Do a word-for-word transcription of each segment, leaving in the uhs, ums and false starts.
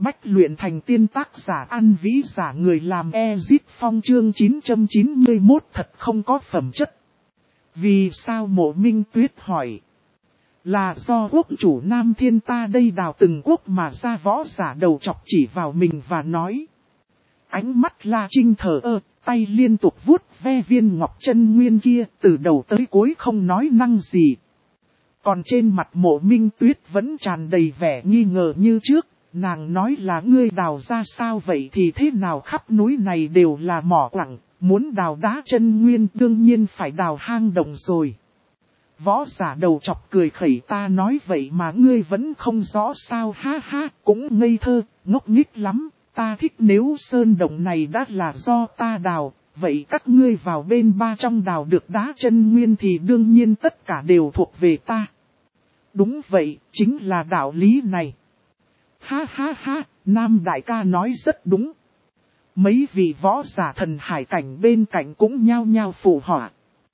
Bách luyện thành tiên tác giả ăn vĩ giả người làm Ezit Phong chương chín trăm chín mươi mốt thật không có phẩm chất. Vì sao Mộ Minh Tuyết hỏi? Là do quốc chủ Nam Thiên ta đây đào từng quốc mà ra võ giả đầu chọc chỉ vào mình và nói. Ánh mắt La Trinh thờ ơ, tay liên tục vuốt ve viên ngọc chân nguyên kia, từ đầu tới cuối không nói năng gì. Còn trên mặt Mộ Minh Tuyết vẫn tràn đầy vẻ nghi ngờ như trước. Nàng nói là ngươi đào ra sao vậy thì thế nào khắp núi này đều là mỏ quặng, muốn đào đá chân nguyên đương nhiên phải đào hang động rồi. Võ giả đầu chọc cười khẩy ta nói vậy mà ngươi vẫn không rõ sao ha ha, cũng ngây thơ, ngốc nghích lắm, ta thích nếu sơn động này đã là do ta đào, vậy các ngươi vào bên ba trong đào được đá chân nguyên thì đương nhiên tất cả đều thuộc về ta. Đúng vậy, chính là đạo lý này. Ha ha ha, Nam đại ca nói rất đúng. Mấy vị võ giả thần hải cảnh bên cạnh cũng nhao nhao phụ họa.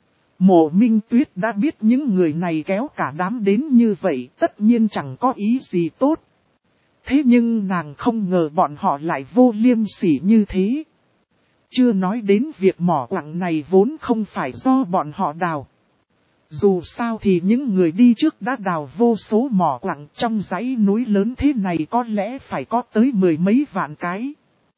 Mộ Minh Tuyết đã biết những người này kéo cả đám đến như vậy tất nhiên chẳng có ý gì tốt. Thế nhưng nàng không ngờ bọn họ lại vô liêm sỉ như thế. Chưa nói đến việc mỏ quặng này vốn không phải do bọn họ đào. Dù sao thì những người đi trước đã đào vô số mỏ quặng trong dãy núi lớn thế này có lẽ phải có tới mười mấy vạn cái.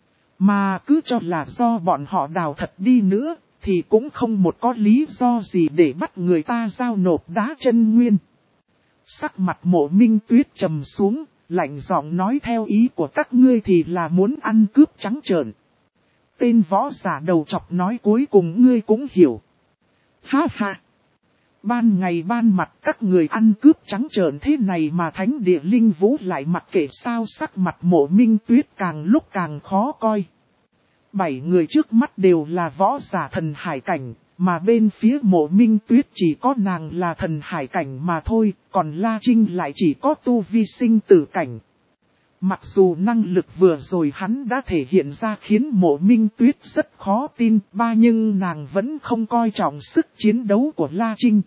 Mà cứ cho là do bọn họ đào thật đi nữa, thì cũng không một có lý do gì để bắt người ta giao nộp đá chân nguyên. Sắc mặt Mộ Minh Tuyết trầm xuống, lạnh giọng nói theo ý của các ngươi thì là muốn ăn cướp trắng trợn. Tên võ giả đầu chọc nói cuối cùng ngươi cũng hiểu. Ha ha! Ban ngày ban mặt các người ăn cướp trắng trợn thế này mà thánh địa linh vũ lại mặc kệ sao sắc mặt Mộ Minh Tuyết càng lúc càng khó coi. Bảy người trước mắt đều là võ giả thần hải cảnh, mà bên phía Mộ Minh Tuyết chỉ có nàng là thần hải cảnh mà thôi, còn La Trinh lại chỉ có tu vi sinh tử cảnh. Mặc dù năng lực vừa rồi hắn đã thể hiện ra khiến Mộ Minh Tuyết rất khó tin, ba nhưng nàng vẫn không coi trọng sức chiến đấu của La Trinh.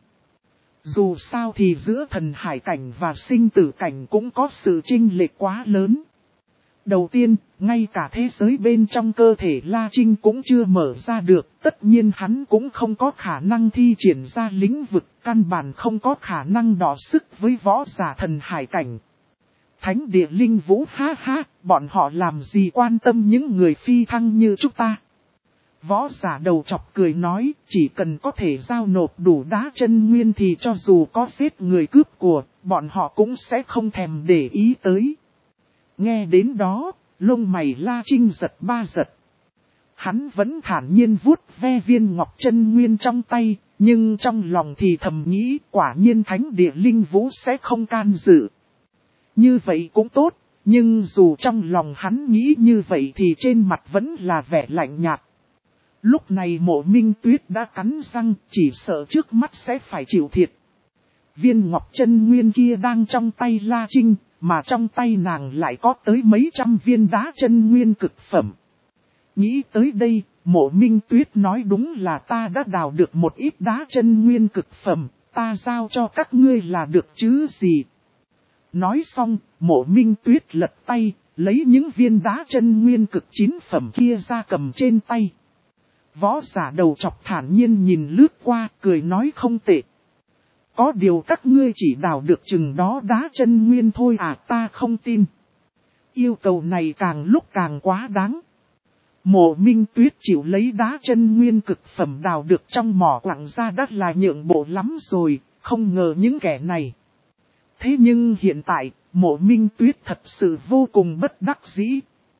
Dù sao thì giữa thần hải cảnh và sinh tử cảnh cũng có sự chênh lệch quá lớn. Đầu tiên, ngay cả thế giới bên trong cơ thể La Trinh cũng chưa mở ra được, tất nhiên hắn cũng không có khả năng thi triển ra lĩnh vực, căn bản không có khả năng đọ sức với võ giả thần hải cảnh. Thánh địa linh vũ ha ha, bọn họ làm gì quan tâm những người phi thăng như chúng ta. Võ giả đầu chọc cười nói, chỉ cần có thể giao nộp đủ đá chân nguyên thì cho dù có giết người cướp của, bọn họ cũng sẽ không thèm để ý tới. Nghe đến đó, lông mày La Trinh giật ba giật. Hắn vẫn thản nhiên vuốt ve viên ngọc chân nguyên trong tay, nhưng trong lòng thì thầm nghĩ quả nhiên thánh địa linh vũ sẽ không can dự. Như vậy cũng tốt, nhưng dù trong lòng hắn nghĩ như vậy thì trên mặt vẫn là vẻ lạnh nhạt. Lúc này Mộ Minh Tuyết đã cắn răng, chỉ sợ trước mắt sẽ phải chịu thiệt. Viên ngọc chân nguyên kia đang trong tay La Trinh, mà trong tay nàng lại có tới mấy trăm viên đá chân nguyên cực phẩm. Nghĩ tới đây, Mộ Minh Tuyết nói đúng là ta đã đào được một ít đá chân nguyên cực phẩm, ta giao cho các ngươi là được chứ gì. Nói xong, Mộ Minh Tuyết lật tay, lấy những viên đá chân nguyên cực chín phẩm kia ra cầm trên tay. Võ giả đầu chọc thản nhiên nhìn lướt qua, cười nói không tệ. Có điều các ngươi chỉ đào được chừng đó đá chân nguyên thôi à, ta không tin. Yêu cầu này càng lúc càng quá đáng. Mộ Minh Tuyết chịu lấy đá chân nguyên cực phẩm đào được trong mỏ quặng ra đất là nhượng bộ lắm rồi, không ngờ những kẻ này. Thế nhưng hiện tại, Mộ Minh Tuyết thật sự vô cùng bất đắc dĩ.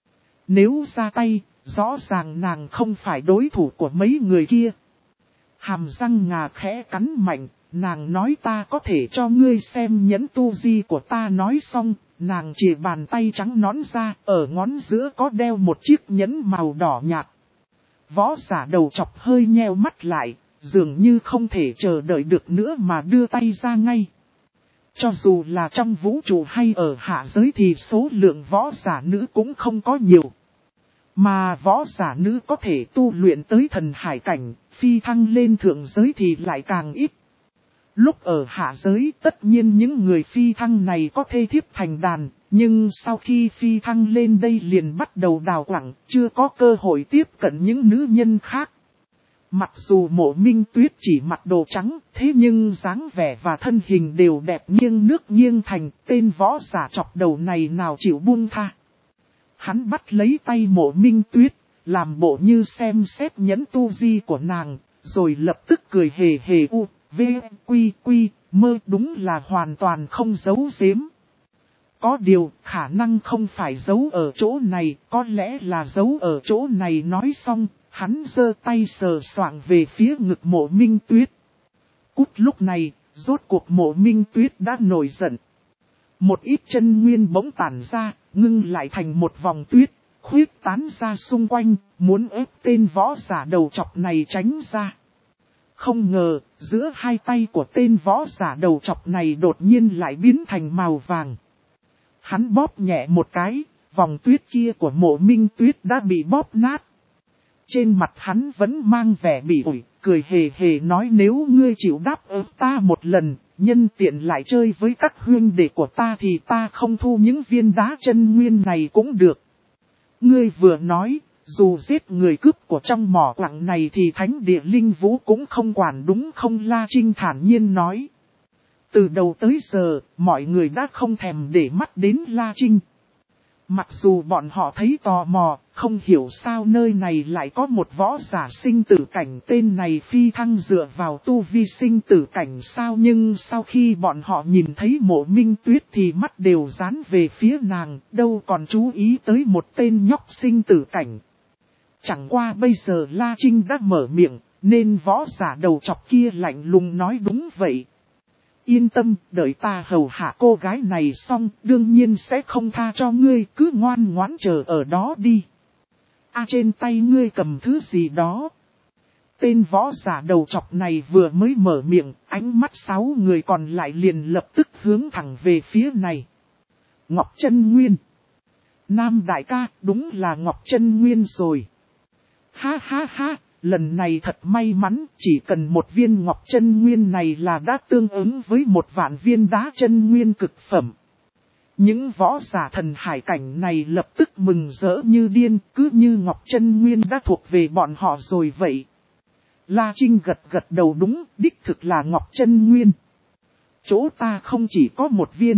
Nếu ra tay, rõ ràng nàng không phải đối thủ của mấy người kia. Hàm răng ngà khẽ cắn mạnh, nàng nói ta có thể cho ngươi xem nhẫn tu di của ta. Nói xong, nàng chỉ bàn tay trắng nõn ra, ở ngón giữa có đeo một chiếc nhẫn màu đỏ nhạt. Võ giả đầu chọc hơi nheo mắt lại, dường như không thể chờ đợi được nữa mà đưa tay ra ngay. Cho dù là trong vũ trụ hay ở hạ giới thì số lượng võ giả nữ cũng không có nhiều. Mà võ giả nữ có thể tu luyện tới thần hải cảnh, phi thăng lên thượng giới thì lại càng ít. Lúc ở hạ giới tất nhiên những người phi thăng này có thê thiếp thành đàn, nhưng sau khi phi thăng lên đây liền bắt đầu đào quặng, chưa có cơ hội tiếp cận những nữ nhân khác. Mặc dù Mộ Minh Tuyết chỉ mặc đồ trắng, thế nhưng dáng vẻ và thân hình đều đẹp nghiêng nước nghiêng thành, tên võ giả chọc đầu này nào chịu buông tha. Hắn bắt lấy tay Mộ Minh Tuyết, làm bộ như xem xét nhẫn tu di của nàng, rồi lập tức cười hề hề u, v, quy quy, mơ, đúng là hoàn toàn không giấu giếm. Có điều, khả năng không phải giấu ở chỗ này, có lẽ là giấu ở chỗ này. Nói xong, hắn giơ tay sờ soạng về phía ngực Mộ Minh Tuyết. Cút, lúc này, rốt cuộc Mộ Minh Tuyết đã nổi giận. Một ít chân nguyên bỗng tản ra, ngưng lại thành một vòng tuyết, khuyết tán ra xung quanh, muốn ép tên võ giả đầu chọc này tránh ra. Không ngờ, giữa hai tay của tên võ giả đầu chọc này đột nhiên lại biến thành màu vàng. Hắn bóp nhẹ một cái, vòng tuyết kia của Mộ Minh Tuyết đã bị bóp nát. Trên mặt hắn vẫn mang vẻ bỉ ổi, cười hề hề nói nếu ngươi chịu đáp ứng ta một lần, nhân tiện lại chơi với các huynh đệ của ta thì ta không thu những viên đá chân nguyên này cũng được. Ngươi vừa nói, dù giết người cướp của trong mỏ quặng này thì thánh địa linh vũ cũng không quản đúng không? La Trinh thản nhiên nói. Từ đầu tới giờ, mọi người đã không thèm để mắt đến La Trinh. Mặc dù bọn họ thấy tò mò, không hiểu sao nơi này lại có một võ giả sinh tử cảnh, tên này phi thăng dựa vào tu vi sinh tử cảnh sao, nhưng sau khi bọn họ nhìn thấy Mộ Minh Tuyết thì mắt đều dán về phía nàng, đâu còn chú ý tới một tên nhóc sinh tử cảnh. Chẳng qua bây giờ La Trinh đã mở miệng, nên võ giả đầu chọc kia lạnh lùng nói đúng vậy. Yên tâm, đợi ta hầu hạ cô gái này xong, đương nhiên sẽ không tha cho ngươi, cứ ngoan ngoãn chờ ở đó đi. À, trên tay ngươi cầm thứ gì đó? Tên võ giả đầu chọc này vừa mới mở miệng, ánh mắt sáu người còn lại liền lập tức hướng thẳng về phía này. Ngọc Chân Nguyên. Nam đại ca, đúng là Ngọc Chân Nguyên rồi. Ha ha ha. Lần này thật may mắn, chỉ cần một viên ngọc chân nguyên này là đã tương ứng với một vạn viên đá chân nguyên cực phẩm. Những võ giả thần hải cảnh này lập tức mừng rỡ như điên, cứ như ngọc chân nguyên đã thuộc về bọn họ rồi vậy. La Trinh gật gật đầu đúng, đích thực là ngọc chân nguyên. Chỗ ta không chỉ có một viên.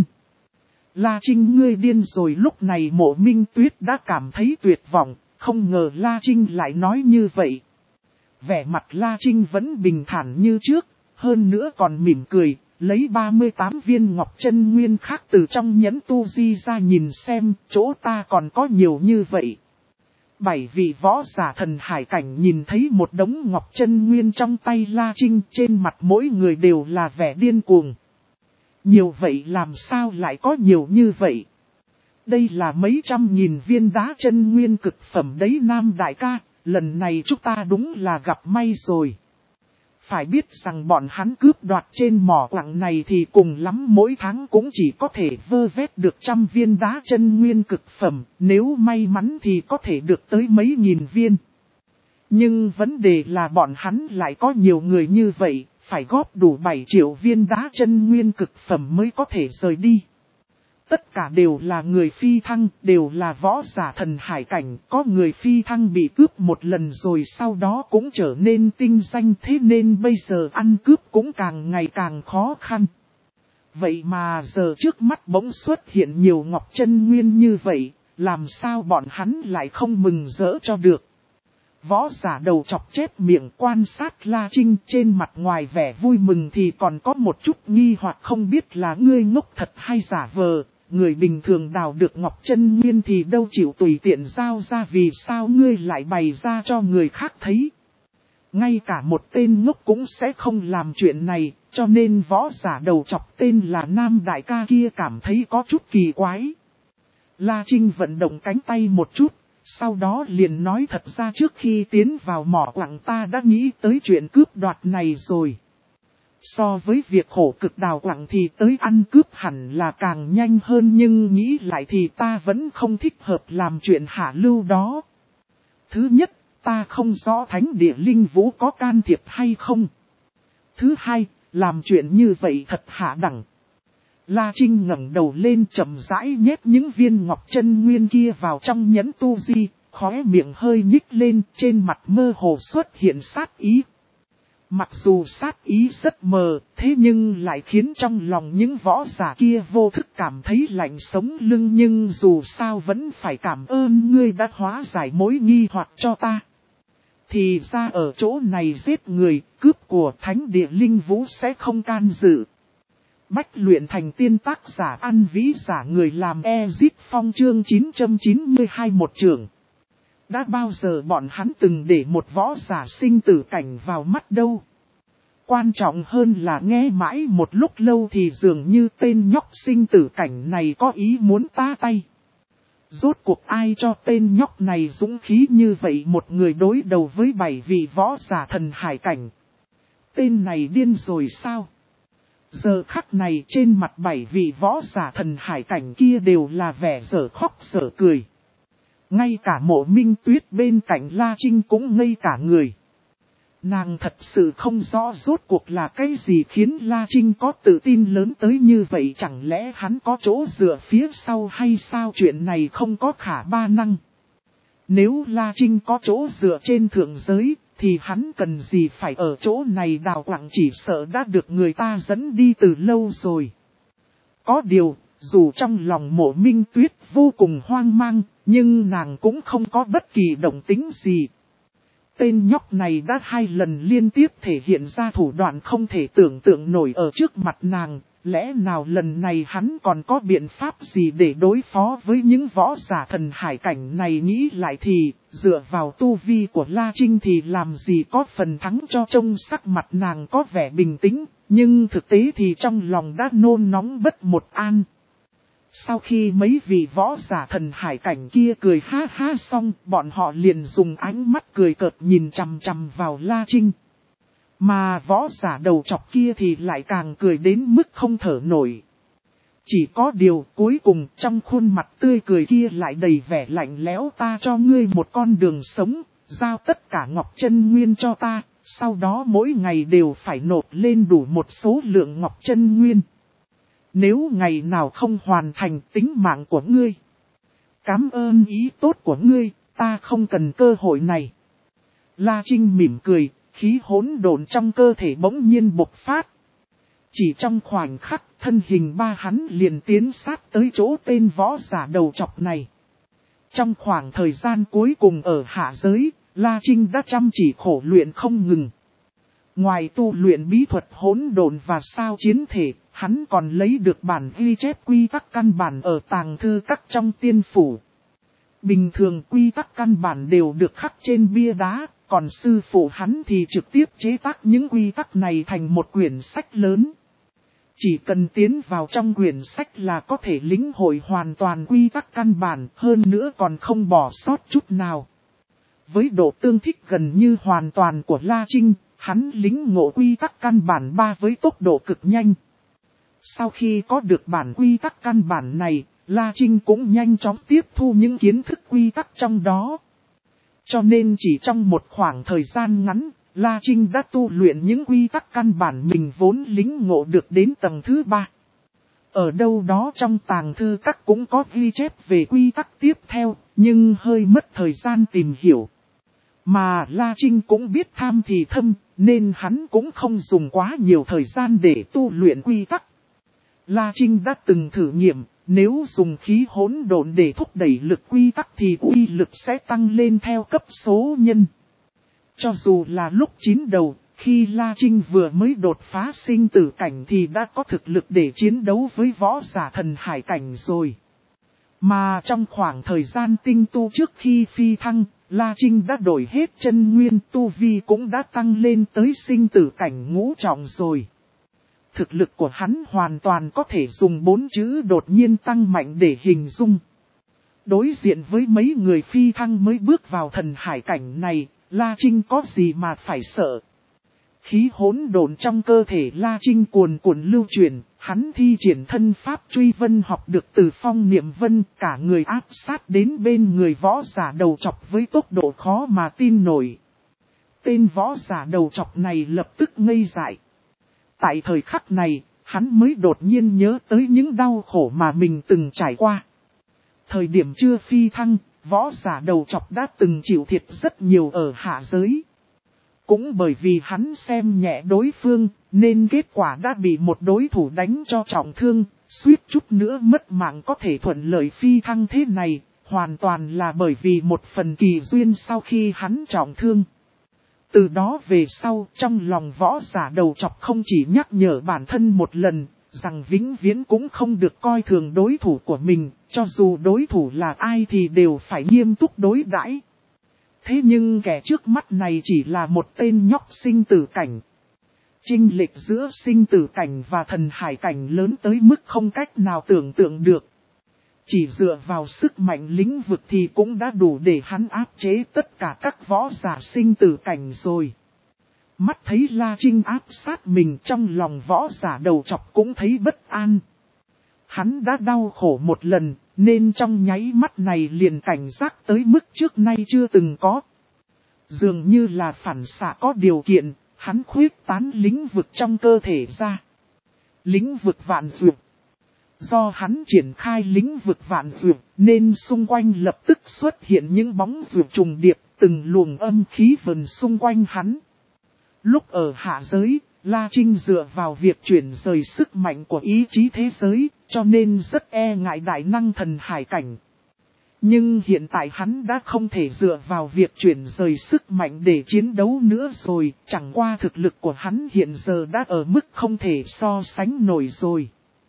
La Trinh ngươi điên rồi. Lúc này Mộ Minh Tuyết đã cảm thấy tuyệt vọng, không ngờ La Trinh lại nói như vậy. Vẻ mặt La Trinh vẫn bình thản như trước, hơn nữa còn mỉm cười, lấy ba mươi tám viên ngọc chân nguyên khác từ trong nhẫn tu di ra nhìn xem, chỗ ta còn có nhiều như vậy. Bảy vị võ giả thần hải cảnh nhìn thấy một đống ngọc chân nguyên trong tay La Trinh, trên mặt mỗi người đều là vẻ điên cuồng. Nhiều vậy làm sao lại có nhiều như vậy? Đây là mấy trăm nghìn viên đá chân nguyên cực phẩm đấy Nam đại ca. Lần này chúng ta đúng là gặp may rồi. Phải biết rằng bọn hắn cướp đoạt trên mỏ quặng này thì cùng lắm mỗi tháng cũng chỉ có thể vơ vét được trăm viên đá chân nguyên cực phẩm, nếu may mắn thì có thể được tới mấy nghìn viên. Nhưng vấn đề là bọn hắn lại có nhiều người như vậy, phải góp đủ bảy triệu viên đá chân nguyên cực phẩm mới có thể rời đi. Tất cả đều là người phi thăng, đều là võ giả thần hải cảnh, có người phi thăng bị cướp một lần rồi sau đó cũng trở nên tinh danh, thế nên bây giờ ăn cướp cũng càng ngày càng khó khăn. Vậy mà giờ trước mắt bỗng xuất hiện nhiều ngọc chân nguyên như vậy, làm sao bọn hắn lại không mừng rỡ cho được. Võ giả đầu chọc chép miệng quan sát La Trinh, trên mặt ngoài vẻ vui mừng thì còn có một chút nghi hoặc không biết là ngươi ngốc thật hay giả vờ. Người bình thường đào được ngọc chân nguyên thì đâu chịu tùy tiện giao ra, vì sao ngươi lại bày ra cho người khác thấy. Ngay cả một tên ngốc cũng sẽ không làm chuyện này, cho nên võ giả đầu chọc tên là Nam đại ca kia cảm thấy có chút kỳ quái. La Trinh vận động cánh tay một chút, sau đó liền nói thật ra trước khi tiến vào mỏ quặng ta đã nghĩ tới chuyện cướp đoạt này rồi. So với việc khổ cực đào quặng thì tới ăn cướp hẳn là càng nhanh hơn, nhưng nghĩ lại thì ta vẫn không thích hợp làm chuyện hạ lưu đó. Thứ nhất, ta không rõ thánh địa linh vũ có can thiệp hay không. Thứ hai, làm chuyện như vậy thật hạ đẳng. La Trinh ngẩng đầu lên chậm rãi nhét những viên ngọc chân nguyên kia vào trong nhẫn tu di, khóe miệng hơi nhích lên, trên mặt mơ hồ xuất hiện sát ý. Mặc dù sát ý rất mờ, thế nhưng lại khiến trong lòng những võ giả kia vô thức cảm thấy lạnh sống lưng, nhưng dù sao vẫn phải cảm ơn ngươi đã hóa giải mối nghi hoặc cho ta. Thì ra ở chỗ này giết người, cướp của thánh địa linh vũ sẽ không can dự. Bách luyện thành tiên, tác giả An Vĩ, giả người làm Ezit Phong, chương chín trăm chín mươi hai một trường. Đã bao giờ bọn hắn từng để một võ giả sinh tử cảnh vào mắt đâu. Quan trọng hơn là nghe mãi một lúc lâu thì dường như tên nhóc sinh tử cảnh này có ý muốn ta tay. Rốt cuộc ai cho tên nhóc này dũng khí như vậy, một người đối đầu với bảy vị võ giả thần hải cảnh. Tên này điên rồi sao? Giờ khắc này trên mặt bảy vị võ giả thần hải cảnh kia đều là vẻ dở khóc dở cười. Ngay cả Mộ Minh Tuyết bên cạnh La Trinh cũng ngây cả người. Nàng thật sự không rõ rốt cuộc là cái gì khiến La Trinh có tự tin lớn tới như vậy, chẳng lẽ hắn có chỗ dựa phía sau hay sao? Chuyện này không có khả ba năng. Nếu La Trinh có chỗ dựa trên thượng giới, thì hắn cần gì phải ở chỗ này đào quặng, chỉ sợ đã được người ta dẫn đi từ lâu rồi. Có điều, dù trong lòng Mộ Minh Tuyết vô cùng hoang mang, nhưng nàng cũng không có bất kỳ động tĩnh gì. Tên nhóc này đã hai lần liên tiếp thể hiện ra thủ đoạn không thể tưởng tượng nổi ở trước mặt nàng, lẽ nào lần này hắn còn có biện pháp gì để đối phó với những võ giả thần hải cảnh này? Nghĩ lại thì, dựa vào tu vi của La Trinh thì làm gì có phần thắng, cho trông sắc mặt nàng có vẻ bình tĩnh, nhưng thực tế thì trong lòng đã nôn nóng bất một an. Sau khi mấy vị võ giả thần hải cảnh kia cười ha ha xong, bọn họ liền dùng ánh mắt cười cợt nhìn chằm chằm vào La Trinh. Mà võ giả đầu chọc kia thì lại càng cười đến mức không thở nổi. Chỉ có điều cuối cùng trong khuôn mặt tươi cười kia lại đầy vẻ lạnh lẽo. Ta cho ngươi một con đường sống, giao tất cả ngọc chân nguyên cho ta, sau đó mỗi ngày đều phải nộp lên đủ một số lượng ngọc chân nguyên. Nếu ngày nào không hoàn thành, tính mạng của ngươi. Cảm ơn ý tốt của ngươi, ta không cần cơ hội này. La Trinh mỉm cười, khí hỗn độn trong cơ thể bỗng nhiên bộc phát. Chỉ trong khoảnh khắc, thân hình ba hắn liền tiến sát tới chỗ tên võ giả đầu chọc này. Trong khoảng thời gian cuối cùng ở hạ giới, La Trinh đã chăm chỉ khổ luyện không ngừng. Ngoài tu luyện bí thuật hỗn độn và sao chiến thể, hắn còn lấy được bản ghi chép quy tắc căn bản ở tàng thư các trong tiên phủ. Bình thường quy tắc căn bản đều được khắc trên bia đá, còn sư phụ hắn thì trực tiếp chế tác những quy tắc này thành một quyển sách lớn. Chỉ cần tiến vào trong quyển sách là có thể lĩnh hội hoàn toàn quy tắc căn bản, hơn nữa còn không bỏ sót chút nào. Với độ tương thích gần như hoàn toàn của La Trinh, hắn lĩnh ngộ quy tắc căn bản ba với tốc độ cực nhanh. Sau khi có được bản quy tắc căn bản này, La Trinh cũng nhanh chóng tiếp thu những kiến thức quy tắc trong đó. Cho nên chỉ trong một khoảng thời gian ngắn, La Trinh đã tu luyện những quy tắc căn bản mình vốn lĩnh ngộ được đến tầng thứ ba. Ở đâu đó trong tàng thư các cũng có ghi chép về quy tắc tiếp theo, nhưng hơi mất thời gian tìm hiểu. Mà La Trinh cũng biết tham thì thâm, nên hắn cũng không dùng quá nhiều thời gian để tu luyện quy tắc. La Trinh đã từng thử nghiệm, nếu dùng khí hỗn độn để thúc đẩy lực quy tắc thì uy lực sẽ tăng lên theo cấp số nhân. Cho dù là lúc chín đầu, khi La Trinh vừa mới đột phá sinh tử cảnh thì đã có thực lực để chiến đấu với võ giả thần hải cảnh rồi. Mà trong khoảng thời gian tinh tu trước khi phi thăng, La Trinh đã đổi hết chân nguyên, tu vi cũng đã tăng lên tới sinh tử cảnh ngũ trọng rồi. Thực lực của hắn hoàn toàn có thể dùng bốn chữ đột nhiên tăng mạnh để hình dung. Đối diện với mấy người phi thăng mới bước vào thần hải cảnh này, La Trinh có gì mà phải sợ. Khí hỗn độn trong cơ thể La Trinh cuồn cuộn lưu chuyển, hắn thi triển thân pháp truy vân học được từ Phong Niệm Vân, cả người áp sát đến bên người võ giả đầu chọc với tốc độ khó mà tin nổi. Tên võ giả đầu chọc này lập tức ngây dại. Tại thời khắc này, hắn mới đột nhiên nhớ tới những đau khổ mà mình từng trải qua. Thời điểm chưa phi thăng, võ giả đầu chọc đã từng chịu thiệt rất nhiều ở hạ giới. Cũng bởi vì hắn xem nhẹ đối phương, nên kết quả đã bị một đối thủ đánh cho trọng thương, suýt chút nữa mất mạng có thể thuận lợi phi thăng thế này, hoàn toàn là bởi vì một phần kỳ duyên sau khi hắn trọng thương. Từ đó về sau, trong lòng võ giả đầu chọc không chỉ nhắc nhở bản thân một lần, rằng vĩnh viễn cũng không được coi thường đối thủ của mình, cho dù đối thủ là ai thì đều phải nghiêm túc đối đãi. Thế nhưng kẻ trước mắt này chỉ là một tên nhóc sinh tử cảnh. Chênh lệch giữa sinh tử cảnh và thần hải cảnh lớn tới mức không cách nào tưởng tượng được. Chỉ dựa vào sức mạnh lĩnh vực thì cũng đã đủ để hắn áp chế tất cả các võ giả sinh tử cảnh rồi. Mắt thấy La Trinh áp sát mình, trong lòng võ giả đầu chọc cũng thấy bất an. Hắn đã đau khổ một lần, nên trong nháy mắt này liền cảnh giác tới mức trước nay chưa từng có. Dường như là phản xạ có điều kiện, hắn khuyết tán lĩnh vực trong cơ thể ra. Lĩnh vực vạn dược. Do hắn triển khai lĩnh vực vạn dược, nên xung quanh lập tức xuất hiện những bóng dược trùng điệp, từng luồng âm khí vần xung quanh hắn. Lúc ở hạ giới, La Trinh dựa vào việc chuyển rời sức mạnh của ý chí thế giới, cho nên rất e ngại đại năng thần hải cảnh. Nhưng hiện tại hắn đã không thể dựa vào việc chuyển rời sức mạnh để chiến đấu nữa rồi, chẳng qua thực lực của hắn hiện giờ đã ở mức không thể so sánh nổi rồi.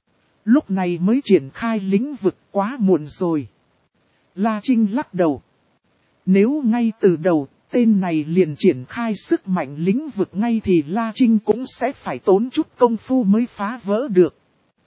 Lúc này mới triển khai lĩnh vực quá muộn rồi. La Trinh lắc đầu. Nếu ngay từ đầu, tên này liền triển khai sức mạnh lĩnh vực ngay thì La Trinh cũng sẽ phải tốn chút công phu mới phá vỡ được.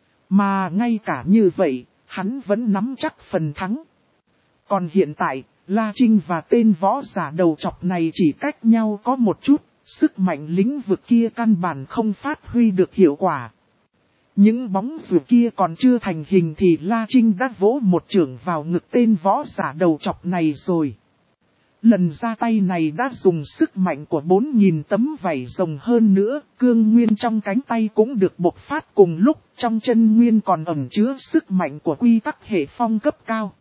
Mà ngay cả như vậy, hắn vẫn nắm chắc phần thắng. Còn hiện tại, La Trinh và tên võ giả đầu chọc này chỉ cách nhau có một chút, sức mạnh lĩnh vực kia căn bản không phát huy được hiệu quả. Những bóng rượu kia còn chưa thành hình thì La Trinh đã vỗ một chưởng vào ngực tên võ giả đầu chọc này rồi. Lần ra tay này đã dùng sức mạnh của bốn nghìn tấm vảy rồng hơn nữa, cương nguyên trong cánh tay cũng được bộc phát cùng lúc, trong chân nguyên còn ẩn chứa sức mạnh của quy tắc hệ phong cấp cao.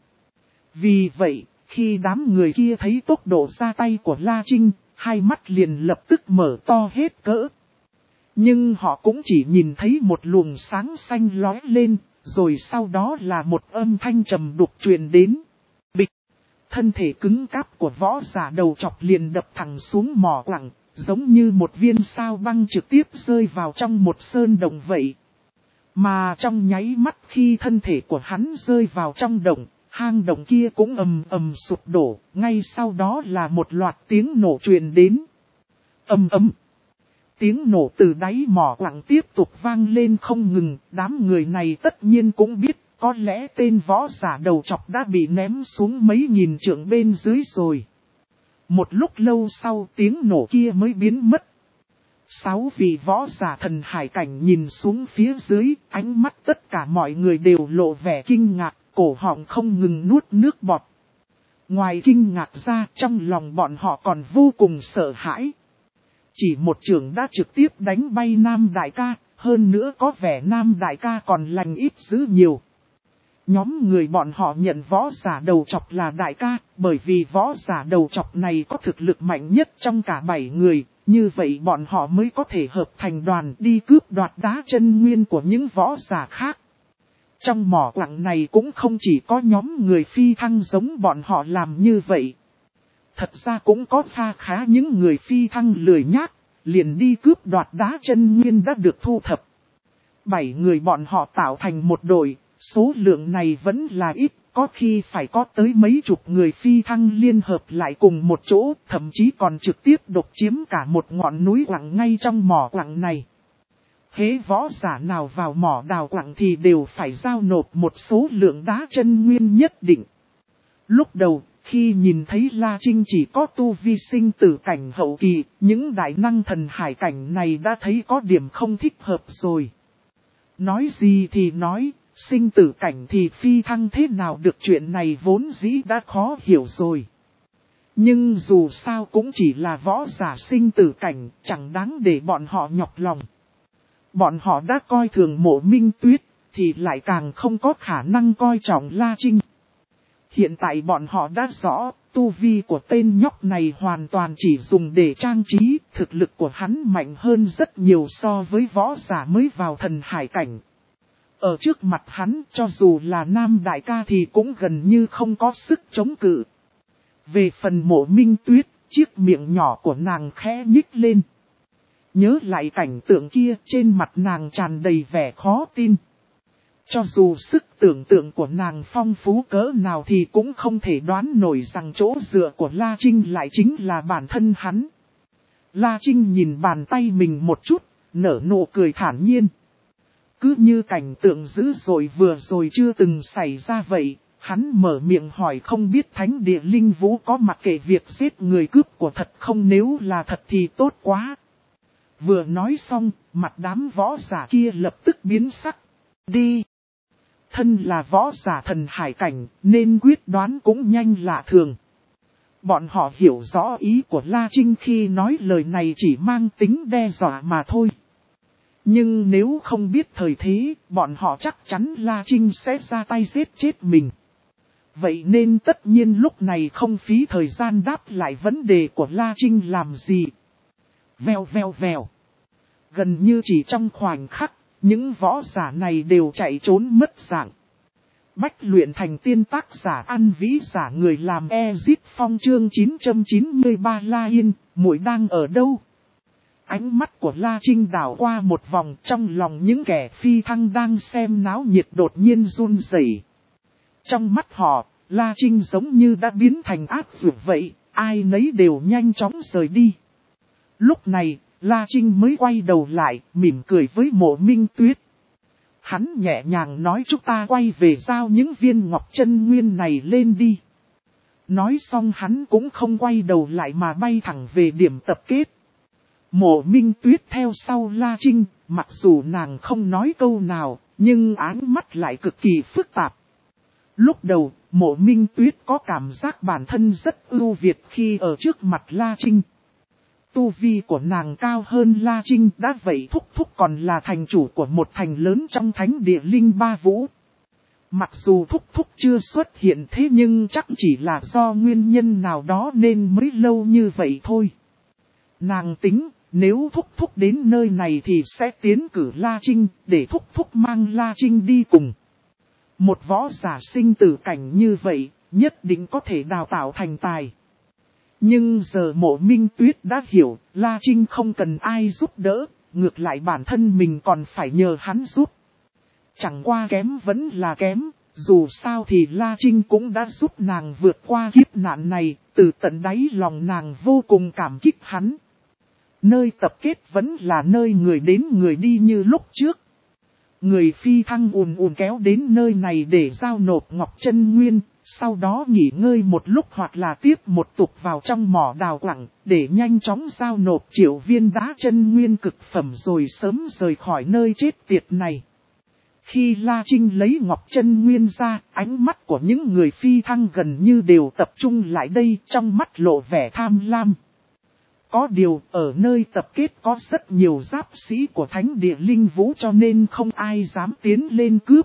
Vì vậy, khi đám người kia thấy tốc độ ra tay của La Trinh, hai mắt liền lập tức mở to hết cỡ. Nhưng họ cũng chỉ nhìn thấy một luồng sáng xanh lóe lên, rồi sau đó là một âm thanh trầm đục truyền đến. Bịch! Thân thể cứng cáp của võ giả đầu chọc liền đập thẳng xuống mỏ quặng, giống như một viên sao băng trực tiếp rơi vào trong một sơn động vậy. Mà trong nháy mắt khi thân thể của hắn rơi vào trong động, hang động kia cũng ầm ầm sụp đổ, ngay sau đó là một loạt tiếng nổ truyền đến. Ầm ầm! Tiếng nổ từ đáy mỏ quặng tiếp tục vang lên không ngừng, đám người này tất nhiên cũng biết, có lẽ tên võ giả đầu chọc đã bị ném xuống mấy nghìn trượng bên dưới rồi. Một lúc lâu sau tiếng nổ kia mới biến mất. Sáu vị võ giả thần hải cảnh nhìn xuống phía dưới, ánh mắt tất cả mọi người đều lộ vẻ kinh ngạc, cổ họng không ngừng nuốt nước bọt. Ngoài kinh ngạc ra, trong lòng bọn họ còn vô cùng sợ hãi. Chỉ một chưởng đã trực tiếp đánh bay Nam Đại ca, hơn nữa có vẻ Nam Đại ca còn lành ít dữ nhiều. Nhóm người bọn họ nhận võ giả đầu chọc là đại ca, bởi vì võ giả đầu chọc này có thực lực mạnh nhất trong cả bảy người, như vậy bọn họ mới có thể hợp thành đoàn đi cướp đoạt đá chân nguyên của những võ giả khác. Trong mỏ quặng này cũng không chỉ có nhóm người phi thăng giống bọn họ làm như vậy. Thật ra cũng có pha khá những người phi thăng lười nhác, liền đi cướp đoạt đá chân nguyên đã được thu thập. Bảy người bọn họ tạo thành một đội, số lượng này vẫn là ít, có khi phải có tới mấy chục người phi thăng liên hợp lại cùng một chỗ, thậm chí còn trực tiếp độc chiếm cả một ngọn núi quặng ngay trong mỏ quặng này. Hễ võ giả nào vào mỏ đào quặng thì đều phải giao nộp một số lượng đá chân nguyên nhất định. Lúc đầu, khi nhìn thấy La Trinh chỉ có tu vi sinh tử cảnh hậu kỳ, những đại năng thần hải cảnh này đã thấy có điểm không thích hợp rồi. Nói gì thì nói, sinh tử cảnh thì phi thăng thế nào được, chuyện này vốn dĩ đã khó hiểu rồi. Nhưng dù sao cũng chỉ là võ giả sinh tử cảnh, chẳng đáng để bọn họ nhọc lòng. Bọn họ đã coi thường Mộ Minh Tuyết, thì lại càng không có khả năng coi trọng La Trinh. Hiện tại bọn họ đã rõ, tu vi của tên nhóc này hoàn toàn chỉ dùng để trang trí, thực lực của hắn mạnh hơn rất nhiều so với võ giả mới vào thần hải cảnh. Ở trước mặt hắn, cho dù là nam đại ca thì cũng gần như không có sức chống cự. Về phần Mộ Minh Tuyết, chiếc miệng nhỏ của nàng khẽ nhích lên. Nhớ lại cảnh tượng kia, trên mặt nàng tràn đầy vẻ khó tin. Cho dù sức tưởng tượng của nàng phong phú cỡ nào thì cũng không thể đoán nổi rằng chỗ dựa của La Trinh lại chính là bản thân hắn. La Trinh nhìn bàn tay mình một chút, nở nụ cười thản nhiên. Cứ như cảnh tượng dữ dội vừa rồi chưa từng xảy ra vậy, hắn mở miệng hỏi không biết thánh địa linh vũ có mặc kệ việc giết người cướp của thật không, nếu là thật thì tốt quá. Vừa nói xong, mặt đám võ giả kia lập tức biến sắc. Đi! Thân là võ giả thần hải cảnh, nên quyết đoán cũng nhanh lạ thường. Bọn họ hiểu rõ ý của La Trinh khi nói lời này chỉ mang tính đe dọa mà thôi. Nhưng nếu không biết thời thế, bọn họ chắc chắn La Trinh sẽ ra tay giết chết mình. Vậy nên tất nhiên lúc này không phí thời gian đáp lại vấn đề của La Trinh làm gì. Vèo vèo vèo. Gần như chỉ trong khoảnh khắc, những võ giả này đều chạy trốn mất dạng. Bách luyện thành tiên tác giả ăn vĩ giả người làm Ezit Phong chương chín trăm chín mươi ba La Yên, muội đang ở đâu? Ánh mắt của La Trinh đảo qua một vòng, trong lòng những kẻ phi thăng đang xem náo nhiệt đột nhiên run rẩy. Trong mắt họ, La Trinh giống như đã biến thành ác dược vậy, ai nấy đều nhanh chóng rời đi. Lúc này, La Trinh mới quay đầu lại, mỉm cười với Mộ Minh Tuyết. Hắn nhẹ nhàng nói chúng ta quay về giao những viên ngọc chân nguyên này lên đi. Nói xong hắn cũng không quay đầu lại mà bay thẳng về điểm tập kết. Mộ Minh Tuyết theo sau La Trinh, mặc dù nàng không nói câu nào, nhưng áng mắt lại cực kỳ phức tạp. Lúc đầu, Mộ Minh Tuyết có cảm giác bản thân rất ưu việt khi ở trước mặt La Trinh. Tu vi của nàng cao hơn La Trinh, đã vậy Thúc Thúc còn là thành chủ của một thành lớn trong thánh địa Linh Ba Vũ. Mặc dù Thúc Thúc chưa xuất hiện thế nhưng chắc chỉ là do nguyên nhân nào đó nên mới lâu như vậy thôi. Nàng tính, nếu Thúc Thúc đến nơi này thì sẽ tiến cử La Trinh, để Thúc Thúc mang La Trinh đi cùng. Một võ giả sinh tử cảnh như vậy, nhất định có thể đào tạo thành tài. Nhưng giờ Mộ Minh Tuyết đã hiểu, La Trinh không cần ai giúp đỡ, ngược lại bản thân mình còn phải nhờ hắn giúp. Chẳng qua kém vẫn là kém, dù sao thì La Trinh cũng đã giúp nàng vượt qua kiếp nạn này, từ tận đáy lòng nàng vô cùng cảm kích hắn. Nơi tập kết vẫn là nơi người đến người đi như lúc trước. Người phi thăng ùn ùn kéo đến nơi này để giao nộp ngọc chân nguyên, sau đó nghỉ ngơi một lúc hoặc là tiếp một tục vào trong mỏ đào quặng, để nhanh chóng giao nộp triệu viên đá chân nguyên cực phẩm rồi sớm rời khỏi nơi chết tiệt này. Khi La Trinh lấy ngọc chân nguyên ra, ánh mắt của những người phi thăng gần như đều tập trung lại đây, trong mắt lộ vẻ tham lam. Có điều, ở nơi tập kết có rất nhiều giáp sĩ của thánh địa linh vũ cho nên không ai dám tiến lên cướp.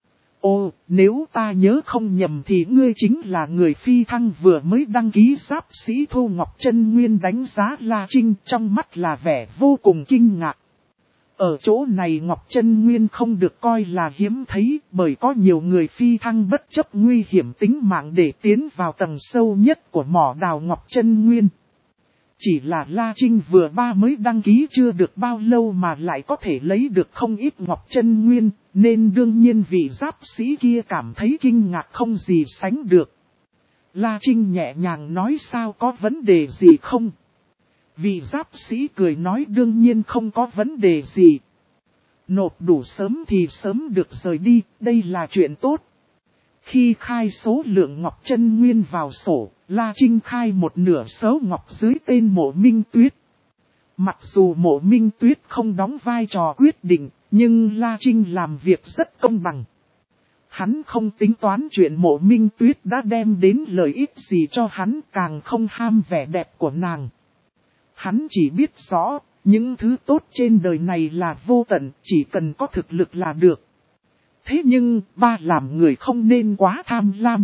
Ồ, nếu ta nhớ không nhầm thì ngươi chính là người phi thăng vừa mới đăng ký giáp sĩ Thu Ngọc Chân Nguyên. Đánh giá La Trinh, trong mắt là vẻ vô cùng kinh ngạc. Ở chỗ này Ngọc Chân Nguyên không được coi là hiếm thấy, bởi có nhiều người phi thăng bất chấp nguy hiểm tính mạng để tiến vào tầng sâu nhất của mỏ đào Ngọc Chân Nguyên. Chỉ là La Trinh vừa ba mới đăng ký chưa được bao lâu mà lại có thể lấy được không ít Ngọc Chân Nguyên, nên đương nhiên vị giáp sĩ kia cảm thấy kinh ngạc không gì sánh được. La Trinh nhẹ nhàng nói sao có vấn đề gì không? Vị giáp sĩ cười nói đương nhiên không có vấn đề gì. Nộp đủ sớm thì sớm được rời đi, đây là chuyện tốt. Khi khai số lượng Ngọc Chân Nguyên vào sổ, La Trinh khai một nửa số ngọc dưới tên Mộ Minh Tuyết. Mặc dù Mộ Minh Tuyết không đóng vai trò quyết định, nhưng La Trinh làm việc rất công bằng. Hắn không tính toán chuyện Mộ Minh Tuyết đã đem đến lợi ích gì cho hắn, càng không ham vẻ đẹp của nàng. Hắn chỉ biết rõ, Những thứ tốt trên đời này là vô tận, chỉ cần có thực lực là được. Thế nhưng, ba làm người không nên quá tham lam.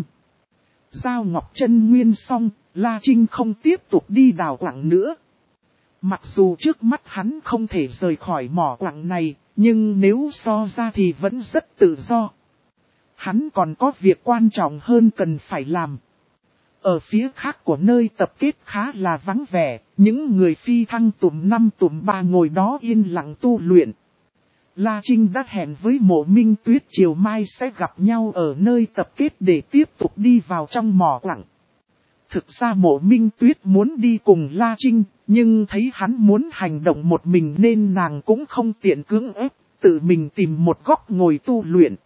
Giao ngọc chân nguyên xong, La Trinh không tiếp tục đi đào quặng nữa. Mặc dù trước mắt hắn không thể rời khỏi mỏ quặng này, nhưng nếu so ra thì vẫn rất tự do. Hắn còn có việc quan trọng hơn cần phải làm. Ở phía khác của nơi tập kết khá là vắng vẻ, những người phi thăng tùm năm tùm ba ngồi đó yên lặng tu luyện. La Trinh đã hẹn với Mộ Minh Tuyết chiều mai sẽ gặp nhau ở nơi tập kết để tiếp tục đi vào trong mỏ quặng. Thực ra Mộ Minh Tuyết muốn đi cùng La Trinh, nhưng thấy hắn muốn hành động một mình nên nàng cũng không tiện cưỡng ép, tự mình tìm một góc ngồi tu luyện.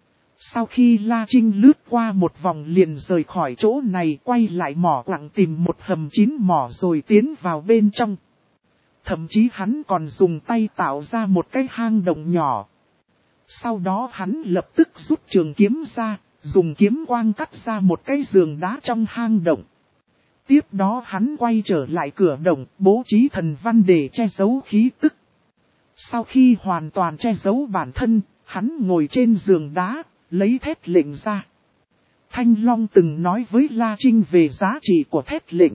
Sau khi La Trinh lướt qua một vòng liền rời khỏi chỗ này, quay lại mỏ quặng tìm một hầm chín mỏ rồi tiến vào bên trong. Thậm chí hắn còn dùng tay tạo ra một cái hang động nhỏ. Sau đó hắn lập tức rút trường kiếm ra, dùng kiếm quang cắt ra một cái giường đá trong hang động. Tiếp đó hắn quay trở lại cửa động, bố trí thần văn để che giấu khí tức. Sau khi hoàn toàn che giấu bản thân, hắn ngồi trên giường đá, lấy thét lệnh ra. Thanh Long từng nói với La Trinh về giá trị của thét lệnh.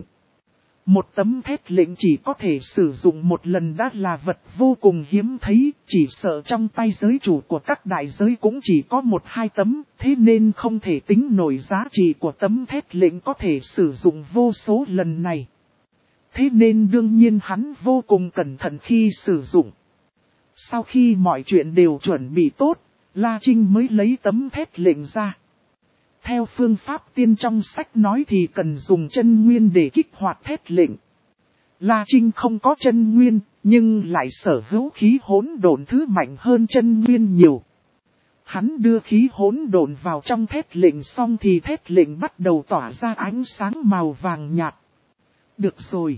Một tấm thét lệnh chỉ có thể sử dụng một lần đã là vật vô cùng hiếm thấy, chỉ sợ trong tay giới chủ của các đại giới cũng chỉ có một hai tấm, thế nên không thể tính nổi giá trị của tấm thét lệnh có thể sử dụng vô số lần này. Thế nên đương nhiên hắn vô cùng cẩn thận khi sử dụng. Sau khi mọi chuyện đều chuẩn bị tốt, La Trinh mới lấy tấm thét lệnh ra. Theo phương pháp tiên trong sách nói thì cần dùng chân nguyên để kích hoạt thét lệnh. La Trinh không có chân nguyên, nhưng lại sở hữu khí hỗn độn thứ mạnh hơn chân nguyên nhiều. Hắn đưa khí hỗn độn vào trong thét lệnh xong thì thét lệnh bắt đầu tỏa ra ánh sáng màu vàng nhạt. Được rồi.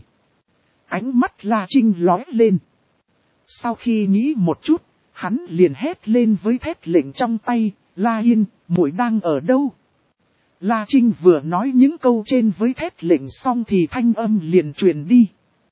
Ánh mắt La Trinh lóe lên. Sau khi nghĩ một chút, hắn liền hét lên với thét lệnh trong tay, La Yên, muội đang ở đâu? La Trinh vừa nói những câu trên với thét lệnh xong thì thanh âm liền truyền đi.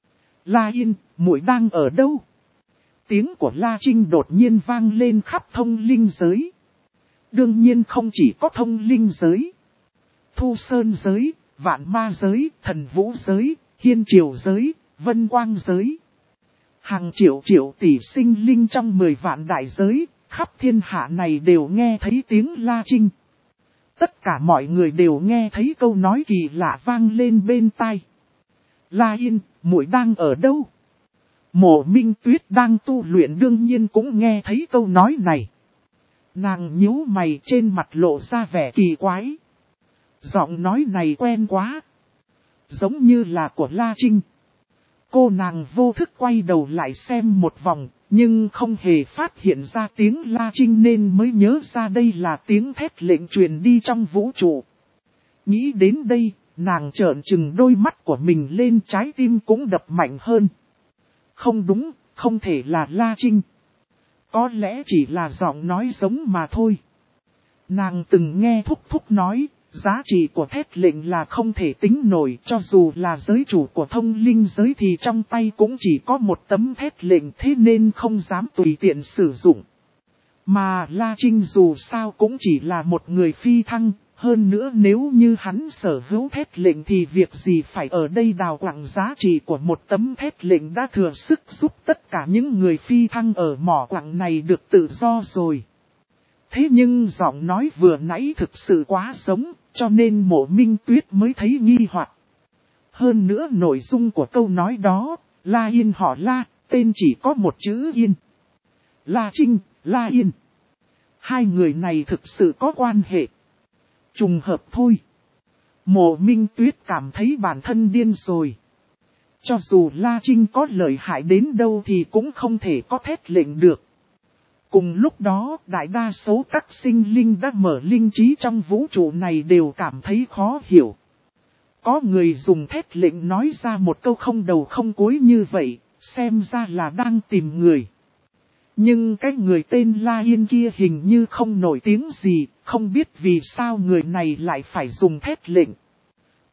La Yên, muội đang ở đâu? Tiếng của La Trinh đột nhiên vang lên khắp thông linh giới. Đương nhiên không chỉ có thông linh giới. Thu Sơn giới, Vạn Ma giới, Thần Vũ giới, Hiên Triều giới, Vân Quang giới. Hàng triệu triệu tỷ sinh linh trong mười vạn đại giới, khắp thiên hạ này đều nghe thấy tiếng La Trinh. Tất cả mọi người đều nghe thấy câu nói kỳ lạ vang lên bên tai. La Yên, muội đang ở đâu? Mộ Minh Tuyết đang tu luyện đương nhiên cũng nghe thấy câu nói này. Nàng nhíu mày trên mặt lộ ra vẻ kỳ quái. Giọng nói này quen quá. Giống như là của La Trinh. Cô nàng vô thức quay đầu lại xem một vòng, nhưng không hề phát hiện ra tiếng La Trinh nên mới nhớ ra đây là tiếng thét lệnh truyền đi trong vũ trụ. Nghĩ đến đây, nàng trợn trừng đôi mắt của mình lên, trái tim cũng đập mạnh hơn. Không đúng, không thể là La Trinh. Có lẽ chỉ là giọng nói giống mà thôi. Nàng từng nghe Thúc Thúc nói, giá trị của thét lệnh là không thể tính nổi, cho dù là giới chủ của thông linh giới thì trong tay cũng chỉ có một tấm thét lệnh, thế nên không dám tùy tiện sử dụng. Mà La Trinh dù sao cũng chỉ là một người phi thăng, hơn nữa nếu như hắn sở hữu thét lệnh thì việc gì phải ở đây đào quặng, giá trị của một tấm thét lệnh đã thừa sức giúp tất cả những người phi thăng ở mỏ quặng này được tự do rồi. Thế nhưng giọng nói vừa nãy thực sự quá giống, cho nên Mộ Minh Tuyết mới thấy nghi hoặc. Hơn nữa nội dung của câu nói đó, La Yên họ La, tên chỉ có một chữ Yên. La Trinh, La Yên. Hai người này thực sự có quan hệ. Trùng hợp thôi. Mộ Minh Tuyết cảm thấy bản thân điên rồi. Cho dù La Trinh có lợi hại đến đâu thì cũng không thể có thét lệnh được. Cùng lúc đó, đại đa số các sinh linh đã mở linh trí trong vũ trụ này đều cảm thấy khó hiểu. Có người dùng thét lệnh nói ra một câu không đầu không cuối như vậy, xem ra là đang tìm người. Nhưng cái người tên La Yên kia hình như không nổi tiếng gì, không biết vì sao người này lại phải dùng thét lệnh.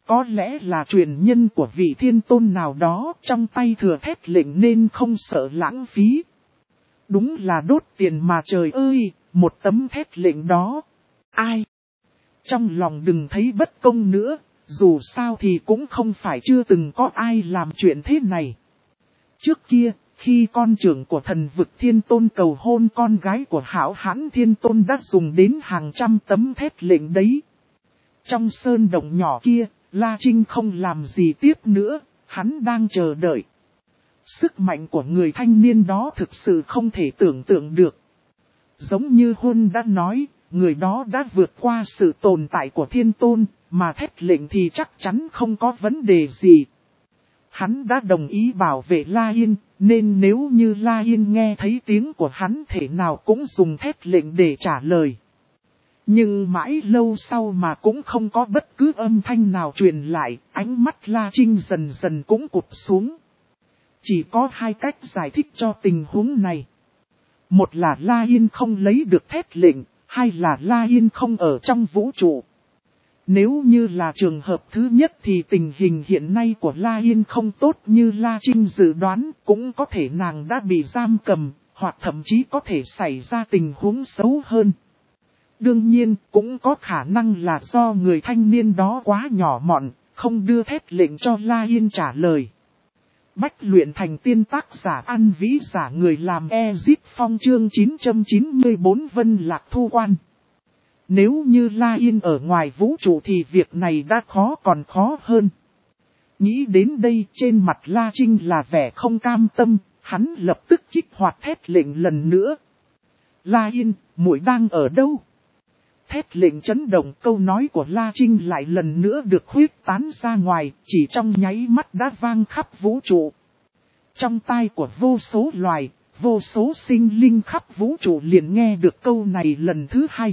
Có lẽ là truyền nhân của vị thiên tôn nào đó trong tay thừa thét lệnh nên không sợ lãng phí. Đúng là đốt tiền mà trời ơi, một tấm thét lệnh đó. Ai? Trong lòng đừng thấy bất công nữa, dù sao thì cũng không phải chưa từng có ai làm chuyện thế này. Trước kia, khi con trưởng của thần vực thiên tôn cầu hôn con gái của hảo hãn thiên tôn đã dùng đến hàng trăm tấm thét lệnh đấy. Trong sơn động nhỏ kia, La Trinh không làm gì tiếp nữa, hắn đang chờ đợi. Sức mạnh của người thanh niên đó thực sự không thể tưởng tượng được. Giống như Hôn đã nói, người đó đã vượt qua sự tồn tại của thiên tôn, mà thét lệnh thì chắc chắn không có vấn đề gì. Hắn đã đồng ý bảo vệ La Yên, nên nếu như La Yên nghe thấy tiếng của hắn thể nào cũng dùng thét lệnh để trả lời. Nhưng mãi lâu sau mà cũng không có bất cứ âm thanh nào truyền lại, ánh mắt La Trinh dần dần cũng cụp xuống. Chỉ có hai cách giải thích cho tình huống này. Một là La Yên không lấy được thét lệnh, hai là La Yên không ở trong vũ trụ. Nếu như là trường hợp thứ nhất thì tình hình hiện nay của La Yên không tốt như La Trinh dự đoán, cũng có thể nàng đã bị giam cầm, hoặc thậm chí có thể xảy ra tình huống xấu hơn. Đương nhiên, cũng có khả năng là do người thanh niên đó quá nhỏ mọn, không đưa thét lệnh cho La Yên trả lời. Bách luyện thành tiên tác giả An Vĩ giả người làm Ezit Phong chương chín trăm chín mươi bốn Vân Lạc Thu Quan. Nếu như La Yên ở ngoài vũ trụ thì việc này đã khó còn khó hơn. Nghĩ đến đây trên mặt La Trinh là vẻ không cam tâm, hắn lập tức kích hoạt thét lệnh lần nữa. La Yên, muội đang ở đâu? Thét lệnh chấn động, câu nói của La Trinh lại lần nữa được huyết tán ra ngoài, chỉ trong nháy mắt đã vang khắp vũ trụ. Trong tai của vô số loài, vô số sinh linh khắp vũ trụ liền nghe được câu này lần thứ hai.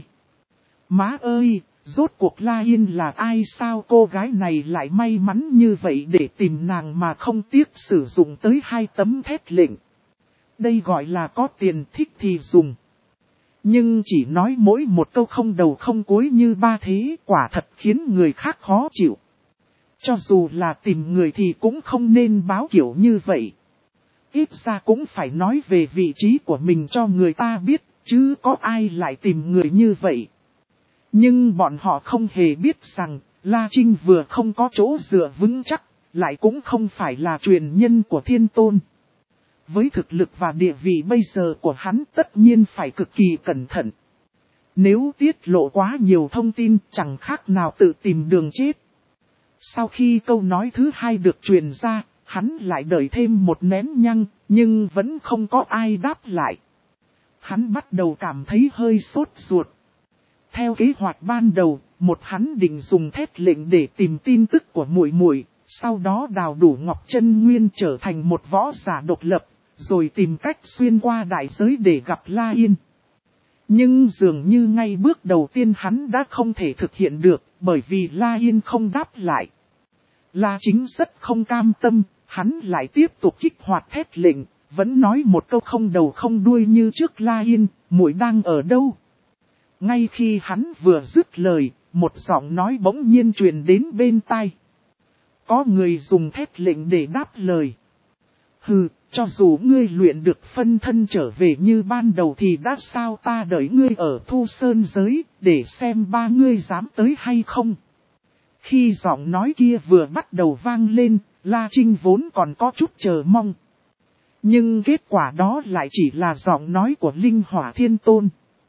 Má ơi, rốt cuộc La Yên là ai sao cô gái này lại may mắn như vậy để tìm nàng mà không tiếc sử dụng tới hai tấm thét lệnh. Đây gọi là có tiền thích thì dùng. Nhưng chỉ nói mỗi một câu không đầu không cuối như ba thế quả thật khiến người khác khó chịu. Cho dù là tìm người thì cũng không nên báo kiểu như vậy. Ít ra cũng phải nói về vị trí của mình cho người ta biết, chứ có ai lại tìm người như vậy. Nhưng bọn họ không hề biết rằng, La Trinh vừa không có chỗ dựa vững chắc, lại cũng không phải là truyền nhân của thiên tôn. Với thực lực và địa vị bây giờ của hắn tất nhiên phải cực kỳ cẩn thận. Nếu tiết lộ quá nhiều thông tin chẳng khác nào tự tìm đường chết. Sau khi câu nói thứ hai được truyền ra, hắn lại đợi thêm một nén nhăng, nhưng vẫn không có ai đáp lại. Hắn bắt đầu cảm thấy hơi sốt ruột. Theo kế hoạch ban đầu, một hắn định dùng thét lệnh để tìm tin tức của muội muội, sau đó đào đủ Ngọc Chân Nguyên trở thành một võ giả độc lập, rồi tìm cách xuyên qua đại giới để gặp La Yên. Nhưng dường như ngay bước đầu tiên hắn đã không thể thực hiện được, bởi vì La Yên không đáp lại. La Chính rất không cam tâm, hắn lại tiếp tục kích hoạt thét lệnh, vẫn nói một câu không đầu không đuôi như trước: La Yên, muội đang ở đâu? Ngay khi hắn vừa dứt lời, một giọng nói bỗng nhiên truyền đến bên tai. Có người dùng thét lệnh để đáp lời. Hừ, cho dù ngươi luyện được phân thân trở về như ban đầu thì đã sao, ta đợi ngươi ở Thu Sơn giới, để xem ba ngươi dám tới hay không. Khi giọng nói kia vừa bắt đầu vang lên, La Trinh vốn còn có chút chờ mong. Nhưng kết quả đó lại chỉ là giọng nói của Linh Hỏa Thiên Tôn.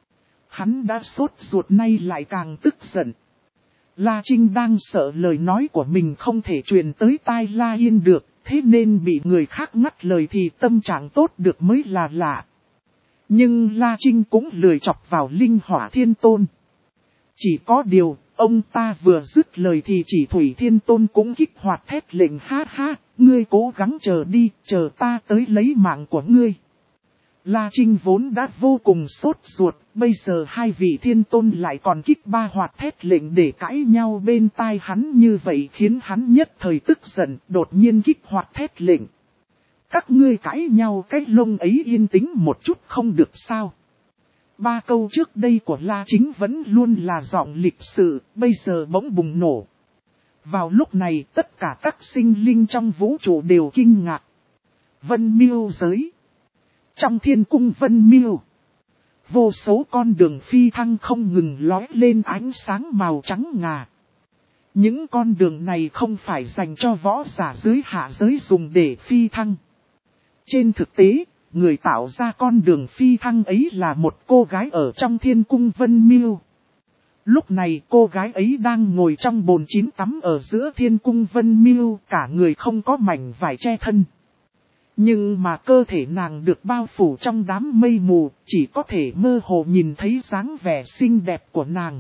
Hắn đã sốt ruột nay lại càng tức giận. La Trinh đang sợ lời nói của mình không thể truyền tới tai La Yên được, thế nên bị người khác ngắt lời thì tâm trạng tốt được mới là lạ. Nhưng La Trinh cũng lười chọc vào Linh Hỏa Thiên Tôn. Chỉ có điều, ông ta vừa dứt lời thì chỉ Thủy Thiên Tôn cũng kích hoạt thét lệnh: ha ha, ngươi cố gắng chờ đi, chờ ta tới lấy mạng của ngươi. La Trinh vốn đã vô cùng sốt ruột, bây giờ hai vị thiên tôn lại còn kích ba hoạt thét lệnh để cãi nhau bên tai hắn như vậy khiến hắn nhất thời tức giận, đột nhiên kích hoạt thét lệnh. Các ngươi cãi nhau cái lông ấy yên tĩnh một chút không được sao? Ba câu trước đây của La Chính vẫn luôn là giọng lịch sự, bây giờ bỗng bùng nổ. Vào lúc này tất cả các sinh linh trong vũ trụ đều kinh ngạc. Vân Miêu giới. Trong thiên cung Vân Miêu, vô số con đường phi thăng không ngừng lói lên ánh sáng màu trắng ngà. Những con đường này không phải dành cho võ giả dưới hạ giới dùng để phi thăng. Trên thực tế, người tạo ra con đường phi thăng ấy là một cô gái ở trong thiên cung Vân Miêu. Lúc này cô gái ấy đang ngồi trong bồn chín tắm ở giữa thiên cung Vân Miêu, cả người không có mảnh vải che thân. Nhưng mà cơ thể nàng được bao phủ trong đám mây mù, chỉ có thể mơ hồ nhìn thấy dáng vẻ xinh đẹp của nàng.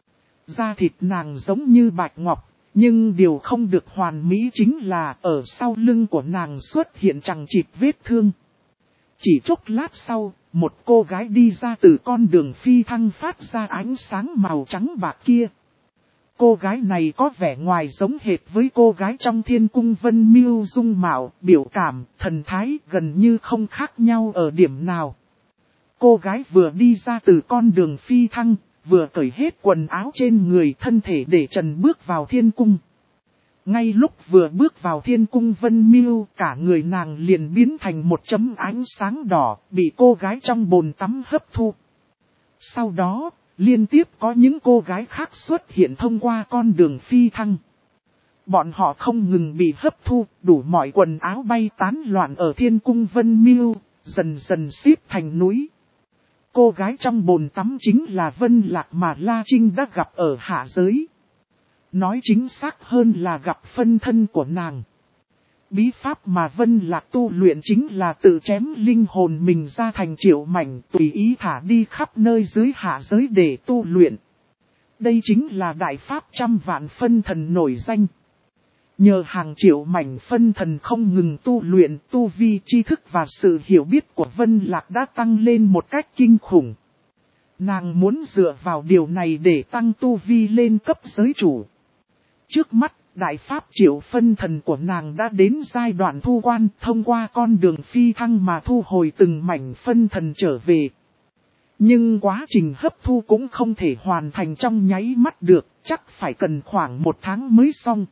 Da thịt nàng giống như bạch ngọc, nhưng điều không được hoàn mỹ chính là ở sau lưng của nàng xuất hiện chằng chịt vết thương. Chỉ chốc lát sau, một cô gái đi ra từ con đường phi thăng phát ra ánh sáng màu trắng bạc kia. Cô gái này có vẻ ngoài giống hệt với cô gái trong thiên cung Vân Miêu, dung mạo, biểu cảm, thần thái gần như không khác nhau ở điểm nào. Cô gái vừa đi ra từ con đường phi thăng, vừa cởi hết quần áo trên người thân thể để trần bước vào thiên cung. Ngay lúc vừa bước vào thiên cung Vân Miêu, cả người nàng liền biến thành một chấm ánh sáng đỏ, bị cô gái trong bồn tắm hấp thu. Sau đó, liên tiếp có những cô gái khác xuất hiện thông qua con đường phi thăng. Bọn họ không ngừng bị hấp thu, đủ mọi quần áo bay tán loạn ở thiên cung Vân Miêu, dần dần xếp thành núi. Cô gái trong bồn tắm chính là Vân Lạc mà La Trinh đã gặp ở hạ giới. Nói chính xác hơn là gặp phân thân của nàng. Bí pháp mà Vân Lạc tu luyện chính là tự chém linh hồn mình ra thành triệu mảnh, tùy ý thả đi khắp nơi dưới hạ giới để tu luyện. Đây chính là đại pháp trăm vạn phân thần nổi danh. Nhờ hàng triệu mảnh phân thần không ngừng tu luyện, tu vi, tri thức và sự hiểu biết của Vân Lạc đã tăng lên một cách kinh khủng. Nàng muốn dựa vào điều này để tăng tu vi lên cấp giới chủ. Trước mắt, đại pháp triệu phân thần của nàng đã đến giai đoạn thu quan, thông qua con đường phi thăng mà thu hồi từng mảnh phân thần trở về. Nhưng quá trình hấp thu cũng không thể hoàn thành trong nháy mắt được, chắc phải cần khoảng một tháng mới xong.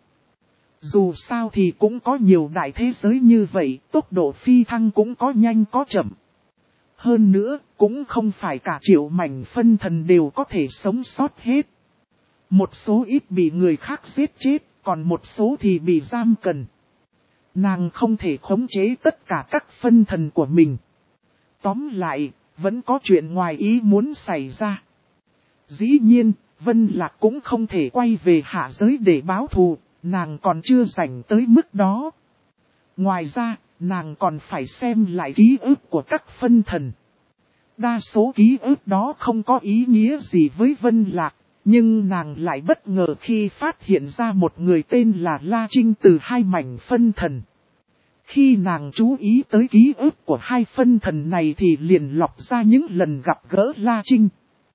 Dù sao thì cũng có nhiều đại thế giới như vậy, tốc độ phi thăng cũng có nhanh có chậm. Hơn nữa, cũng không phải cả triệu mảnh phân thần đều có thể sống sót hết. Một số ít bị người khác giết chết, còn một số thì bị giam cầm. Nàng không thể khống chế tất cả các phân thần của mình. Tóm lại, vẫn có chuyện ngoài ý muốn xảy ra. Dĩ nhiên, Vân Lạc cũng không thể quay về hạ giới để báo thù, nàng còn chưa rảnh tới mức đó. Ngoài ra, nàng còn phải xem lại ký ức của các phân thần. Đa số ký ức đó không có ý nghĩa gì với Vân Lạc, nhưng nàng lại bất ngờ khi phát hiện ra một người tên là La Trinh từ hai mảnh phân thần. Khi nàng chú ý tới ký ức của hai phân thần này thì liền lọc ra những lần gặp gỡ La Trinh.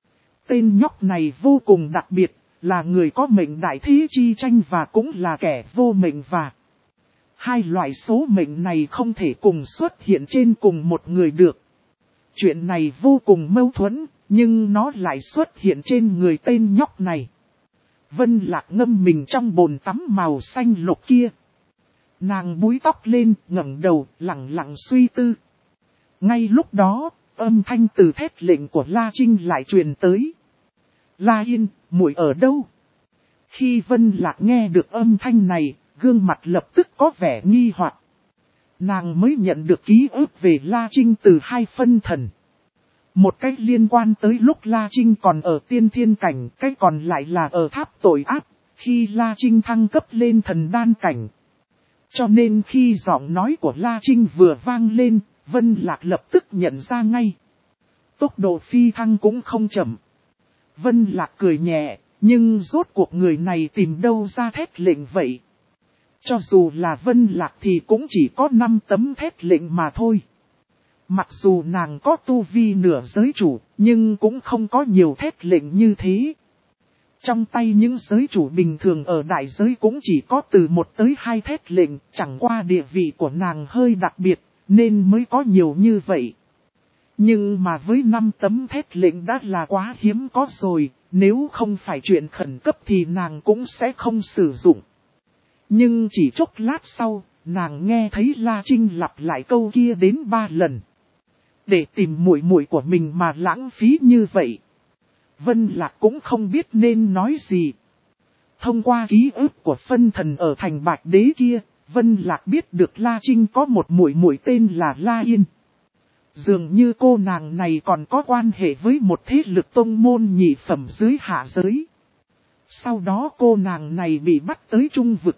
Tên nhóc này vô cùng đặc biệt, là người có mệnh đại thế chi tranh và cũng là kẻ vô mệnh và. Hai loại số mệnh này không thể cùng xuất hiện trên cùng một người được. Chuyện này vô cùng mâu thuẫn, nhưng nó lại xuất hiện trên người tên nhóc này. Vân Lạc ngâm mình trong bồn tắm màu xanh lục kia. Nàng búi tóc lên, ngẩng đầu, lặng lặng suy tư. Ngay lúc đó, âm thanh từ thét lệnh của La Trinh lại truyền tới. La Yên, muội ở đâu? Khi Vân Lạc nghe được âm thanh này, gương mặt lập tức có vẻ nghi hoặc. Nàng mới nhận được ký ức về La Trinh từ hai phân thần. Một cách liên quan tới lúc La Trinh còn ở tiên thiên cảnh, cách còn lại là ở tháp tội ác, khi La Trinh thăng cấp lên thần đan cảnh. Cho nên khi giọng nói của La Trinh vừa vang lên, Vân Lạc lập tức nhận ra ngay. Tốc độ phi thăng cũng không chậm. Vân Lạc cười nhẹ, nhưng rốt cuộc người này tìm đâu ra thét lệnh vậy? Cho dù là Vân Lạc thì cũng chỉ có năm tấm thét lệnh mà thôi. Mặc dù nàng có tu vi nửa giới chủ, nhưng cũng không có nhiều thét lệnh như thế. Trong tay những giới chủ bình thường ở đại giới cũng chỉ có từ một tới hai thét lệnh, chẳng qua địa vị của nàng hơi đặc biệt, nên mới có nhiều như vậy. Nhưng mà với năm tấm thét lệnh đã là quá hiếm có rồi, nếu không phải chuyện khẩn cấp thì nàng cũng sẽ không sử dụng. Nhưng chỉ chốc lát sau, nàng nghe thấy La Trinh lặp lại câu kia đến ba lần. Để tìm muội muội của mình mà lãng phí như vậy. Vân Lạc cũng không biết nên nói gì. Thông qua ký ức của phân thần ở thành Bạch Đế kia, Vân Lạc biết được La Trinh có một muội muội tên là La Yên. Dường như cô nàng này còn có quan hệ với một thế lực tông môn nhị phẩm dưới hạ giới. Sau đó cô nàng này bị bắt tới trung vực.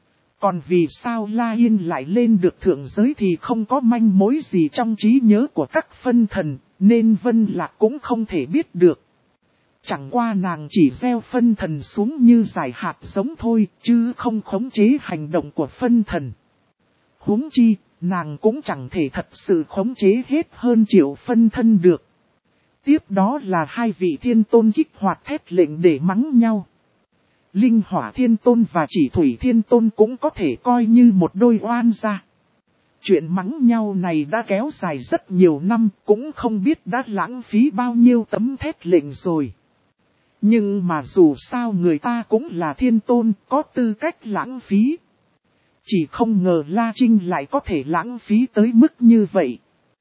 Còn vì sao La Yên lại lên được thượng giới thì không có manh mối gì trong trí nhớ của các phân thần, nên Vân Lạc cũng không thể biết được. Chẳng qua nàng chỉ gieo phân thần xuống như giải hạt giống thôi, chứ không khống chế hành động của phân thần. Huống chi, nàng cũng chẳng thể thật sự khống chế hết hơn triệu phân thân được. Tiếp đó là hai vị thiên tôn kích hoạt thét lệnh để mắng nhau. Linh Hỏa Thiên Tôn và Chỉ Thủy Thiên Tôn cũng có thể coi như một đôi oan gia. Chuyện mắng nhau này đã kéo dài rất nhiều năm, cũng không biết đã lãng phí bao nhiêu tấm thét lệnh rồi. Nhưng mà dù sao người ta cũng là Thiên Tôn, có tư cách lãng phí. Chỉ không ngờ La Trinh lại có thể lãng phí tới mức như vậy.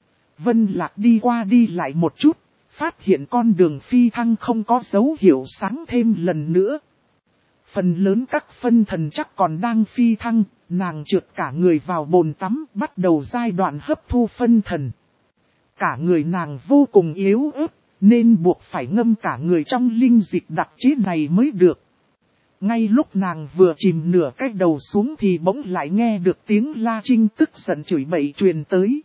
Vân Lạc đi qua đi lại một chút, phát hiện con đường phi thăng không có dấu hiệu sáng thêm lần nữa. Phần lớn các phân thần chắc còn đang phi thăng, nàng trượt cả người vào bồn tắm, bắt đầu giai đoạn hấp thu phân thần. Cả người nàng vô cùng yếu ớt, nên buộc phải ngâm cả người trong linh dịch đặc chế này mới được. Ngay lúc nàng vừa chìm nửa cái đầu xuống thì bỗng lại nghe được tiếng La Trinh tức giận chửi bậy truyền tới.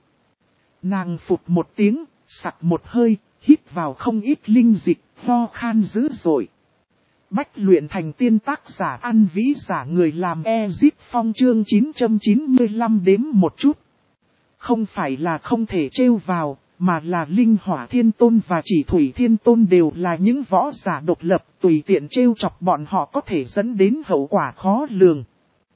Nàng phụt một tiếng, sặc một hơi, hít vào không ít linh dịch, ho khan dữ dội. Bách luyện thành tiên tác giả ăn vĩ giả người làm Ezip Phong chương chín trăm chín mươi lăm đếm một chút. Không phải là không thể trêu vào, mà là Linh Hỏa Thiên Tôn và Chỉ Thủy Thiên Tôn đều là những võ giả độc lập, tùy tiện trêu chọc bọn họ có thể dẫn đến hậu quả khó lường.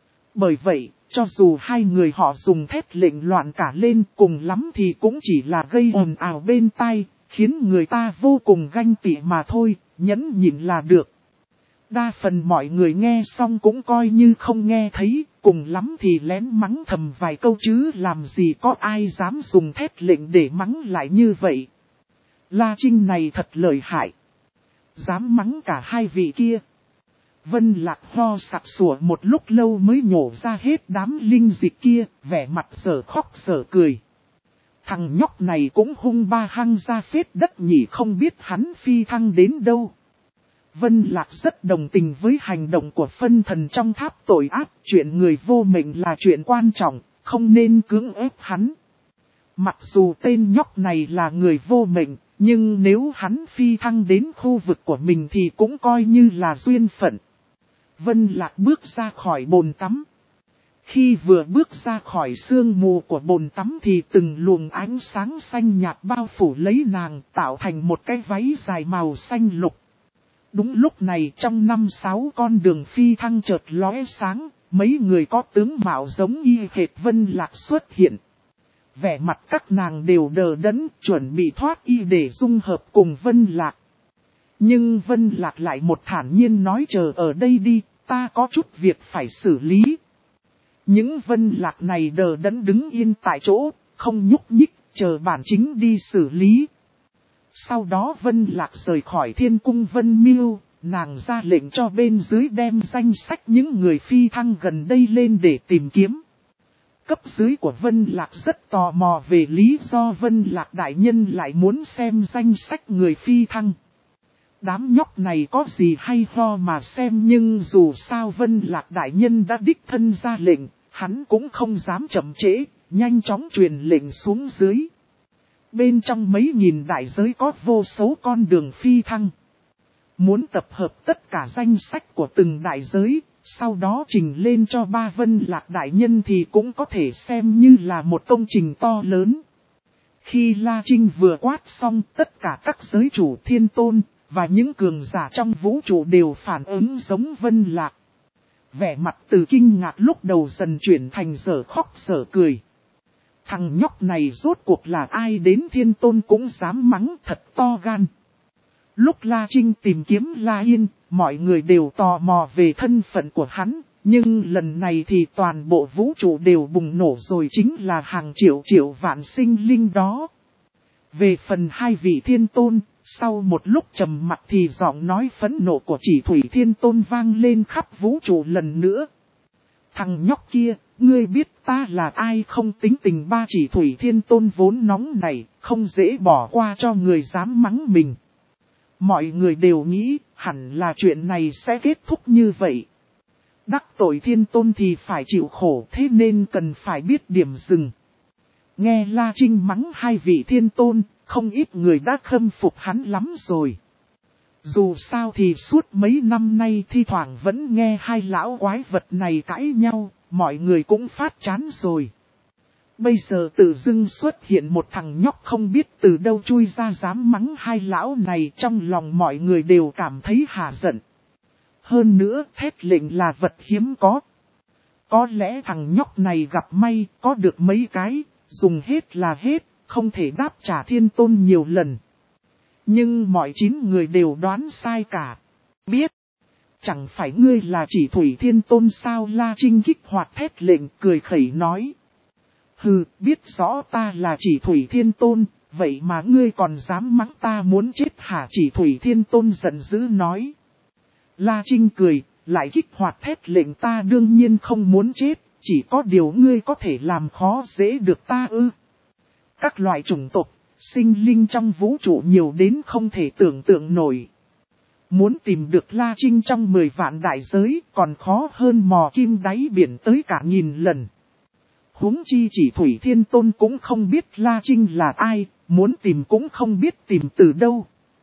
Bởi vậy, cho dù hai người họ dùng thét lệnh loạn cả lên, cùng lắm thì cũng chỉ là gây ồn ào bên tai, khiến người ta vô cùng ganh tị mà thôi, nhẫn nhịn là được. Đa phần mọi người nghe xong cũng coi như không nghe thấy, cùng lắm thì lén mắng thầm vài câu chứ làm gì có ai dám dùng thét lệnh để mắng lại như vậy. La Trinh này thật lợi hại. Dám mắng cả hai vị kia. Vân Lạc ho sặc sủa một lúc lâu mới nhổ ra hết đám linh dịch kia, vẻ mặt sở khóc sở cười. Thằng nhóc này cũng hung ba hăng ra phết đất nhỉ, không biết hắn phi thăng đến đâu. Vân Lạc rất đồng tình với hành động của phân thần trong tháp tội ác, chuyện người vô mệnh là chuyện quan trọng, không nên cưỡng ép hắn. Mặc dù tên nhóc này là người vô mệnh, nhưng nếu hắn phi thăng đến khu vực của mình thì cũng coi như là duyên phận. Vân Lạc bước ra khỏi bồn tắm. Khi vừa bước ra khỏi sương mù của bồn tắm thì từng luồng ánh sáng xanh nhạt bao phủ lấy nàng, tạo thành một cái váy dài màu xanh lục. Đúng lúc này trong năm sáu con đường phi thăng chợt lóe sáng, mấy người có tướng mạo giống y hệt Vân Lạc xuất hiện. Vẻ mặt các nàng đều đờ đẫn, chuẩn bị thoát y để dung hợp cùng Vân Lạc. Nhưng Vân Lạc lại một thản nhiên nói chờ ở đây đi, ta có chút việc phải xử lý. Những Vân Lạc này đờ đẫn đứng yên tại chỗ, không nhúc nhích, chờ bản chính đi xử lý. Sau đó Vân Lạc rời khỏi thiên cung Vân Miêu, nàng ra lệnh cho bên dưới đem danh sách những người phi thăng gần đây lên để tìm kiếm. Cấp dưới của Vân Lạc rất tò mò về lý do Vân Lạc đại nhân lại muốn xem danh sách người phi thăng. Đám nhóc này có gì hay ho mà xem, nhưng dù sao Vân Lạc đại nhân đã đích thân ra lệnh, hắn cũng không dám chậm trễ, nhanh chóng truyền lệnh xuống dưới. Bên trong mấy nghìn đại giới có vô số con đường phi thăng. Muốn tập hợp tất cả danh sách của từng đại giới, sau đó trình lên cho ba Vân Lạc đại nhân thì cũng có thể xem như là một công trình to lớn. Khi La Trinh vừa quát xong, tất cả các giới chủ thiên tôn và những cường giả trong vũ trụ đều phản ứng giống Vân Lạc. Vẻ mặt từ kinh ngạc lúc đầu dần chuyển thành dở khóc dở cười. Thằng nhóc này rốt cuộc là ai đến thiên tôn cũng dám mắng, thật to gan. Lúc La Trinh tìm kiếm La Yên, mọi người đều tò mò về thân phận của hắn, Nhưng lần này thì toàn bộ vũ trụ đều bùng nổ rồi, chính là hàng triệu triệu vạn sinh linh đó. Về phần hai vị thiên tôn, sau một lúc trầm mặc thì giọng nói phẫn nộ của Chỉ Thủy Thiên Tôn vang lên khắp vũ trụ lần nữa. Thằng nhóc kia, ngươi biết ta là ai không? Tính tình ba Chỉ Thủy Thiên Tôn vốn nóng này, không dễ bỏ qua cho người dám mắng mình. Mọi người đều nghĩ hẳn là chuyện này sẽ kết thúc như vậy. Đắc tội thiên tôn thì phải chịu khổ, thế nên cần phải biết điểm dừng. Nghe La Trinh mắng hai vị thiên tôn, không ít người đã khâm phục hắn lắm rồi. Dù sao thì suốt mấy năm nay thi thoảng vẫn nghe hai lão quái vật này cãi nhau, mọi người cũng phát chán rồi. Bây giờ tự dưng xuất hiện một thằng nhóc không biết từ đâu chui ra dám mắng hai lão này, trong lòng mọi người đều cảm thấy hả giận. Hơn nữa, thét lệnh là vật hiếm có. Có lẽ thằng nhóc này gặp may, có được mấy cái, dùng hết là hết, không thể đáp trả thiên tôn nhiều lần. Nhưng mọi chín người đều đoán sai cả. Biết, chẳng phải ngươi là Chỉ Thủy Thiên Tôn sao? La Trinh kích hoạt thét lệnh, cười khẩy nói. Hừ, biết rõ ta là Chỉ Thủy Thiên Tôn, vậy mà ngươi còn dám mắng ta muốn chết hả? Chỉ Thủy Thiên Tôn giận dữ nói. La Trinh cười, lại kích hoạt thét lệnh, ta đương nhiên không muốn chết, chỉ có điều ngươi có thể làm khó dễ được ta ư. Các loại chủng tộc, sinh linh trong vũ trụ nhiều đến không thể tưởng tượng nổi. Muốn tìm được La Trinh trong mười vạn đại giới còn khó hơn mò kim đáy biển tới cả nghìn lần. Huống chi Chỉ Thủy Thiên Tôn cũng không biết La Trinh là ai, muốn tìm cũng không biết tìm từ đâu.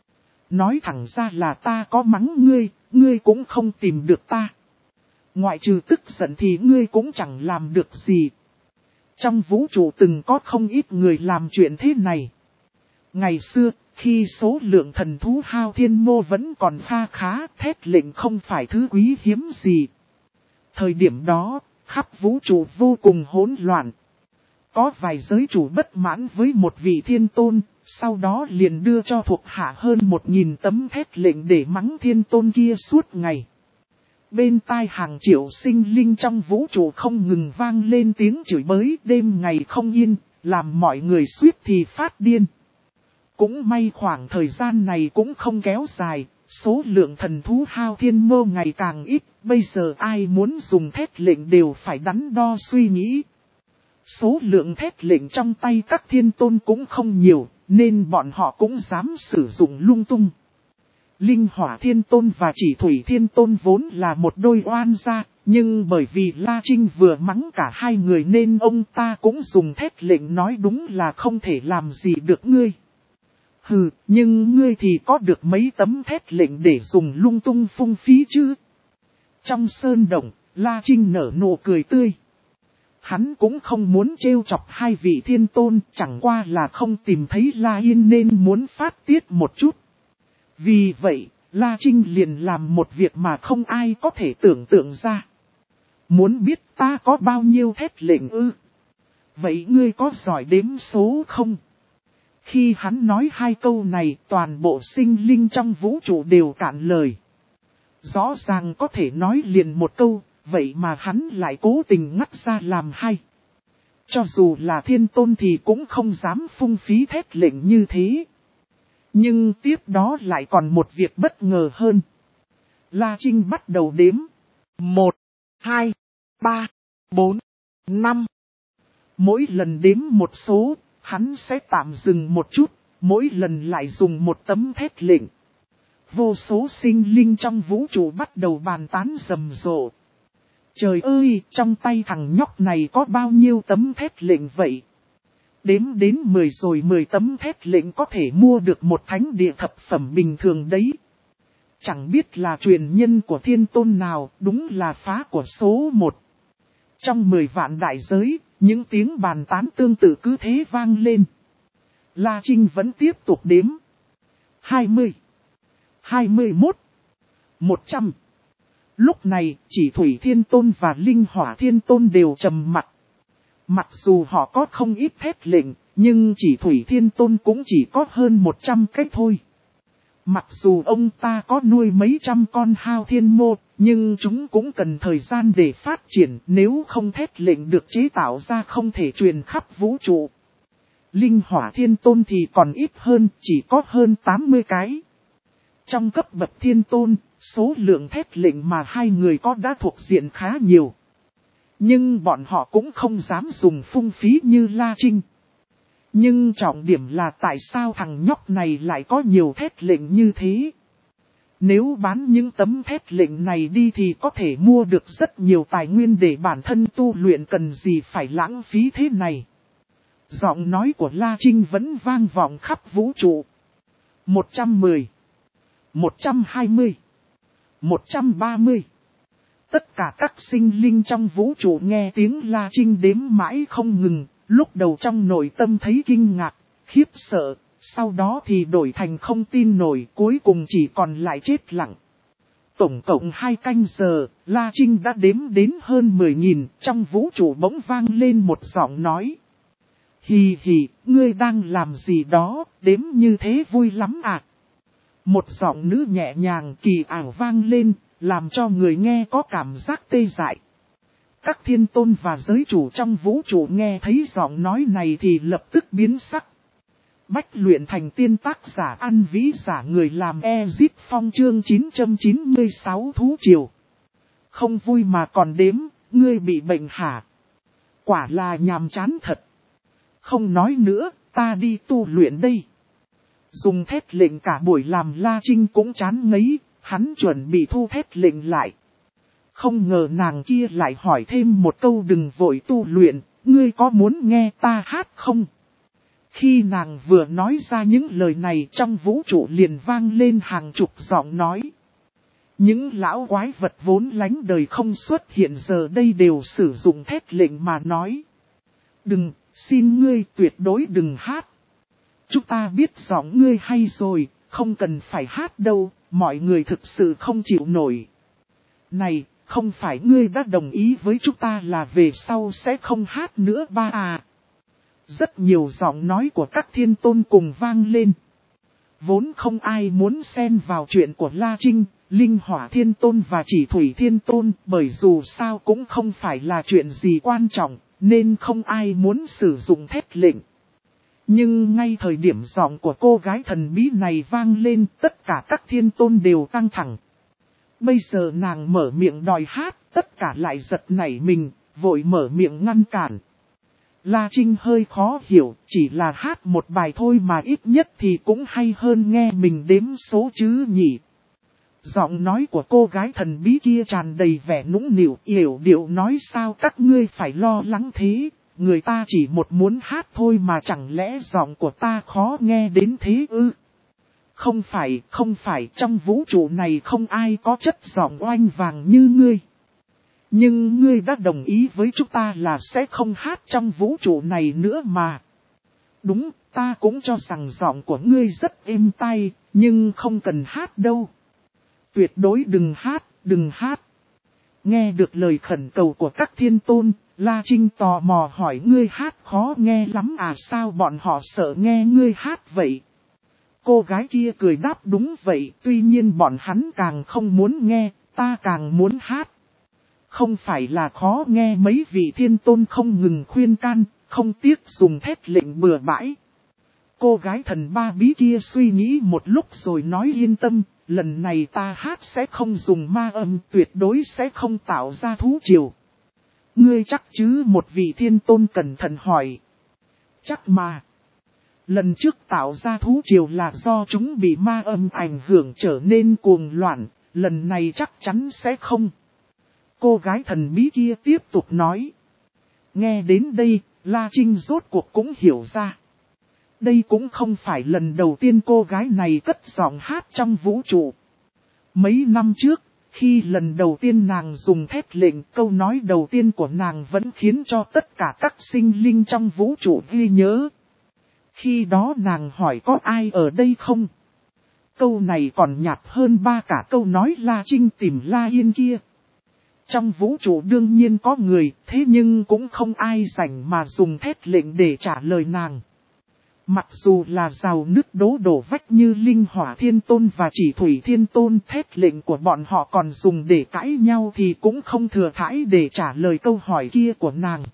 Nói thẳng ra là ta có mắng ngươi, ngươi cũng không tìm được ta. Ngoại trừ tức giận thì ngươi cũng chẳng làm được gì. Trong vũ trụ từng có không ít người làm chuyện thế này. Ngày xưa, khi số lượng thần thú hao thiên mô vẫn còn kha khá, thét lệnh không phải thứ quý hiếm gì. Thời điểm đó, khắp vũ trụ vô cùng hỗn loạn. Có vài giới chủ bất mãn với một vị thiên tôn, sau đó liền đưa cho thuộc hạ hơn một nghìn tấm thét lệnh để mắng thiên tôn kia suốt ngày. Bên tai hàng triệu sinh linh trong vũ trụ không ngừng vang lên tiếng chửi bới, đêm ngày không yên, làm mọi người suýt thì phát điên. Cũng may khoảng thời gian này cũng không kéo dài, số lượng thần thú hao thiên mô ngày càng ít, bây giờ ai muốn dùng thét lệnh đều phải đắn đo suy nghĩ. Số lượng thét lệnh trong tay các thiên tôn cũng không nhiều, nên bọn họ cũng dám sử dụng lung tung. Linh Hỏa Thiên Tôn và Chỉ Thủy Thiên Tôn vốn là một đôi oan gia, nhưng bởi vì La Trinh vừa mắng cả hai người nên ông ta cũng dùng thét lệnh nói đúng là không thể làm gì được ngươi. Hừ, nhưng ngươi thì có được mấy tấm thét lệnh để dùng lung tung phung phí chứ? Trong sơn động, La Trinh nở nụ cười tươi. Hắn cũng không muốn trêu chọc hai vị thiên tôn, chẳng qua là không tìm thấy La Yên nên muốn phát tiết một chút. Vì vậy, La Trinh liền làm một việc mà không ai có thể tưởng tượng ra. Muốn biết ta có bao nhiêu thét lệnh ư? Vậy ngươi có giỏi đếm số không? Khi hắn nói hai câu này, toàn bộ sinh linh trong vũ trụ đều cạn lời. Rõ ràng có thể nói liền một câu, vậy mà hắn lại cố tình ngắt ra làm hai. Cho dù là thiên tôn thì cũng không dám phung phí thét lệnh như thế. Nhưng tiếp đó lại còn một việc bất ngờ hơn. La Trinh bắt đầu đếm. Một, hai, ba, bốn, năm. Mỗi lần đếm một số, hắn sẽ tạm dừng một chút, mỗi lần lại dùng một tấm thét lệnh. Vô số sinh linh trong vũ trụ bắt đầu bàn tán rầm rộ. Trời ơi, trong tay thằng nhóc này có bao nhiêu tấm thét lệnh vậy? Đếm đến mười rồi, mười tấm thét lệnh có thể mua được một thánh địa thập phẩm bình thường đấy. Chẳng biết là truyền nhân của thiên tôn nào, đúng là phá của số một. Trong mười vạn đại giới, những tiếng bàn tán tương tự cứ thế vang lên. La Trinh vẫn tiếp tục đếm. hai mươi, hai mươi mốt, một trăm. Lúc này, Chỉ Thủy Thiên Tôn và Linh Hỏa Thiên Tôn đều trầm mặt. Mặc dù họ có không ít thét lệnh, nhưng Chỉ Thủy Thiên Tôn cũng chỉ có hơn một trăm cái thôi. Mặc dù ông ta có nuôi mấy trăm con hao thiên mô, Nhưng chúng cũng cần thời gian để phát triển, nếu không thét lệnh được chế tạo ra không thể truyền khắp vũ trụ. Linh hỏa thiên tôn thì còn ít hơn, chỉ có hơn tám mươi cái. Trong cấp bậc thiên tôn, số lượng thét lệnh mà hai người có đã thuộc diện khá nhiều. Nhưng bọn họ cũng không dám dùng phung phí như La Trinh. Nhưng trọng điểm là tại sao thằng nhóc này lại có nhiều thét lệnh như thế? Nếu bán những tấm thét lệnh này đi thì có thể mua được rất nhiều tài nguyên để bản thân tu luyện, cần gì phải lãng phí thế này. Giọng nói của La Trinh vẫn vang vọng khắp vũ trụ. một trăm mười, một trăm hai mươi, một trăm ba mươi. Tất cả các sinh linh trong vũ trụ nghe tiếng La Trinh đếm mãi không ngừng, lúc đầu trong nội tâm thấy kinh ngạc, khiếp sợ, sau đó thì đổi thành không tin nổi, cuối cùng chỉ còn lại chết lặng. Tổng cộng hai canh giờ, La Trinh đã đếm đến hơn mười nghìn, trong vũ trụ bỗng vang lên một giọng nói. Hì hì, ngươi đang làm gì đó, đếm như thế vui lắm à? Một giọng nữ nhẹ nhàng kỳ ảo vang lên, làm cho người nghe có cảm giác tê dại. Các thiên tôn và giới chủ trong vũ trụ nghe thấy giọng nói này thì lập tức biến sắc. Bách luyện thành tiên tác giả ăn vĩ giả người làm Ezit Phong chương chín trăm chín mươi sáu thú triều. Không vui mà còn đếm, ngươi bị bệnh hả? Quả là nhàm chán thật. Không nói nữa, ta đi tu luyện đây. Dùng thét lệnh cả buổi làm La Trinh cũng chán ngấy, hắn chuẩn bị thu thét lệnh lại. Không ngờ nàng kia lại hỏi thêm một câu, đừng vội tu luyện, ngươi có muốn nghe ta hát không? Khi nàng vừa nói ra những lời này, trong vũ trụ liền vang lên hàng chục giọng nói. Những lão quái vật vốn lánh đời không xuất hiện giờ đây đều sử dụng thét lệnh mà nói. Đừng, xin ngươi tuyệt đối đừng hát. Chúng ta biết giọng ngươi hay rồi, không cần phải hát đâu, mọi người thực sự không chịu nổi. Này, không phải ngươi đã đồng ý với chúng ta là về sau sẽ không hát nữa ba à? Rất nhiều giọng nói của các thiên tôn cùng vang lên. Vốn không ai muốn xen vào chuyện của La Trinh, Linh Hỏa Thiên Tôn và Chỉ Thủy Thiên Tôn, bởi dù sao cũng không phải là chuyện gì quan trọng, nên không ai muốn sử dụng thét lệnh. Nhưng ngay thời điểm giọng của cô gái thần bí này vang lên, tất cả các thiên tôn đều căng thẳng. Bây giờ nàng mở miệng đòi hát, tất cả lại giật nảy mình, vội mở miệng ngăn cản. La Trinh hơi khó hiểu, chỉ là hát một bài thôi mà ít nhất thì cũng hay hơn nghe mình đếm số chứ nhỉ. Giọng nói của cô gái thần bí kia tràn đầy vẻ nũng nịu, yểu điệu nói sao các ngươi phải lo lắng thế, người ta chỉ một muốn hát thôi mà chẳng lẽ giọng của ta khó nghe đến thế ư? Không phải, không phải, trong vũ trụ này không ai có chất giọng oanh vàng như ngươi. Nhưng ngươi đã đồng ý với chúng ta là sẽ không hát trong vũ trụ này nữa mà. Đúng, ta cũng cho rằng giọng của ngươi rất êm tai, nhưng không cần hát đâu. Tuyệt đối đừng hát, đừng hát. Nghe được lời khẩn cầu của các thiên tôn, La Trinh tò mò hỏi ngươi hát khó nghe lắm à, sao bọn họ sợ nghe ngươi hát vậy? Cô gái kia cười đáp đúng vậy, tuy nhiên bọn hắn càng không muốn nghe, ta càng muốn hát. Không phải là khó nghe, mấy vị thiên tôn không ngừng khuyên can, không tiếc dùng thét lệnh bừa bãi. Cô gái thần ba bí kia suy nghĩ một lúc rồi nói yên tâm, lần này ta hát sẽ không dùng ma âm, tuyệt đối sẽ không tạo ra thú triều. Ngươi chắc chứ? Một vị thiên tôn cẩn thận hỏi. Chắc mà. Lần trước tạo ra thú triều là do chúng bị ma âm ảnh hưởng trở nên cuồng loạn, lần này chắc chắn sẽ không. Cô gái thần bí kia tiếp tục nói. Nghe đến đây, La Trinh rốt cuộc cũng hiểu ra. Đây cũng không phải lần đầu tiên cô gái này cất giọng hát trong vũ trụ. Mấy năm trước, khi lần đầu tiên nàng dùng thét lệnh, câu nói đầu tiên của nàng vẫn khiến cho tất cả các sinh linh trong vũ trụ ghi nhớ. Khi đó nàng hỏi có ai ở đây không? Câu này còn nhạt hơn ba cả câu nói La Trinh tìm La Yên kia. Trong vũ trụ đương nhiên có người, thế nhưng cũng không ai rảnh mà dùng thét lệnh để trả lời nàng. Mặc dù là rào nước đố đổ vách như Linh Hỏa Thiên Tôn và Chỉ Thủy Thiên Tôn, thét lệnh của bọn họ còn dùng để cãi nhau thì cũng không thừa thãi để trả lời câu hỏi kia của nàng.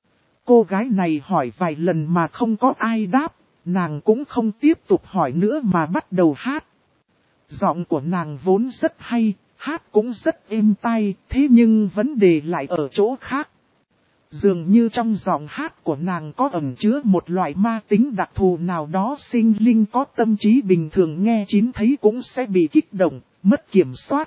Cô gái này hỏi vài lần mà không có ai đáp, nàng cũng không tiếp tục hỏi nữa mà bắt đầu hát. Giọng của nàng vốn rất hay, hát cũng rất êm tai, thế nhưng vấn đề lại ở chỗ khác. Dường như trong giọng hát của nàng có ẩn chứa một loại ma tính đặc thù nào đó, sinh linh có tâm trí bình thường nghe chín thấy cũng sẽ bị kích động, mất kiểm soát.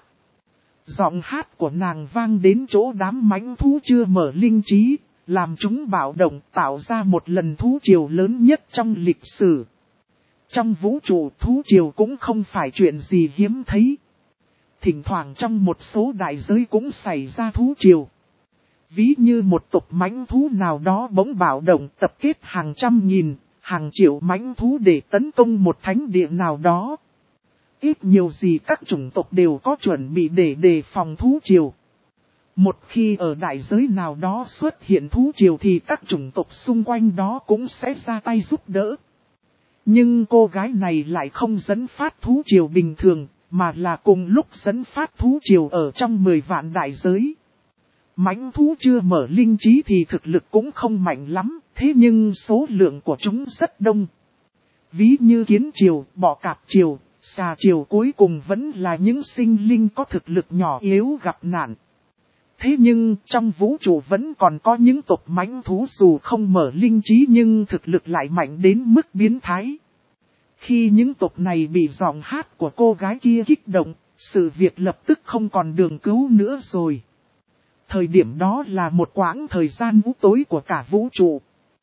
Giọng hát của nàng vang đến chỗ đám mãnh thú chưa mở linh trí, làm chúng bạo động, tạo ra một lần thú triều lớn nhất trong lịch sử. Trong vũ trụ, thú triều cũng không phải chuyện gì hiếm thấy. Thỉnh thoảng trong một số đại giới cũng xảy ra thú triều. Ví như một tộc mãnh thú nào đó bỗng bạo động, tập kết hàng trăm nghìn, hàng triệu mãnh thú để tấn công một thánh địa nào đó. Ít nhiều gì các chủng tộc đều có chuẩn bị để đề phòng thú triều. Một khi ở đại giới nào đó xuất hiện thú triều thì các chủng tộc xung quanh đó cũng sẽ ra tay giúp đỡ. Nhưng cô gái này lại không dẫn phát thú triều bình thường, mà là cùng lúc dẫn phát thú triều ở trong mười vạn đại giới. Mãnh thú chưa mở linh trí thì thực lực cũng không mạnh lắm, thế nhưng số lượng của chúng rất đông. Ví như kiến triều, bọ cạp triều, xà triều cuối cùng vẫn là những sinh linh có thực lực nhỏ yếu gặp nạn. Thế nhưng trong vũ trụ vẫn còn có những tộc mãnh thú dù không mở linh trí nhưng thực lực lại mạnh đến mức biến thái. Khi những tộc này bị giọng hát của cô gái kia kích động, sự việc lập tức không còn đường cứu nữa rồi. Thời điểm đó là một quãng thời gian u tối của cả vũ trụ.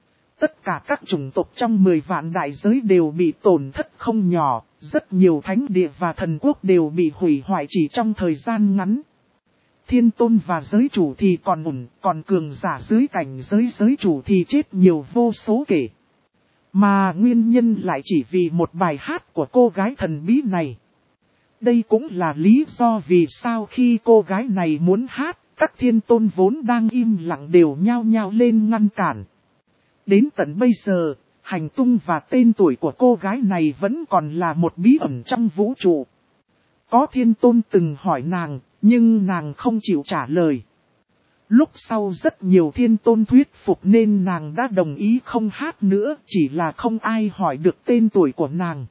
Tất cả các chủng tộc trong mười vạn đại giới đều bị tổn thất không nhỏ, rất nhiều thánh địa và thần quốc đều bị hủy hoại chỉ trong thời gian ngắn. Thiên tôn và giới chủ thì còn ổn, còn cường giả dưới cảnh giới giới chủ thì chết nhiều vô số kể. Mà nguyên nhân lại chỉ vì một bài hát của cô gái thần bí này. Đây cũng là lý do vì sao khi cô gái này muốn hát, các thiên tôn vốn đang im lặng đều nhao nhao lên ngăn cản. Đến tận bây giờ, hành tung và tên tuổi của cô gái này vẫn còn là một bí ẩn trong vũ trụ. Có thiên tôn từng hỏi nàng, nhưng nàng không chịu trả lời. Lúc sau rất nhiều thiên tôn thuyết phục nên nàng đã đồng ý không hát nữa, chỉ là không ai hỏi được tên tuổi của nàng.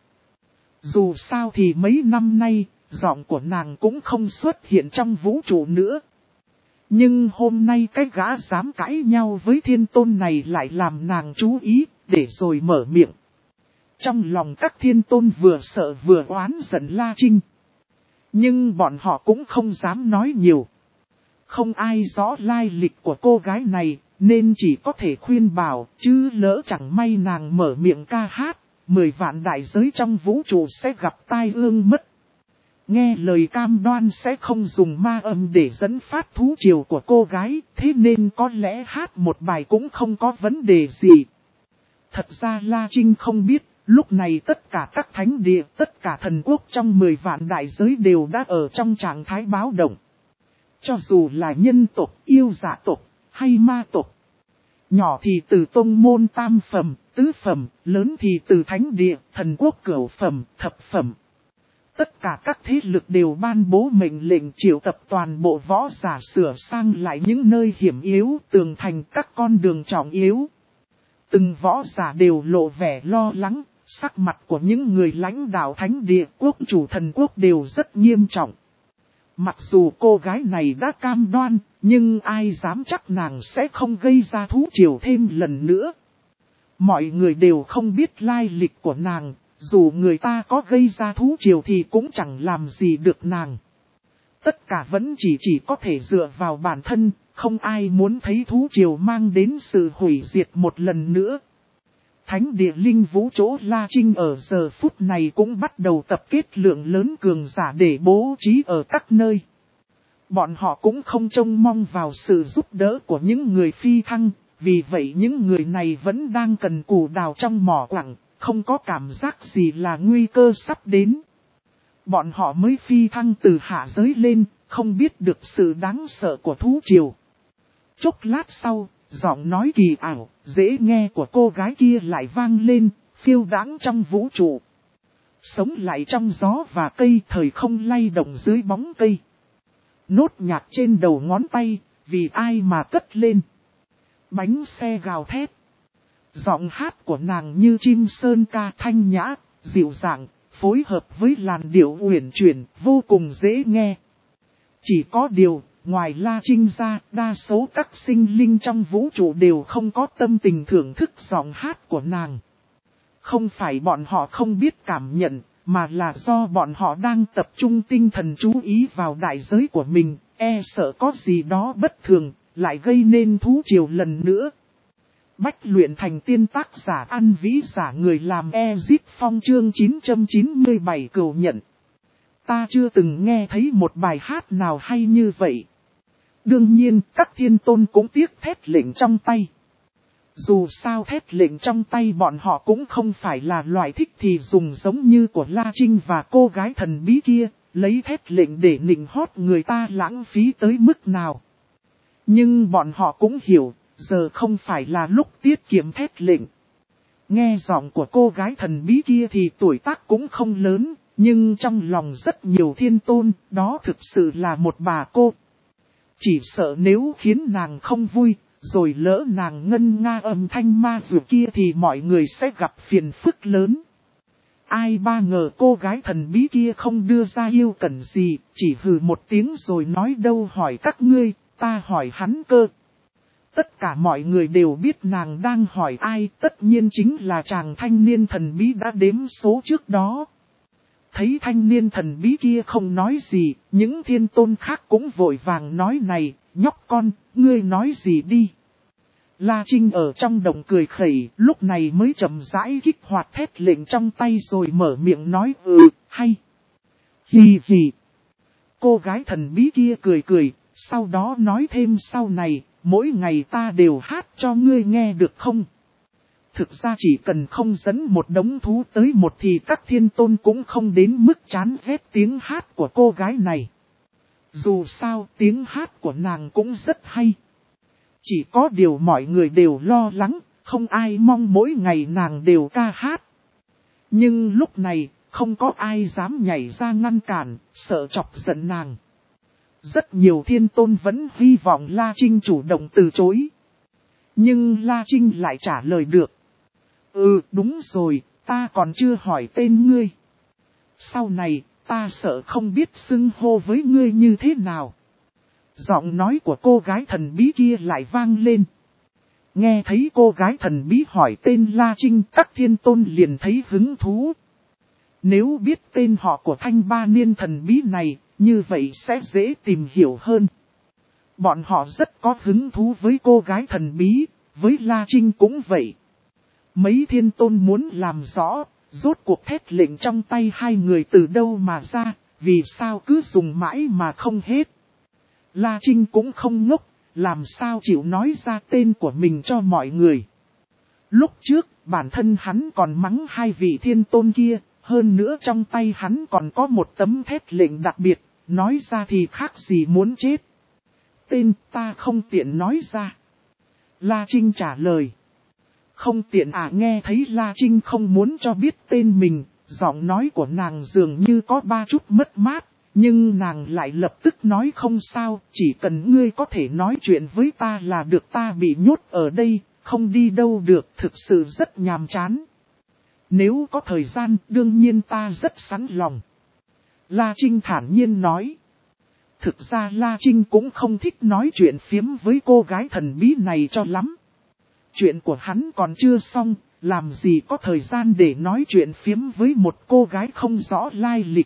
Dù sao thì mấy năm nay, giọng của nàng cũng không xuất hiện trong vũ trụ nữa. Nhưng hôm nay cái gã dám cãi nhau với thiên tôn này lại làm nàng chú ý, để rồi mở miệng. Trong lòng các thiên tôn vừa sợ vừa oán giận La Trinh. Nhưng bọn họ cũng không dám nói nhiều. Không ai rõ lai lịch của cô gái này, nên chỉ có thể khuyên bảo, chứ lỡ chẳng may nàng mở miệng ca hát, mười vạn đại giới trong vũ trụ sẽ gặp tai ương mất. Nghe lời cam đoan sẽ không dùng ma âm để dẫn phát thú triều của cô gái, thế nên có lẽ hát một bài cũng không có vấn đề gì. Thật ra La Trinh không biết, lúc này tất cả các thánh địa, tất cả thần quốc trong mười vạn đại giới đều đã ở trong trạng thái báo động. Cho dù là nhân tộc, yêu giả tộc, hay ma tộc. Nhỏ thì từ tông môn tam phẩm, tứ phẩm, lớn thì từ thánh địa, thần quốc cửu phẩm, thập phẩm. Tất cả các thế lực đều ban bố mệnh lệnh triệu tập toàn bộ võ giả sửa sang lại những nơi hiểm yếu, tường thành các con đường trọng yếu. Từng võ giả đều lộ vẻ lo lắng, sắc mặt của những người lãnh đạo thánh địa quốc chủ thần quốc đều rất nghiêm trọng. Mặc dù cô gái này đã cam đoan, nhưng ai dám chắc nàng sẽ không gây ra thú triều thêm lần nữa. Mọi người đều không biết lai lịch của nàng, dù người ta có gây ra thú triều thì cũng chẳng làm gì được nàng. Tất cả vẫn chỉ chỉ có thể dựa vào bản thân, không ai muốn thấy thú triều mang đến sự hủy diệt một lần nữa. Thánh địa linh vũ chỗ La Trinh ở giờ phút này cũng bắt đầu tập kết lượng lớn cường giả để bố trí ở các nơi. Bọn họ cũng không trông mong vào sự giúp đỡ của những người phi thăng, vì vậy những người này vẫn đang cần cù đào trong mỏ quặng, không có cảm giác gì là nguy cơ sắp đến. Bọn họ mới phi thăng từ hạ giới lên, không biết được sự đáng sợ của thú triều. Chốc lát sau, giọng nói kỳ ảo, dễ nghe của cô gái kia lại vang lên, phiêu đãng trong vũ trụ. Sống lại trong gió và cây, thời không lay động dưới bóng cây. Nốt nhạc trên đầu ngón tay, vì ai mà cất lên. Bánh xe gào thét. Giọng hát của nàng như chim sơn ca thanh nhã, dịu dàng, phối hợp với làn điệu uyển chuyển, vô cùng dễ nghe. Chỉ có điều, ngoài La Trinh ra, đa số các sinh linh trong vũ trụ đều không có tâm tình thưởng thức giọng hát của nàng. Không phải bọn họ không biết cảm nhận, mà là do bọn họ đang tập trung tinh thần chú ý vào đại giới của mình, e sợ có gì đó bất thường, lại gây nên thú triều lần nữa. Bách luyện thành tiên tác giả An Vĩ giả người làm Ezip Phong chương chín trăm chín mươi bảy cừu nhận. Ta chưa từng nghe thấy một bài hát nào hay như vậy. Đương nhiên, các thiên tôn cũng tiếc thét lệnh trong tay. Dù sao thét lệnh trong tay bọn họ cũng không phải là loại thích thì dùng giống như của La Trinh và cô gái thần bí kia, lấy thét lệnh để nịnh hót người ta lãng phí tới mức nào. Nhưng bọn họ cũng hiểu, giờ không phải là lúc tiết kiệm thét lệnh. Nghe giọng của cô gái thần bí kia thì tuổi tác cũng không lớn, nhưng trong lòng rất nhiều thiên tôn, đó thực sự là một bà cô. Chỉ sợ nếu khiến nàng không vui, rồi lỡ nàng ngân nga âm thanh ma dược kia thì mọi người sẽ gặp phiền phức lớn. Ai ba ngờ cô gái thần bí kia không đưa ra yêu cần gì, chỉ hừ một tiếng rồi nói đâu hỏi các ngươi, ta hỏi hắn cơ. Tất cả mọi người đều biết nàng đang hỏi ai, tất nhiên chính là chàng thanh niên thần bí đã đếm số trước đó. Thấy thanh niên thần bí kia không nói gì, những thiên tôn khác cũng vội vàng nói này, nhóc con, ngươi nói gì đi. La Trinh ở trong đồng cười khẩy, lúc này mới chậm rãi kích hoạt thét lệnh trong tay rồi mở miệng nói ừ, hay. Hì hì. Cô gái thần bí kia cười cười, sau đó nói thêm sau này, mỗi ngày ta đều hát cho ngươi nghe được không? Thực ra chỉ cần không dẫn một đống thú tới một thì các thiên tôn cũng không đến mức chán ghét tiếng hát của cô gái này. Dù sao tiếng hát của nàng cũng rất hay. Chỉ có điều mọi người đều lo lắng, không ai mong mỗi ngày nàng đều ca hát. Nhưng lúc này, không có ai dám nhảy ra ngăn cản, sợ chọc giận nàng. Rất nhiều thiên tôn vẫn hy vọng La Trinh chủ động từ chối. Nhưng La Trinh lại trả lời được. Ừ, đúng rồi, ta còn chưa hỏi tên ngươi. Sau này, ta sợ không biết xưng hô với ngươi như thế nào. Giọng nói của cô gái thần bí kia lại vang lên. Nghe thấy cô gái thần bí hỏi tên La Trinh, các thiên tôn liền thấy hứng thú. Nếu biết tên họ của thanh ba niên thần bí này, như vậy sẽ dễ tìm hiểu hơn. Bọn họ rất có hứng thú với cô gái thần bí, với La Trinh cũng vậy. Mấy thiên tôn muốn làm rõ, rốt cuộc thét lệnh trong tay hai người từ đâu mà ra, vì sao cứ dùng mãi mà không hết. La Trinh cũng không ngốc, làm sao chịu nói ra tên của mình cho mọi người. Lúc trước, bản thân hắn còn mắng hai vị thiên tôn kia, hơn nữa trong tay hắn còn có một tấm thét lệnh đặc biệt, nói ra thì khác gì muốn chết. Tên ta không tiện nói ra. La Trinh trả lời. Không tiện à, nghe thấy La Trinh không muốn cho biết tên mình, giọng nói của nàng dường như có ba chút mất mát, nhưng nàng lại lập tức nói không sao, chỉ cần ngươi có thể nói chuyện với ta là được, ta bị nhốt ở đây, không đi đâu được, thực sự rất nhàm chán. Nếu có thời gian, đương nhiên ta rất sẵn lòng. La Trinh thản nhiên nói. Thực ra La Trinh cũng không thích nói chuyện phiếm với cô gái thần bí này cho lắm. Chuyện của hắn còn chưa xong, làm gì có thời gian để nói chuyện phiếm với một cô gái không rõ lai lịch.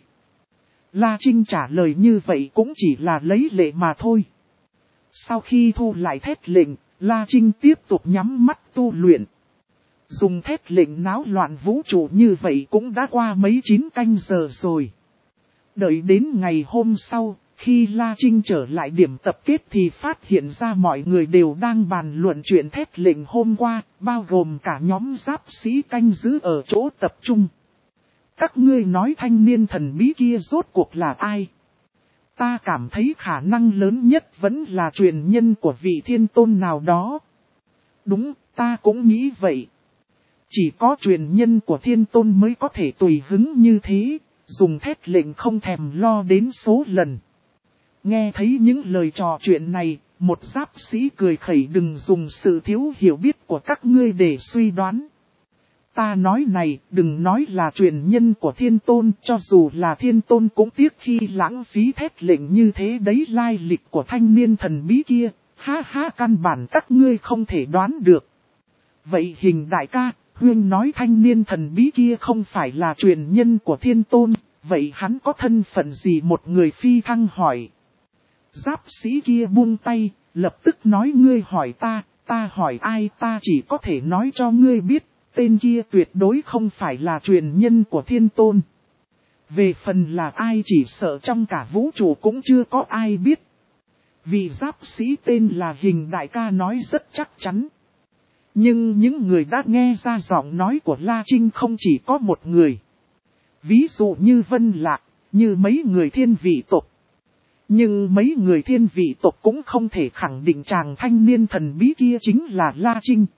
La Trinh trả lời như vậy cũng chỉ là lấy lệ mà thôi. Sau khi thu lại thét lệnh, La Trinh tiếp tục nhắm mắt tu luyện. Dùng thét lệnh náo loạn vũ trụ như vậy cũng đã qua mấy chín canh giờ rồi. Đợi đến ngày hôm sau, khi La Trinh trở lại điểm tập kết thì phát hiện ra mọi người đều đang bàn luận chuyện thét lệnh hôm qua, bao gồm cả nhóm giáp sĩ canh giữ ở chỗ tập trung. Các ngươi nói thanh niên thần bí kia rốt cuộc là ai? Ta cảm thấy khả năng lớn nhất vẫn là truyền nhân của vị thiên tôn nào đó. Đúng, ta cũng nghĩ vậy. Chỉ có truyền nhân của thiên tôn mới có thể tùy hứng như thế, dùng thét lệnh không thèm lo đến số lần. Nghe thấy những lời trò chuyện này, một giáp sĩ cười khẩy, đừng dùng sự thiếu hiểu biết của các ngươi để suy đoán. Ta nói này, đừng nói là truyền nhân của thiên tôn, cho dù là thiên tôn cũng tiếc khi lãng phí thét lệnh như thế đấy. Lai lịch của thanh niên thần bí kia, ha ha, căn bản các ngươi không thể đoán được. Vậy Hình đại ca, Huyên nói thanh niên thần bí kia không phải là truyền nhân của thiên tôn, vậy hắn có thân phận gì? Một người phi thăng hỏi. Giáp sĩ kia buông tay, lập tức nói, ngươi hỏi ta, ta hỏi ai? Ta chỉ có thể nói cho ngươi biết, tên kia tuyệt đối không phải là truyền nhân của thiên tôn. Về phần là ai chỉ sợ trong cả vũ trụ cũng chưa có ai biết. Vị giáp sĩ tên là Hình đại ca nói rất chắc chắn. Nhưng những người đã nghe ra giọng nói của La Trinh không chỉ có một người. Ví dụ như Vân Lạc, như mấy người thiên vị tộc. Nhưng mấy người thiên vị tộc cũng không thể khẳng định chàng thanh niên thần bí kia chính là La Trinh.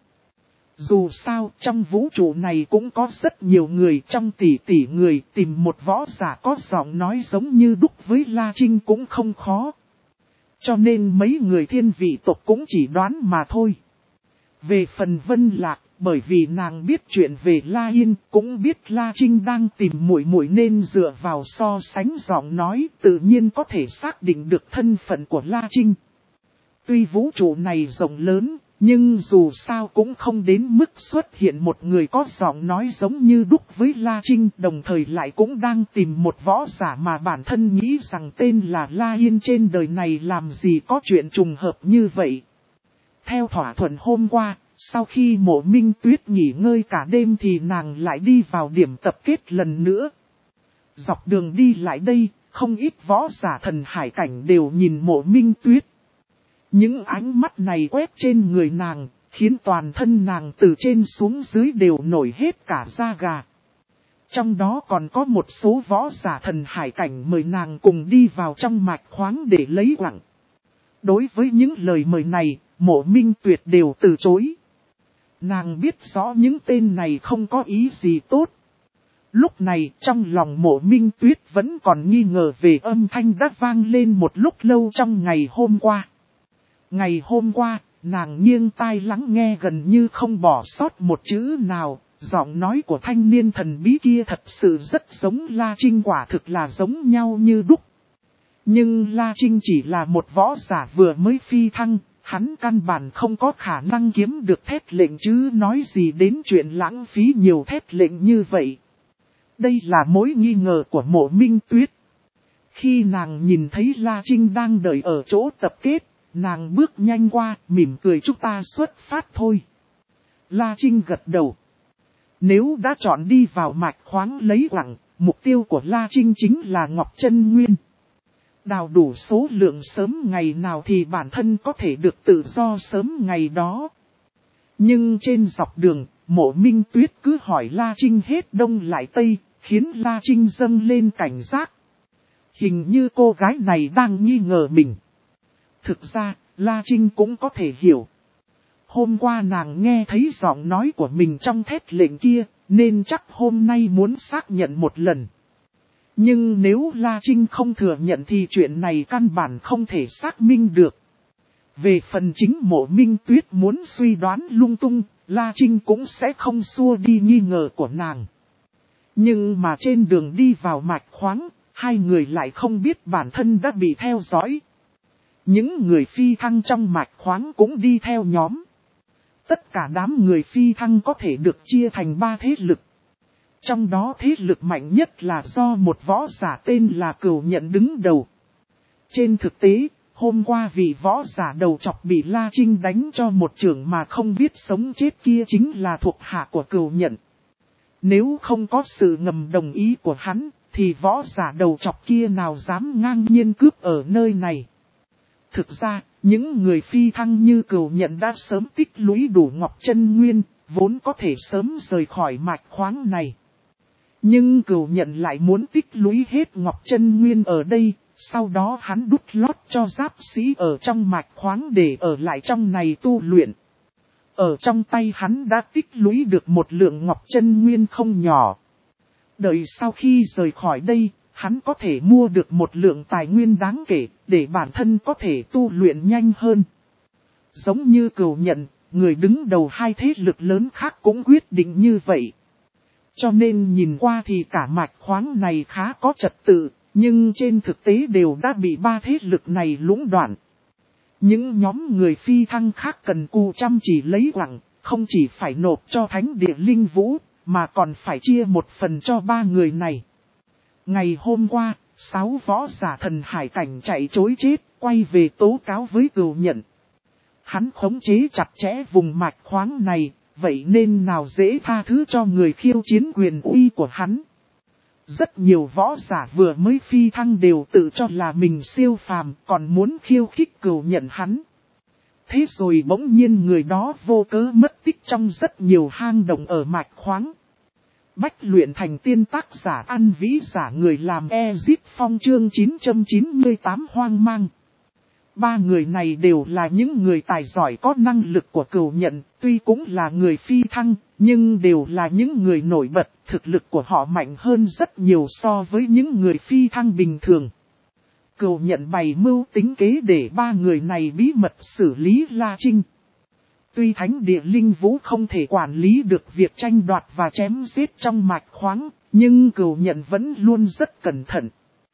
Dù sao, trong vũ trụ này cũng có rất nhiều người, trong tỷ tỷ người, tìm một võ giả có giọng nói giống như đúc với La Trinh cũng không khó. Cho nên mấy người thiên vị tộc cũng chỉ đoán mà thôi. Về phần Vân Lạc, bởi vì nàng biết chuyện về La Yên, cũng biết La Trinh đang tìm muội muội nên dựa vào so sánh giọng nói, tự nhiên có thể xác định được thân phận của La Trinh. Tuy vũ trụ này rộng lớn, nhưng dù sao cũng không đến mức xuất hiện một người có giọng nói giống như đúc với La Trinh, đồng thời lại cũng đang tìm một võ giả mà bản thân nghĩ rằng tên là La Yên. Trên đời này làm gì có chuyện trùng hợp như vậy. Theo thỏa thuận hôm qua, sau khi Mộ Minh Tuyết nghỉ ngơi cả đêm thì nàng lại đi vào điểm tập kết lần nữa. Dọc đường đi lại đây, không ít võ giả thần hải cảnh đều nhìn Mộ Minh Tuyết. Những ánh mắt này quét trên người nàng, khiến toàn thân nàng từ trên xuống dưới đều nổi hết cả da gà. Trong đó còn có một số võ giả thần hải cảnh mời nàng cùng đi vào trong mạch khoáng để lấy quặng. Đối với những lời mời này, Mộ Minh Tuyết đều từ chối. Nàng biết rõ những tên này không có ý gì tốt. Lúc này trong lòng Mộ Minh Tuyết vẫn còn nghi ngờ về âm thanh đã vang lên một lúc lâu trong ngày hôm qua. Ngày hôm qua, nàng nghiêng tai lắng nghe gần như không bỏ sót một chữ nào. Giọng nói của thanh niên thần bí kia thật sự rất giống La Trinh, quả thực là giống nhau như đúc. Nhưng La Trinh chỉ là một võ giả vừa mới phi thăng, hắn căn bản không có khả năng kiếm được thét lệnh chứ nói gì đến chuyện lãng phí nhiều thét lệnh như vậy. Đây là mối nghi ngờ của Mộ Minh Tuyết. Khi nàng nhìn thấy La Trinh đang đợi ở chỗ tập kết, nàng bước nhanh qua, mỉm cười, chúng ta xuất phát thôi. La Trinh gật đầu. Nếu đã chọn đi vào mạch khoáng lấy quặng, mục tiêu của La Trinh chính là Ngọc Chân Nguyên. Đào đủ số lượng sớm ngày nào thì bản thân có thể được tự do sớm ngày đó. Nhưng trên dọc đường, Mộ Minh Tuyết cứ hỏi La Trinh hết đông lại tây, khiến La Trinh dâng lên cảnh giác. Hình như cô gái này đang nghi ngờ mình. Thực ra, La Trinh cũng có thể hiểu. Hôm qua nàng nghe thấy giọng nói của mình trong thét lệnh kia, nên chắc hôm nay muốn xác nhận một lần. Nhưng nếu La Trinh không thừa nhận thì chuyện này căn bản không thể xác minh được. Về phần chính Mộ Minh Tuyết muốn suy đoán lung tung, La Trinh cũng sẽ không xua đi nghi ngờ của nàng. Nhưng mà trên đường đi vào mạch khoáng, hai người lại không biết bản thân đã bị theo dõi. Những người phi thăng trong mạch khoáng cũng đi theo nhóm. Tất cả đám người phi thăng có thể được chia thành ba thế lực. Trong đó thế lực mạnh nhất là do một võ giả tên là Cửu Nhận đứng đầu. Trên thực tế, hôm qua vị võ giả đầu chọc bị La Trinh đánh cho một chưởng mà không biết sống chết kia chính là thuộc hạ của Cửu Nhận. Nếu không có sự ngầm đồng ý của hắn, thì võ giả đầu chọc kia nào dám ngang nhiên cướp ở nơi này. Thực ra, những người phi thăng như Cửu Nhận đã sớm tích lũy đủ Ngọc Chân Nguyên, vốn có thể sớm rời khỏi mạch khoáng này. Nhưng Cửu Nhận lại muốn tích lũy hết Ngọc Chân Nguyên ở đây, sau đó hắn đút lót cho giáp sĩ ở trong mạch khoáng để ở lại trong này tu luyện. Ở trong tay hắn đã tích lũy được một lượng ngọc chân nguyên không nhỏ. Đợi sau khi rời khỏi đây, hắn có thể mua được một lượng tài nguyên đáng kể, để bản thân có thể tu luyện nhanh hơn. Giống như Cửu Nhận, người đứng đầu hai thế lực lớn khác cũng quyết định như vậy. Cho nên nhìn qua thì cả mạch khoáng này khá có trật tự, nhưng trên thực tế đều đã bị ba thế lực này lũng đoạn. Những nhóm người phi thăng khác cần cù chăm chỉ lấy quặng, không chỉ phải nộp cho Thánh Địa Linh Vũ, mà còn phải chia một phần cho ba người này. Ngày hôm qua, sáu võ giả thần hải cảnh chạy trối chết, quay về tố cáo với Cửu Nhận. Hắn khống chế chặt chẽ vùng mạch khoáng này, vậy nên nào dễ tha thứ cho người khiêu chiến quyền uy của hắn. Rất nhiều võ giả vừa mới phi thăng đều tự cho là mình siêu phàm, còn muốn khiêu khích Cửu Nhận hắn. Thế rồi bỗng nhiên người đó vô cớ mất tích trong rất nhiều hang động ở mạch khoáng. Bách luyện thành tiên tác giả ăn vĩ giả người làm Ezip Phong chương chín trăm chín mươi tám hoang mang. Ba người này đều là những người tài giỏi có năng lực của Cửu Nhận, tuy cũng là người phi thăng, nhưng đều là những người nổi bật, thực lực của họ mạnh hơn rất nhiều so với những người phi thăng bình thường. Cửu Nhận bày mưu tính kế để ba người này bí mật xử lý La Trinh. Tuy Thánh Địa Linh Vũ không thể quản lý được việc tranh đoạt và chém giết trong mạch khoáng, nhưng Cửu Nhận vẫn luôn rất cẩn thận.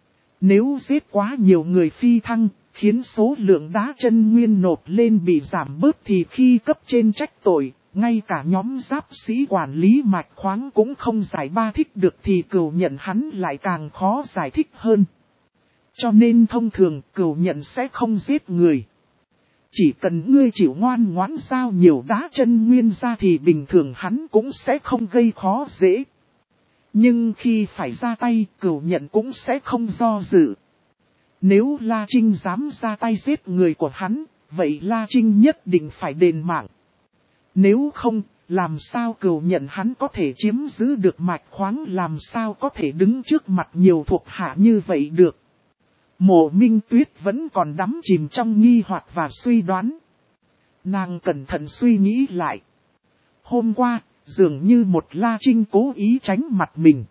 Nếu giết quá nhiều người phi thăng, khiến số lượng đá chân nguyên nộp lên bị giảm bớt thì khi cấp trên trách tội, ngay cả nhóm giáp sĩ quản lý mạch khoáng cũng không giải ba thích được thì Cửu Nhận hắn lại càng khó giải thích hơn. Cho nên thông thường Cửu Nhận sẽ không giết người. Chỉ cần ngươi chịu ngoan ngoãn giao nhiều đá chân nguyên ra thì bình thường hắn cũng sẽ không gây khó dễ. Nhưng khi phải ra tay, Cửu Nhận cũng sẽ không do dự. Nếu La Trinh dám ra tay giết người của hắn, vậy La Trinh nhất định phải đền mạng. Nếu không, làm sao Cửu Nhận hắn có thể chiếm giữ được mạch khoáng, làm sao có thể đứng trước mặt nhiều thuộc hạ như vậy được. Mộ Minh Tuyết vẫn còn đắm chìm trong nghi hoặc và suy đoán. Nàng cẩn thận suy nghĩ lại. Hôm qua, dường như một La Trinh cố ý tránh mặt mình.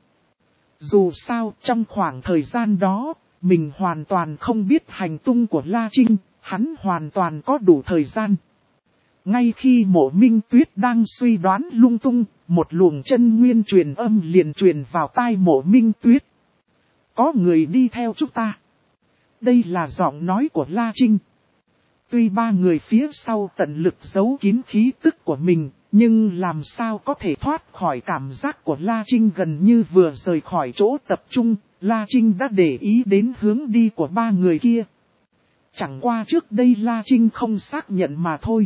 Dù sao, trong khoảng thời gian đó, mình hoàn toàn không biết hành tung của La Trinh, hắn hoàn toàn có đủ thời gian. Ngay khi Mộ Minh Tuyết đang suy đoán lung tung, một luồng chân nguyên truyền âm liền truyền vào tai Mộ Minh Tuyết. Có người đi theo chúng ta. Đây là giọng nói của La Trinh. Tuy ba người phía sau tận lực giấu kín khí tức của mình, nhưng làm sao có thể thoát khỏi cảm giác của La Trinh gần như vừa rời khỏi chỗ tập trung, La Trinh đã để ý đến hướng đi của ba người kia. Chẳng qua trước đây La Trinh không xác nhận mà thôi.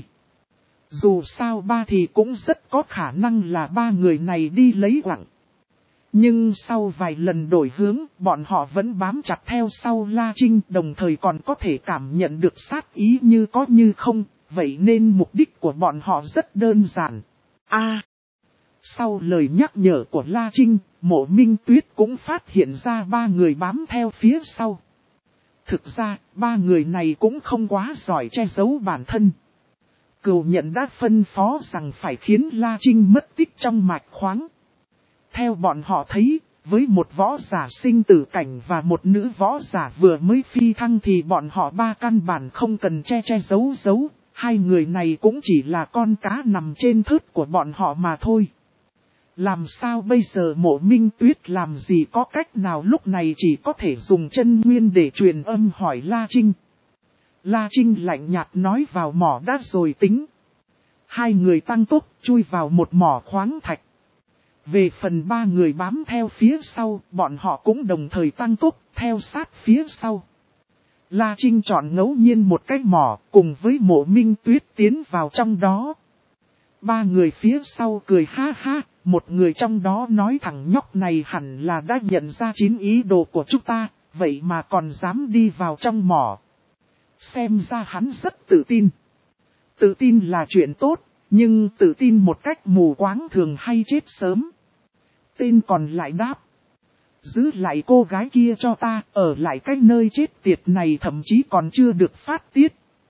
Dù sao ba thì cũng rất có khả năng là ba người này đi lấy quặng. Nhưng sau vài lần đổi hướng, bọn họ vẫn bám chặt theo sau La Trinh, đồng thời còn có thể cảm nhận được sát ý như có như không, vậy nên mục đích của bọn họ rất đơn giản. A. À, sau lời nhắc nhở của La Trinh, Mộ Minh Tuyết cũng phát hiện ra ba người bám theo phía sau. Thực ra, ba người này cũng không quá giỏi che giấu bản thân. Cửu Nhận đã phân phó rằng phải khiến La Trinh mất tích trong mạch khoáng. Theo bọn họ thấy, với một võ giả sinh tử cảnh và một nữ võ giả vừa mới phi thăng thì bọn họ ba căn bản không cần che che giấu giấu, hai người này cũng chỉ là con cá nằm trên thớt của bọn họ mà thôi. Làm sao bây giờ Mộ Minh Tuyết làm gì có cách nào lúc này chỉ có thể dùng chân nguyên để truyền âm hỏi La Trinh. La Trinh lạnh nhạt nói vào mỏ đã rồi tính. Hai người tăng tốc chui vào một mỏ khoáng thạch. Về phần ba người bám theo phía sau, bọn họ cũng đồng thời tăng tốc theo sát phía sau. La Trinh chọn ngẫu nhiên một cái mỏ cùng với Mộ Minh Tuyết tiến vào trong đó. Ba người phía sau cười ha ha, một người trong đó nói thằng nhóc này hẳn là đã nhận ra chín ý đồ của chúng ta, vậy mà còn dám đi vào trong mỏ. Xem ra hắn rất tự tin. Tự tin là chuyện tốt, nhưng tự tin một cách mù quáng thường hay chết sớm. Tên còn lại đáp. Giữ lại cô gái kia cho ta, ở lại cái nơi chết tiệt này thậm chí còn chưa được phát tiết.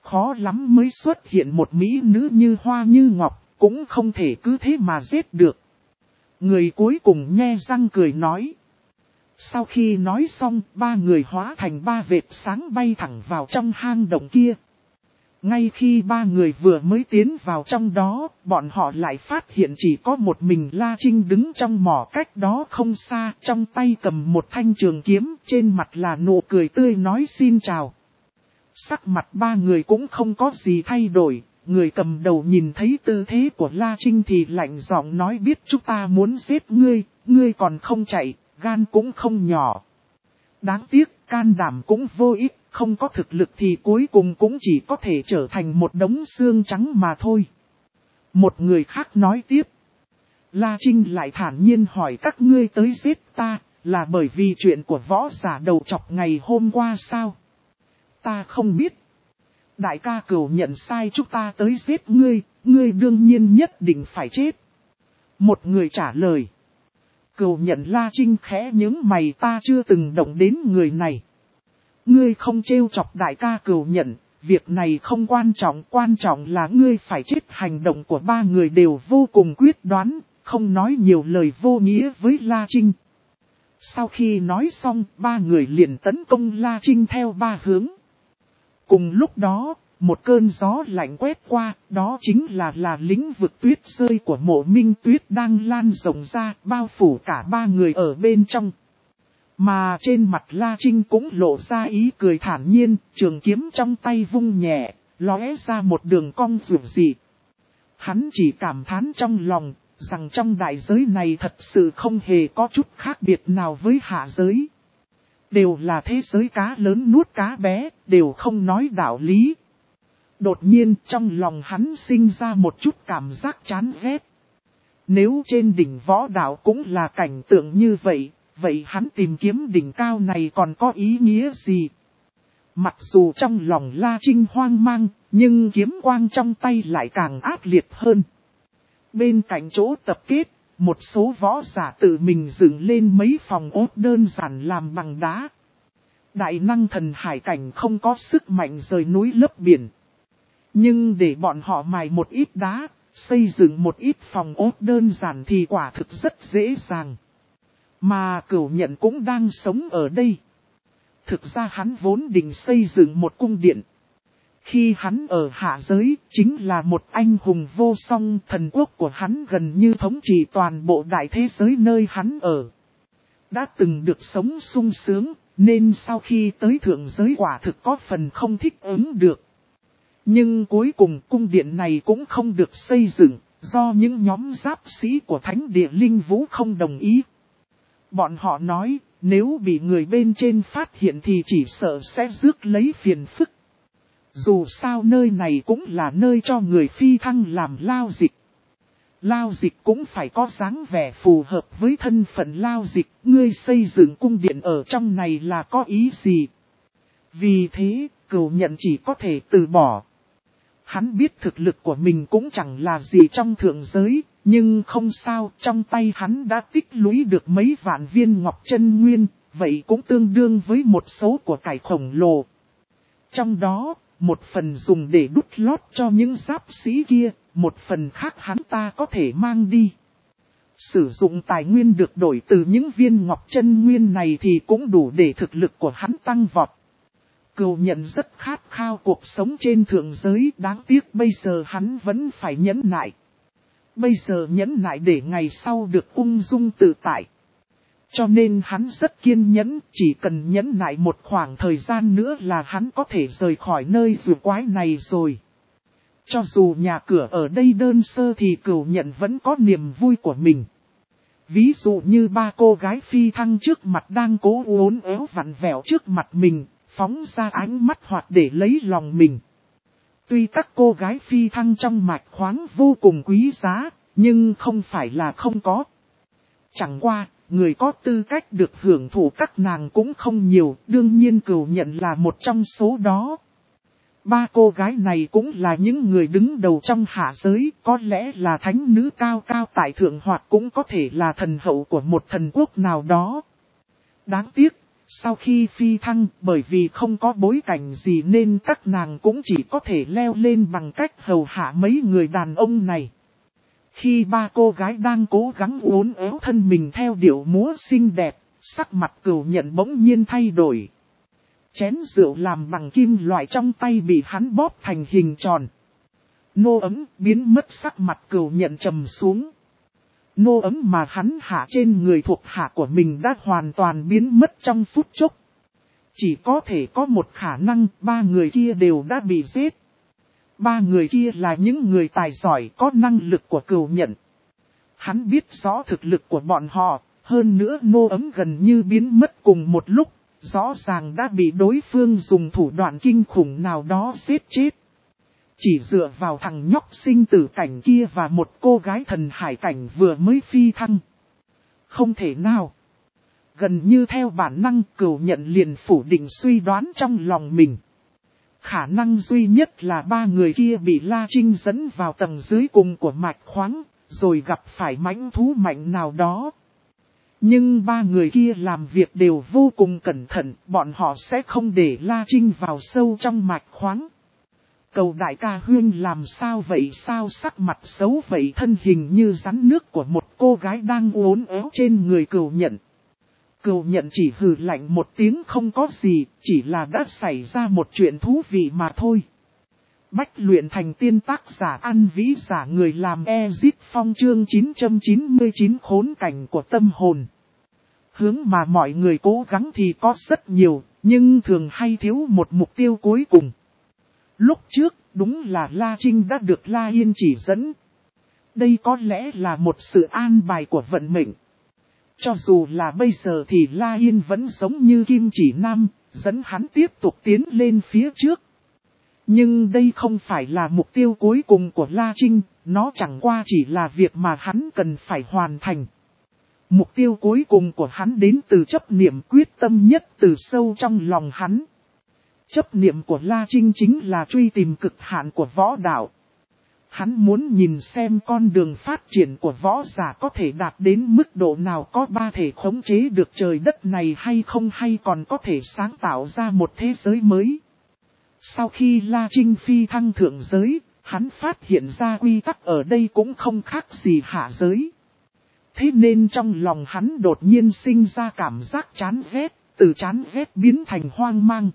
khó lắm mới xuất hiện một mỹ nữ như hoa như ngọc, cũng không thể cứ thế mà giết được. Người cuối cùng nhe răng cười nói. Sau khi nói xong, ba người hóa thành ba vệt sáng bay thẳng vào trong hang động kia. Ngay khi ba người vừa mới tiến vào trong đó, bọn họ lại phát hiện chỉ có một mình La Trinh đứng trong mỏ cách đó không xa, trong tay cầm một thanh trường kiếm, trên mặt là nụ cười tươi nói xin chào. Sắc mặt ba người cũng không có gì thay đổi, người cầm đầu nhìn thấy tư thế của La Trinh thì lạnh giọng nói biết chúng ta muốn giết ngươi, ngươi còn không chạy, gan cũng không nhỏ. Đáng tiếc, can đảm cũng vô ích, không có thực lực thì cuối cùng cũng chỉ có thể trở thành một đống xương trắng mà thôi. Một người khác nói tiếp. La Trinh lại thản nhiên hỏi các ngươi tới giết ta, là bởi vì chuyện của võ giả đầu chọc ngày hôm qua sao? Ta không biết. Đại ca Cửu nhận sai chúng ta tới giết ngươi, ngươi đương nhiên nhất định phải chết. Một người trả lời. Cửu nhận La Trinh khẽ nhướng mày ta chưa từng động đến người này. Ngươi không trêu chọc đại ca Cửu nhận, việc này không quan trọng, quan trọng là ngươi phải chết. Hành động của ba người đều vô cùng quyết đoán, không nói nhiều lời vô nghĩa với La Trinh. Sau khi nói xong, ba người liền tấn công La Trinh theo ba hướng. Cùng lúc đó, một cơn gió lạnh quét qua, đó chính là là lĩnh vực tuyết rơi của Mộ Minh Tuyết đang lan rộng ra, bao phủ cả ba người ở bên trong. Mà trên mặt La Trinh cũng lộ ra ý cười thản nhiên, trường kiếm trong tay vung nhẹ, lóe ra một đường cong dịu dị. Hắn chỉ cảm thán trong lòng, rằng trong đại giới này thật sự không hề có chút khác biệt nào với hạ giới. Đều là thế giới cá lớn nuốt cá bé, đều không nói đạo lý. Đột nhiên trong lòng hắn sinh ra một chút cảm giác chán ghét. Nếu trên đỉnh võ đạo cũng là cảnh tượng như vậy, vậy hắn tìm kiếm đỉnh cao này còn có ý nghĩa gì? Mặc dù trong lòng La Trinh hoang mang, nhưng kiếm quang trong tay lại càng ác liệt hơn. Bên cạnh chỗ tập kết, một số võ giả tự mình dựng lên mấy phòng ốt đơn giản làm bằng đá. Đại năng thần hải cảnh không có sức mạnh rời núi lấp biển. Nhưng để bọn họ mài một ít đá, xây dựng một ít phòng ốt đơn giản thì quả thực rất dễ dàng. Mà Cửu nhận cũng đang sống ở đây. Thực ra hắn vốn định xây dựng một cung điện. Khi hắn ở hạ giới, chính là một anh hùng vô song, thần quốc của hắn gần như thống trị toàn bộ đại thế giới nơi hắn ở. Đã từng được sống sung sướng, nên sau khi tới thượng giới quả thực có phần không thích ứng được. Nhưng cuối cùng cung điện này cũng không được xây dựng, do những nhóm giáp sĩ của Thánh Địa Linh Vũ không đồng ý. Bọn họ nói, nếu bị người bên trên phát hiện thì chỉ sợ sẽ rước lấy phiền phức. Dù sao nơi này cũng là nơi cho người phi thăng làm lao dịch. Lao dịch cũng phải có dáng vẻ phù hợp với thân phận lao dịch, ngươi xây dựng cung điện ở trong này là có ý gì? Vì thế, Cửu nhận chỉ có thể từ bỏ. Hắn biết thực lực của mình cũng chẳng là gì trong thượng giới, nhưng không sao, trong tay hắn đã tích lũy được mấy vạn viên ngọc chân nguyên, vậy cũng tương đương với một số của cải khổng lồ. Trong đó, một phần dùng để đút lót cho những giáp sĩ kia, một phần khác hắn ta có thể mang đi. Sử dụng tài nguyên được đổi từ những viên ngọc chân nguyên này thì cũng đủ để thực lực của hắn tăng vọt. Cửu nhận rất khát khao cuộc sống trên thượng giới, đáng tiếc bây giờ hắn vẫn phải nhẫn nại. Bây giờ nhẫn nại để ngày sau được ung dung tự tại. Cho nên hắn rất kiên nhẫn, chỉ cần nhẫn nại một khoảng thời gian nữa là hắn có thể rời khỏi nơi rùa quái này rồi. Cho dù nhà cửa ở đây đơn sơ thì Cửu nhận vẫn có niềm vui của mình. Ví dụ như ba cô gái phi thăng trước mặt đang cố uốn éo vặn vẹo trước mặt mình, phóng ra ánh mắt hoạt để lấy lòng mình. Tuy các cô gái phi thăng trong mạch khoáng vô cùng quý giá, nhưng không phải là không có. Chẳng qua, người có tư cách được hưởng thụ các nàng cũng không nhiều, đương nhiên Cửu nhận là một trong số đó. Ba cô gái này cũng là những người đứng đầu trong hạ giới, có lẽ là thánh nữ cao cao tại thượng hoặc cũng có thể là thần hậu của một thần quốc nào đó. Đáng tiếc, Sau khi phi thăng, bởi vì không có bối cảnh gì nên các nàng cũng chỉ có thể leo lên bằng cách hầu hạ mấy người đàn ông này. Khi ba cô gái đang cố gắng uốn éo thân mình theo điệu múa xinh đẹp, sắc mặt Cửu Nhận bỗng nhiên thay đổi. Chén rượu làm bằng kim loại trong tay bị hắn bóp thành hình tròn. Nô ấm biến mất, sắc mặt Cửu Nhận trầm xuống. Nô ấm mà hắn hạ trên người thuộc hạ của mình đã hoàn toàn biến mất trong phút chốc. Chỉ có thể có một khả năng, ba người kia đều đã bị giết. Ba người kia là những người tài giỏi có năng lực của Cửu Nhận. Hắn biết rõ thực lực của bọn họ, hơn nữa nô ấm gần như biến mất cùng một lúc, rõ ràng đã bị đối phương dùng thủ đoạn kinh khủng nào đó giết chết. Chỉ dựa vào thằng nhóc sinh tử cảnh kia và một cô gái thần hải cảnh vừa mới phi thăng. Không thể nào. Gần như theo bản năng Cửu Nhận liền phủ định suy đoán trong lòng mình. Khả năng duy nhất là ba người kia bị La Trinh dẫn vào tầng dưới cùng của mạch khoáng, rồi gặp phải mãnh thú mạnh nào đó. Nhưng ba người kia làm việc đều vô cùng cẩn thận, bọn họ sẽ không để La Trinh vào sâu trong mạch khoáng. Cầu đại ca Huyên làm sao vậy, sao sắc mặt xấu vậy, thân hình như rắn nước của một cô gái đang uốn éo trên người Cửu Nhận. Cửu Nhận chỉ hừ lạnh một tiếng, không có gì, chỉ là đã xảy ra một chuyện thú vị mà thôi. Bách luyện thành tiên, tác giả An Vĩ, giả người làm Ezit Phong, chương chín trăm chín mươi chín khốn cảnh của tâm hồn. Hướng mà mọi người cố gắng thì có rất nhiều, nhưng thường hay thiếu một mục tiêu cuối cùng. Lúc trước, đúng là La Trinh đã được La Yên chỉ dẫn. Đây có lẽ là một sự an bài của vận mệnh. Cho dù là bây giờ thì La Yên vẫn giống như kim chỉ nam, dẫn hắn tiếp tục tiến lên phía trước. Nhưng đây không phải là mục tiêu cuối cùng của La Trinh, nó chẳng qua chỉ là việc mà hắn cần phải hoàn thành. Mục tiêu cuối cùng của hắn đến từ chấp niệm quyết tâm nhất từ sâu trong lòng hắn. Chấp niệm của La Trinh chính là truy tìm cực hạn của võ đạo. Hắn muốn nhìn xem con đường phát triển của võ giả có thể đạt đến mức độ nào, có ba thể khống chế được trời đất này hay không, hay còn có thể sáng tạo ra một thế giới mới. Sau khi La Trinh phi thăng thượng giới, hắn phát hiện ra quy tắc ở đây cũng không khác gì hạ giới. Thế nên trong lòng hắn đột nhiên sinh ra cảm giác chán ghét, từ chán ghét biến thành hoang mang.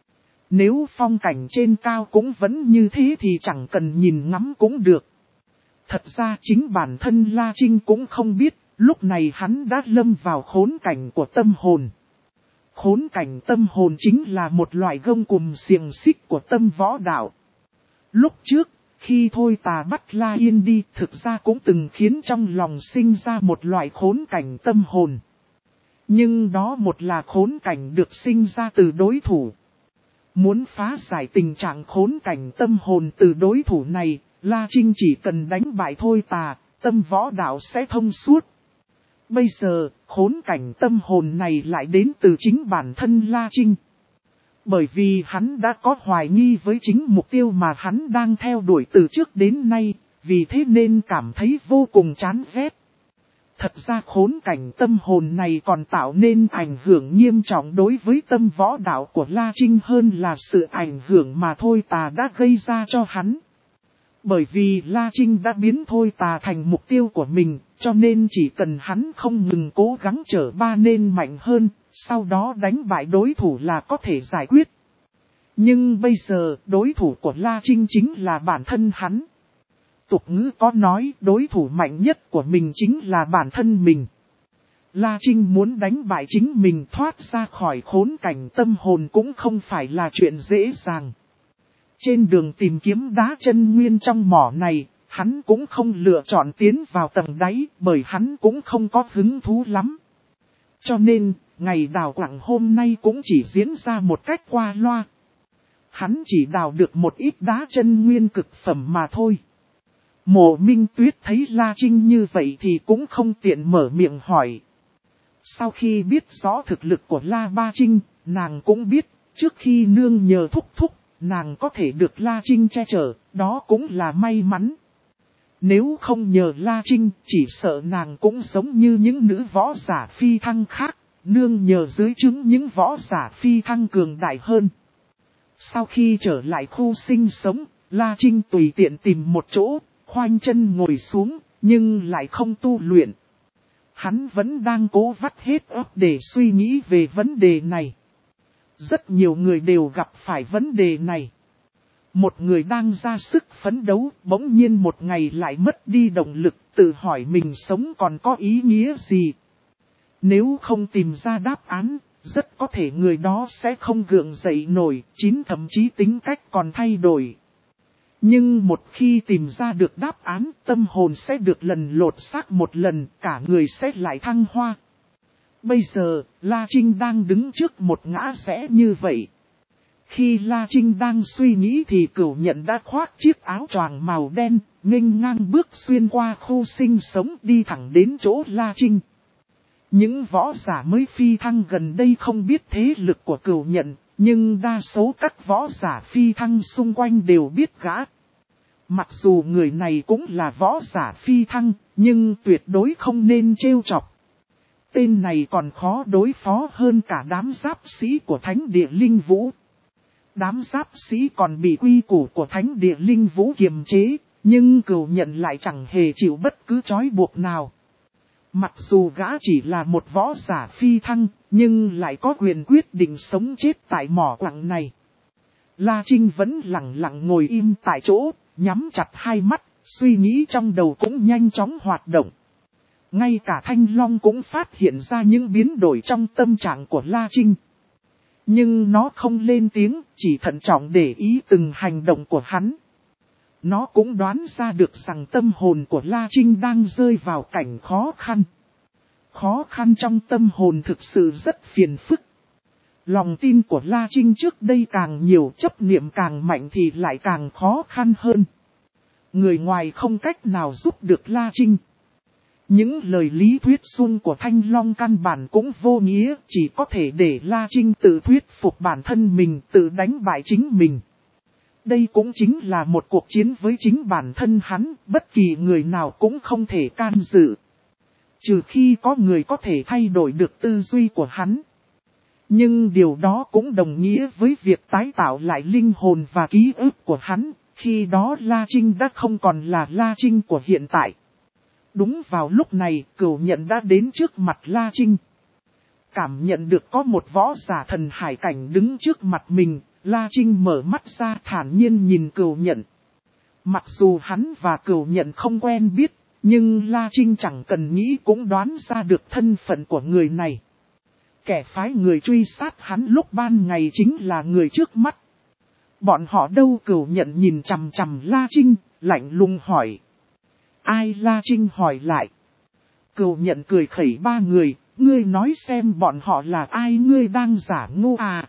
Nếu phong cảnh trên cao cũng vẫn như thế thì chẳng cần nhìn ngắm cũng được. Thật ra chính bản thân La Trinh cũng không biết, lúc này hắn đã lâm vào khốn cảnh của tâm hồn. Khốn cảnh tâm hồn chính là một loại gông cùm xiềng xích của tâm võ đạo. Lúc trước, khi Thôi Tà bắt La Yên đi, thực ra cũng từng khiến trong lòng sinh ra một loại khốn cảnh tâm hồn. Nhưng đó một là khốn cảnh được sinh ra từ đối thủ. Muốn phá giải tình trạng khốn cảnh tâm hồn từ đối thủ này, La Trinh chỉ cần đánh bại Thôi Tà, tâm võ đạo sẽ thông suốt. Bây giờ, khốn cảnh tâm hồn này lại đến từ chính bản thân La Trinh. Bởi vì hắn đã có hoài nghi với chính mục tiêu mà hắn đang theo đuổi từ trước đến nay, vì thế nên cảm thấy vô cùng chán ghét. Thật ra khốn cảnh tâm hồn này còn tạo nên ảnh hưởng nghiêm trọng đối với tâm võ đạo của La Trinh hơn là sự ảnh hưởng mà Thôi Tà đã gây ra cho hắn. Bởi vì La Trinh đã biến Thôi Tà thành mục tiêu của mình, cho nên chỉ cần hắn không ngừng cố gắng trở ba nên mạnh hơn, sau đó đánh bại đối thủ là có thể giải quyết. Nhưng bây giờ, đối thủ của La Trinh chính là bản thân hắn. Tục ngữ có nói đối thủ mạnh nhất của mình chính là bản thân mình. La Trinh muốn đánh bại chính mình, thoát ra khỏi khốn cảnh tâm hồn cũng không phải là chuyện dễ dàng. Trên đường tìm kiếm đá chân nguyên trong mỏ này, hắn cũng không lựa chọn tiến vào tầng đáy bởi hắn cũng không có hứng thú lắm. Cho nên, ngày đào quặng hôm nay cũng chỉ diễn ra một cách qua loa. Hắn chỉ đào được một ít đá chân nguyên cực phẩm mà thôi. Mộ Minh Tuyết thấy La Trinh như vậy thì cũng không tiện mở miệng hỏi. Sau khi biết rõ thực lực của La Ba Trinh, nàng cũng biết, trước khi nương nhờ thúc thúc, nàng có thể được La Trinh che chở, đó cũng là may mắn. Nếu không nhờ La Trinh, chỉ sợ nàng cũng giống như những nữ võ giả phi thăng khác, nương nhờ dưới chứng những võ giả phi thăng cường đại hơn. Sau khi trở lại khu sinh sống, La Trinh tùy tiện tìm một chỗ, khoanh chân ngồi xuống, nhưng lại không tu luyện. Hắn vẫn đang cố vắt hết óc để suy nghĩ về vấn đề này. Rất nhiều người đều gặp phải vấn đề này. Một người đang ra sức phấn đấu, bỗng nhiên một ngày lại mất đi động lực, tự hỏi mình sống còn có ý nghĩa gì. Nếu không tìm ra đáp án, rất có thể người đó sẽ không gượng dậy nổi, chín thậm chí tính cách còn thay đổi. Nhưng một khi tìm ra được đáp án, tâm hồn sẽ được lần lột xác một lần, cả người sẽ lại thăng hoa. Bây giờ, La Trinh đang đứng trước một ngã rẽ như vậy. Khi La Trinh đang suy nghĩ thì Cửu Nhận đã khoác chiếc áo choàng màu đen, nghênh ngang bước xuyên qua khu sinh sống đi thẳng đến chỗ La Trinh. Những võ giả mới phi thăng gần đây không biết thế lực của Cửu Nhận, nhưng đa số các võ giả phi thăng xung quanh đều biết gã. Mặc dù người này cũng là võ giả phi thăng, nhưng tuyệt đối không nên trêu chọc. Tên này còn khó đối phó hơn cả đám giáp sĩ của Thánh Địa Linh Vũ. Đám giáp sĩ còn bị quy củ của Thánh Địa Linh Vũ kiềm chế, nhưng Cửu Nhận lại chẳng hề chịu bất cứ trói buộc nào. Mặc dù gã chỉ là một võ giả phi thăng, nhưng lại có quyền quyết định sống chết tại mỏ quặng này. La Trinh vẫn lặng lặng ngồi im tại chỗ, nhắm chặt hai mắt, suy nghĩ trong đầu cũng nhanh chóng hoạt động. Ngay cả Thanh Long cũng phát hiện ra những biến đổi trong tâm trạng của La Trinh. Nhưng nó không lên tiếng, chỉ thận trọng để ý từng hành động của hắn. Nó cũng đoán ra được rằng tâm hồn của La Trinh đang rơi vào cảnh khó khăn. Khó khăn trong tâm hồn thực sự rất phiền phức. Lòng tin của La Trinh trước đây càng nhiều, chấp niệm càng mạnh thì lại càng khó khăn hơn. Người ngoài không cách nào giúp được La Trinh. Những lời lý thuyết suông của Thanh Long căn bản cũng vô nghĩa, chỉ có thể để La Trinh tự thuyết phục bản thân mình, tự đánh bại chính mình. Đây cũng chính là một cuộc chiến với chính bản thân hắn, bất kỳ người nào cũng không thể can dự. Trừ khi có người có thể thay đổi được tư duy của hắn. Nhưng điều đó cũng đồng nghĩa với việc tái tạo lại linh hồn và ký ức của hắn, khi đó La Trinh đã không còn là La Trinh của hiện tại. Đúng vào lúc này, Cửu Nhận đã đến trước mặt La Trinh. Cảm nhận được có một võ giả thần hải cảnh đứng trước mặt mình, La Trinh mở mắt ra thản nhiên nhìn Cửu Nhận. Mặc dù hắn và Cửu Nhận không quen biết, nhưng La Trinh chẳng cần nghĩ cũng đoán ra được thân phận của người này. Kẻ phái người truy sát hắn lúc ban ngày chính là người trước mắt. Bọn họ đâu? Cửu Nhận nhìn chằm chằm La Trinh, lạnh lùng hỏi. Ai? La Trinh hỏi lại. Cửu Nhận cười khẩy ba người, ngươi nói xem bọn họ là ai? Ngươi đang giả ngu à?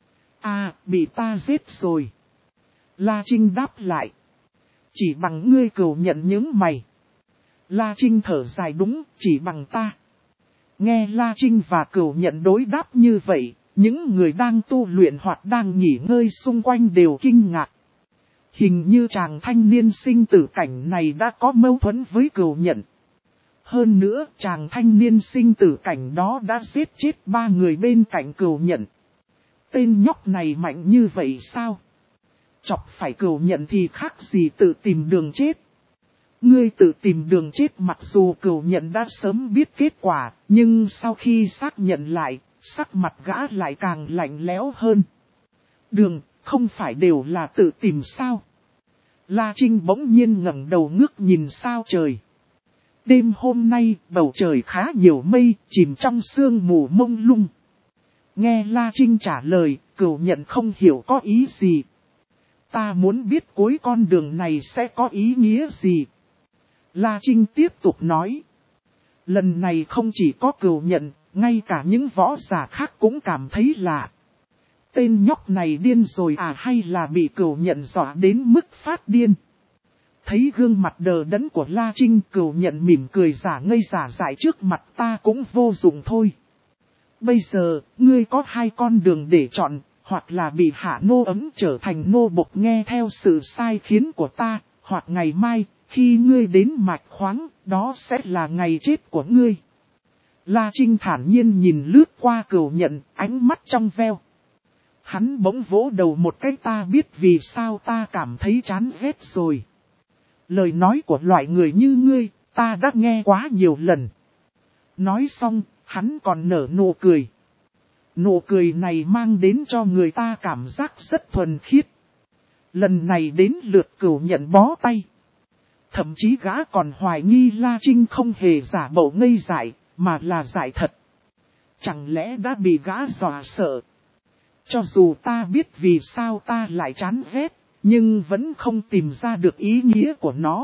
À, bị ta giết rồi. La Trinh đáp lại. Chỉ bằng ngươi? Cửu Nhận nhướng mày. La Trinh thở dài, đúng, chỉ bằng ta. Nghe La Trinh và Cửu Nhận đối đáp như vậy, những người đang tu luyện hoặc đang nghỉ ngơi xung quanh đều kinh ngạc. Hình như chàng thanh niên sinh tử cảnh này đã có mâu thuẫn với Cửu Nhận. Hơn nữa, chàng thanh niên sinh tử cảnh đó đã giết chết ba người bên cạnh Cửu Nhận. Tên nhóc này mạnh như vậy sao? Chọc phải Cửu Nhận thì khác gì tự tìm đường chết. Ngươi tự tìm đường chết. Mặc dù Cửu Nhận đã sớm biết kết quả, nhưng sau khi xác nhận lại, sắc mặt gã lại càng lạnh lẽo hơn. Đường, không phải đều là tự tìm sao? La Trinh bỗng nhiên ngẩng đầu ngước nhìn sao trời. Đêm hôm nay, bầu trời khá nhiều mây, chìm trong sương mù mông lung. Nghe La Trinh trả lời, Cửu Nhận không hiểu có ý gì. Ta muốn biết cuối con đường này sẽ có ý nghĩa gì? La Trinh tiếp tục nói. Lần này không chỉ có Cửu Nhận, ngay cả những võ giả khác cũng cảm thấy lạ. Tên nhóc này điên rồi à, hay là bị Cửu Nhận dọa đến mức phát điên? Thấy gương mặt đờ đẫn của La Trinh, Cửu Nhận mỉm cười giả ngây giả dại, trước mặt ta cũng vô dụng thôi. Bây giờ, ngươi có hai con đường để chọn, hoặc là bị hạ nô ấm trở thành nô bộc nghe theo sự sai khiến của ta, hoặc ngày mai, khi ngươi đến mạch khoáng, đó sẽ là ngày chết của ngươi. La Trinh thản nhiên nhìn lướt qua Cửu Nhận, ánh mắt trong veo. Hắn bỗng vỗ đầu một cái, ta biết vì sao ta cảm thấy chán ghét rồi. Lời nói của loại người như ngươi, ta đã nghe quá nhiều lần. Nói xong, hắn còn nở nụ cười. Nụ cười này mang đến cho người ta cảm giác rất thuần khiết. Lần này đến lượt Cửu Nhận bó tay. Thậm chí gã còn hoài nghi La Trinh không hề giả bộ ngây dại, mà là dại thật. Chẳng lẽ đã bị gã dọa sợ? Cho dù ta biết vì sao ta lại chán ghét, nhưng vẫn không tìm ra được ý nghĩa của nó.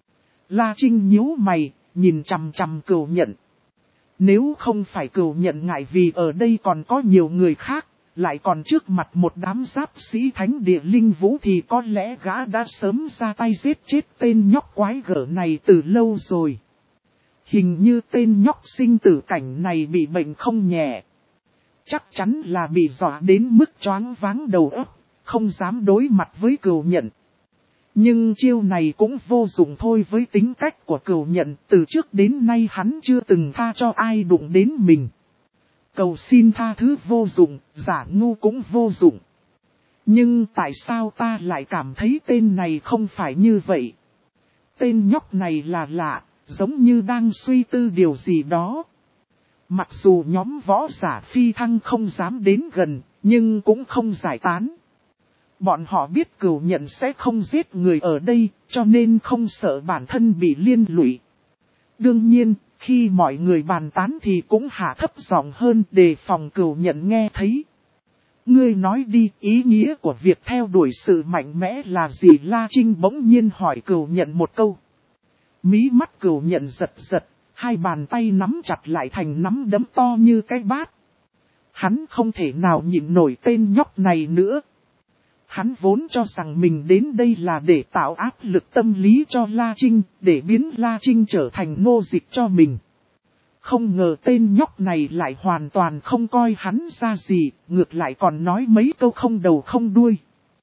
La Trinh nhíu mày, nhìn chằm chằm Cửu Nhận. Nếu không phải Cửu Nhận ngại vì ở đây còn có nhiều người khác, lại còn trước mặt một đám giáp sĩ thánh địa linh vũ thì có lẽ gã đã sớm ra tay giết chết tên nhóc quái gở này từ lâu rồi. Hình như tên nhóc sinh tử cảnh này bị bệnh không nhẹ. Chắc chắn là bị dọa đến mức choáng váng đầu óc, không dám đối mặt với Cửu Nhận. Nhưng chiêu này cũng vô dụng thôi với tính cách của Cửu Nhận, từ trước đến nay hắn chưa từng tha cho ai đụng đến mình. Cầu xin tha thứ vô dụng, giả ngu cũng vô dụng. Nhưng tại sao ta lại cảm thấy tên này không phải như vậy? Tên nhóc này là lạ, giống như đang suy tư điều gì đó. Mặc dù nhóm võ giả phi thăng không dám đến gần, nhưng cũng không giải tán. Bọn họ biết Cửu Nhận sẽ không giết người ở đây, cho nên không sợ bản thân bị liên lụy. Đương nhiên, khi mọi người bàn tán thì cũng hạ thấp giọng hơn để phòng Cửu Nhận nghe thấy. Ngươi nói đi, ý nghĩa của việc theo đuổi sự mạnh mẽ là gì? La Trinh bỗng nhiên hỏi Cửu Nhận một câu. Mí mắt Cửu Nhận giật giật, hai bàn tay nắm chặt lại thành nắm đấm to như cái bát. Hắn không thể nào nhịn nổi tên nhóc này nữa. Hắn vốn cho rằng mình đến đây là để tạo áp lực tâm lý cho La Trinh, để biến La Trinh trở thành nô dịch cho mình. Không ngờ tên nhóc này lại hoàn toàn không coi hắn ra gì, ngược lại còn nói mấy câu không đầu không đuôi.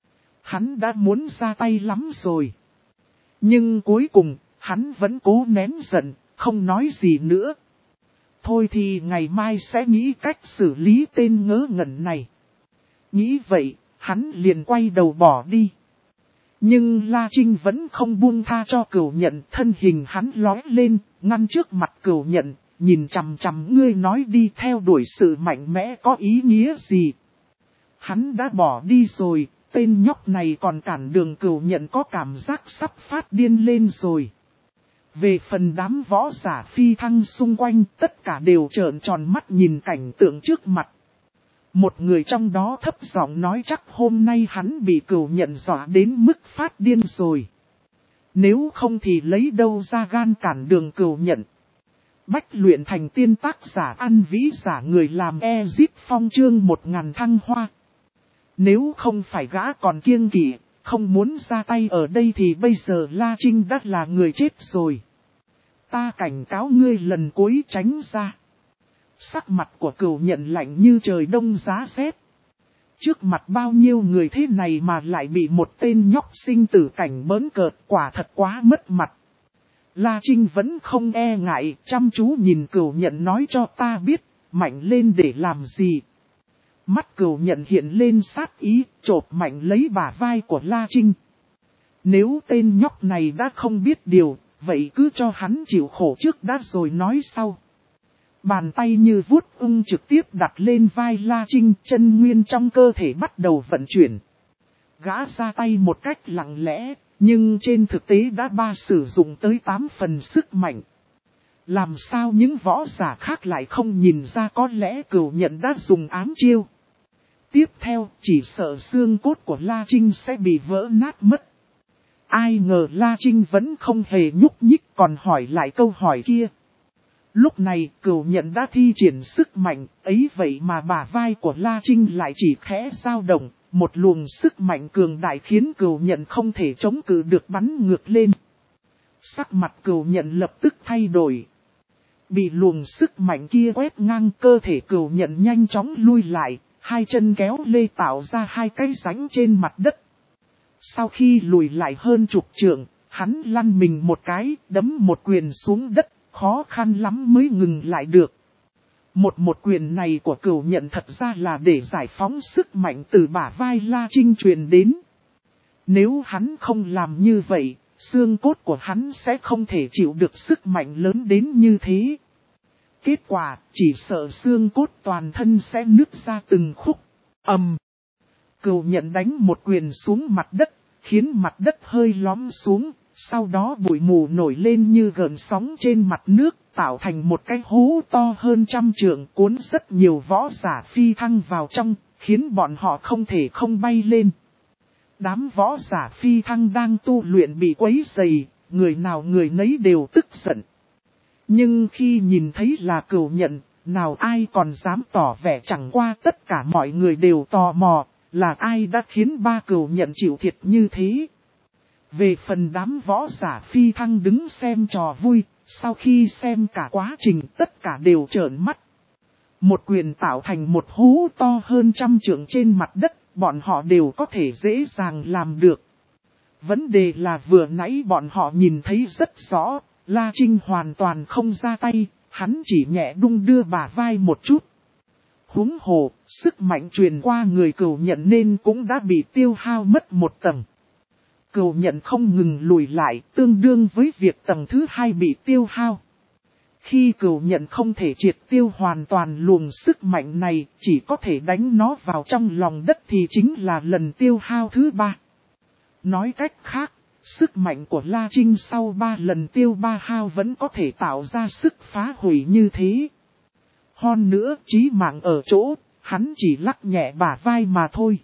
Hắn đã muốn ra tay lắm rồi. Nhưng cuối cùng, hắn vẫn cố nén giận, không nói gì nữa. Thôi thì ngày mai sẽ nghĩ cách xử lý tên ngớ ngẩn này. Nghĩ vậy, hắn liền quay đầu bỏ đi. Nhưng La Trinh vẫn không buông tha cho Cửu Nhận, thân hình hắn lói lên, ngăn trước mặt Cửu Nhận, nhìn chằm chằm ngươi nói đi, theo đuổi sự mạnh mẽ có ý nghĩa gì? Hắn đã bỏ đi rồi, tên nhóc này còn cản đường. Cửu Nhận có cảm giác sắp phát điên lên rồi. Về phần đám võ giả phi thăng xung quanh, tất cả đều trợn tròn mắt nhìn cảnh tượng trước mặt. Một người trong đó thấp giọng nói chắc hôm nay hắn bị Cửu Nhận dọa đến mức phát điên rồi. Nếu không thì lấy đâu ra gan cản đường Cửu Nhận. Bách luyện thành tiên tác giả ăn vĩ giả người làm Ezip Phong chương một ngàn thăng hoa. Nếu không phải gã còn kiêng kỵ, không muốn ra tay ở đây thì bây giờ La Trinh đã là người chết rồi. Ta cảnh cáo ngươi lần cuối tránh ra. Sắc mặt của Cửu Nhận lạnh như trời đông giá rét. Trước mặt bao nhiêu người thế này mà lại bị một tên nhóc sinh tử cảnh bỡn cợt, quả thật quá mất mặt. La Trinh vẫn không e ngại, chăm chú nhìn Cửu Nhận nói cho ta biết, mạnh lên để làm gì. Mắt Cửu Nhận hiện lên sát ý, chộp mạnh lấy bả vai của La Trinh. Nếu tên nhóc này đã không biết điều, vậy cứ cho hắn chịu khổ trước đã rồi nói sau. Bàn tay như vuốt ung trực tiếp đặt lên vai La Trinh, chân nguyên trong cơ thể bắt đầu vận chuyển. Gã ra tay một cách lặng lẽ, nhưng trên thực tế đã ba sử dụng tới tám phần sức mạnh. Làm sao những võ giả khác lại không nhìn ra, có lẽ Cửu Nhận đã dùng ám chiêu. Tiếp theo, chỉ sợ xương cốt của La Trinh sẽ bị vỡ nát mất. Ai ngờ La Trinh vẫn không hề nhúc nhích, còn hỏi lại câu hỏi kia. Lúc này Cửu Nhận đã thi triển sức mạnh, ấy vậy mà bả vai của La Trinh lại chỉ khẽ dao động, một luồng sức mạnh cường đại khiến Cửu Nhận không thể chống cự được bắn ngược lên. Sắc mặt Cửu Nhận lập tức thay đổi. Bị luồng sức mạnh kia quét ngang, cơ thể Cửu Nhận nhanh chóng lui lại, hai chân kéo lê tạo ra hai cái rãnh trên mặt đất. Sau khi lùi lại hơn chục trượng, hắn lăn mình một cái, đấm một quyền xuống đất. Khó khăn lắm mới ngừng lại được. Một một quyền này của Cửu Nhận thật ra là để giải phóng sức mạnh từ bả vai La Trinh truyền đến. Nếu hắn không làm như vậy, xương cốt của hắn sẽ không thể chịu được sức mạnh lớn đến như thế. Kết quả, chỉ sợ xương cốt toàn thân sẽ nứt ra từng khúc. Ầm. Cửu Nhận đánh một quyền xuống mặt đất, khiến mặt đất hơi lõm xuống, sau đó bụi mù nổi lên như gợn sóng trên mặt nước, tạo thành một cái hố to hơn trăm trượng, cuốn rất nhiều võ giả phi thăng vào trong, khiến bọn họ không thể không bay lên. Đám võ giả phi thăng đang tu luyện bị quấy rầy, người nào người nấy đều tức giận. Nhưng khi nhìn thấy là Cửu Nhận, nào ai còn dám tỏ vẻ, chẳng qua tất cả mọi người đều tò mò, là ai đã khiến ba Cửu Nhận chịu thiệt như thế. Về phần đám võ giả phi thăng đứng xem trò vui, sau khi xem cả quá trình tất cả đều trợn mắt. Một quyền tạo thành một hố to hơn trăm trượng trên mặt đất, bọn họ đều có thể dễ dàng làm được. Vấn đề là vừa nãy bọn họ nhìn thấy rất rõ, La Trinh hoàn toàn không ra tay, hắn chỉ nhẹ đung đưa bả vai một chút. Huống hồ, sức mạnh truyền qua người Cửu Nhận nên cũng đã bị tiêu hao mất một tầng. Cửu Nhận không ngừng lùi lại, tương đương với việc tầng thứ hai bị tiêu hao. Khi Cửu Nhận không thể triệt tiêu hoàn toàn luồng sức mạnh này, chỉ có thể đánh nó vào trong lòng đất thì chính là lần tiêu hao thứ ba. Nói cách khác, sức mạnh của La Trinh sau ba lần tiêu ba hao vẫn có thể tạo ra sức phá hủy như thế. Hơn nữa, chí mạng ở chỗ, hắn chỉ lắc nhẹ bả vai mà thôi.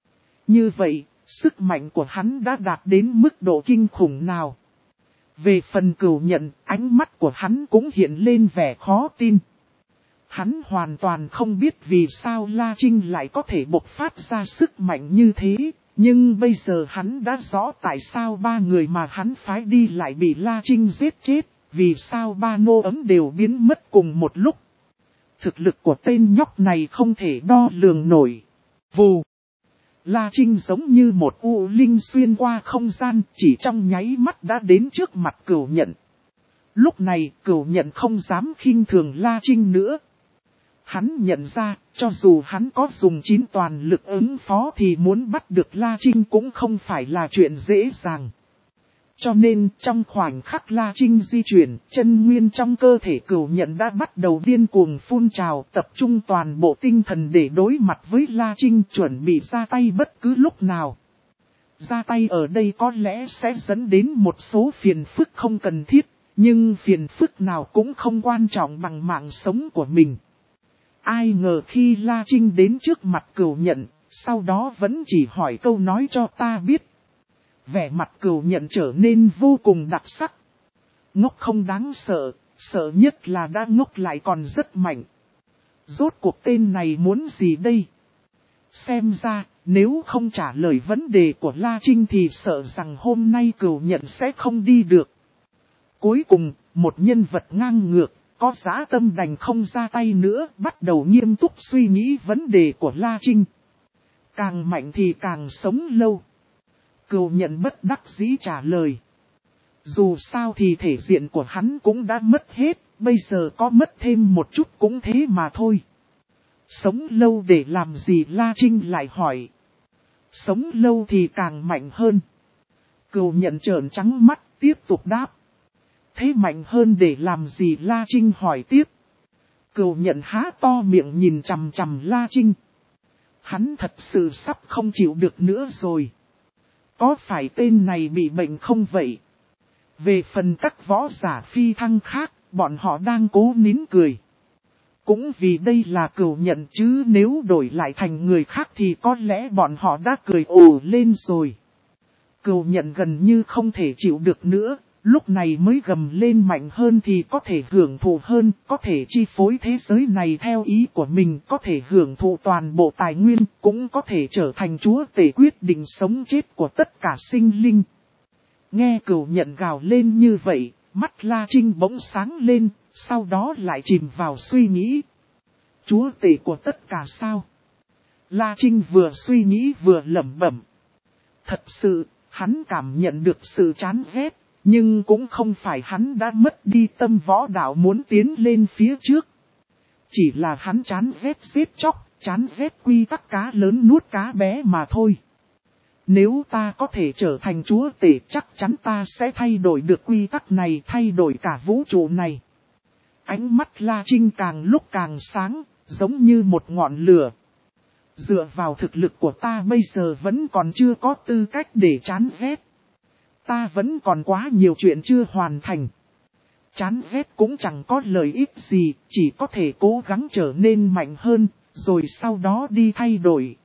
Như vậy, sức mạnh của hắn đã đạt đến mức độ kinh khủng nào? Về phần Cửu Nhận, ánh mắt của hắn cũng hiện lên vẻ khó tin. Hắn hoàn toàn không biết vì sao La Trinh lại có thể bộc phát ra sức mạnh như thế, nhưng bây giờ hắn đã rõ tại sao ba người mà hắn phái đi lại bị La Trinh giết chết, vì sao ba nô ấm đều biến mất cùng một lúc. Thực lực của tên nhóc này không thể đo lường nổi. Vù! La Trinh giống như một u linh xuyên qua không gian, chỉ trong nháy mắt đã đến trước mặt Cửu Nhận. Lúc này, Cửu Nhận không dám khinh thường La Trinh nữa. Hắn nhận ra, cho dù hắn có dùng chín toàn lực ứng phó thì muốn bắt được La Trinh cũng không phải là chuyện dễ dàng. Cho nên, trong khoảnh khắc La Trinh di chuyển, chân nguyên trong cơ thể Cửu Nhận đã bắt đầu điên cuồng phun trào, tập trung toàn bộ tinh thần để đối mặt với La Trinh, chuẩn bị ra tay bất cứ lúc nào. Ra tay ở đây có lẽ sẽ dẫn đến một số phiền phức không cần thiết, nhưng phiền phức nào cũng không quan trọng bằng mạng sống của mình. Ai ngờ khi La Trinh đến trước mặt Cửu Nhận, sau đó vẫn chỉ hỏi câu nói cho ta biết. Vẻ mặt Cửu Nhận trở nên vô cùng đặc sắc. Ngốc không đáng sợ, sợ nhất là đã ngốc lại còn rất mạnh. Rốt cuộc tên này muốn gì đây? Xem ra, nếu không trả lời vấn đề của La Trinh thì sợ rằng hôm nay Cửu Nhận sẽ không đi được. Cuối cùng, một nhân vật ngang ngược, có dã tâm đành không ra tay nữa, bắt đầu nghiêm túc suy nghĩ vấn đề của La Trinh. Càng mạnh thì càng sống lâu. Cửu Nhận bất đắc dĩ trả lời. Dù sao thì thể diện của hắn cũng đã mất hết, bây giờ có mất thêm một chút cũng thế mà thôi. Sống lâu để làm gì? La Trinh lại hỏi. Sống lâu thì càng mạnh hơn. Cửu Nhận trợn trắng mắt, tiếp tục đáp. Thế mạnh hơn để làm gì? La Trinh hỏi tiếp. Cửu Nhận há to miệng nhìn chằm chằm La Trinh. Hắn thật sự sắp không chịu được nữa rồi. Có phải tên này bị bệnh không vậy? Về phần các võ giả phi thăng khác, bọn họ đang cố nín cười. Cũng vì đây là Cửu Nhận chứ nếu đổi lại thành người khác thì có lẽ bọn họ đã cười ồ lên rồi. Cửu Nhận gần như không thể chịu được nữa, lúc này mới gầm lên mạnh hơn thì có thể hưởng thụ hơn, có thể chi phối thế giới này theo ý của mình, có thể hưởng thụ toàn bộ tài nguyên, cũng có thể trở thành chúa tể quyết định sống chết của tất cả sinh linh. Nghe Cửu Nhận gào lên như vậy, mắt La Trinh bỗng sáng lên, sau đó lại chìm vào suy nghĩ. Chúa tể của tất cả sao? La Trinh vừa suy nghĩ vừa lẩm bẩm. Thật sự, hắn cảm nhận được sự chán ghét, nhưng cũng không phải hắn đã mất đi tâm võ đạo muốn tiến lên phía trước. Chỉ là hắn chán ghét giết chóc, chán ghét quy tắc cá lớn nuốt cá bé mà thôi. Nếu ta có thể trở thành chúa tể, chắc chắn ta sẽ thay đổi được quy tắc này, thay đổi cả vũ trụ này. Ánh mắt La Trinh càng lúc càng sáng, giống như một ngọn lửa. Dựa vào thực lực của ta bây giờ vẫn còn chưa có tư cách để chán ghét. Ta vẫn còn quá nhiều chuyện chưa hoàn thành. Chán ghét cũng chẳng có lợi ích gì, chỉ có thể cố gắng trở nên mạnh hơn, rồi sau đó đi thay đổi.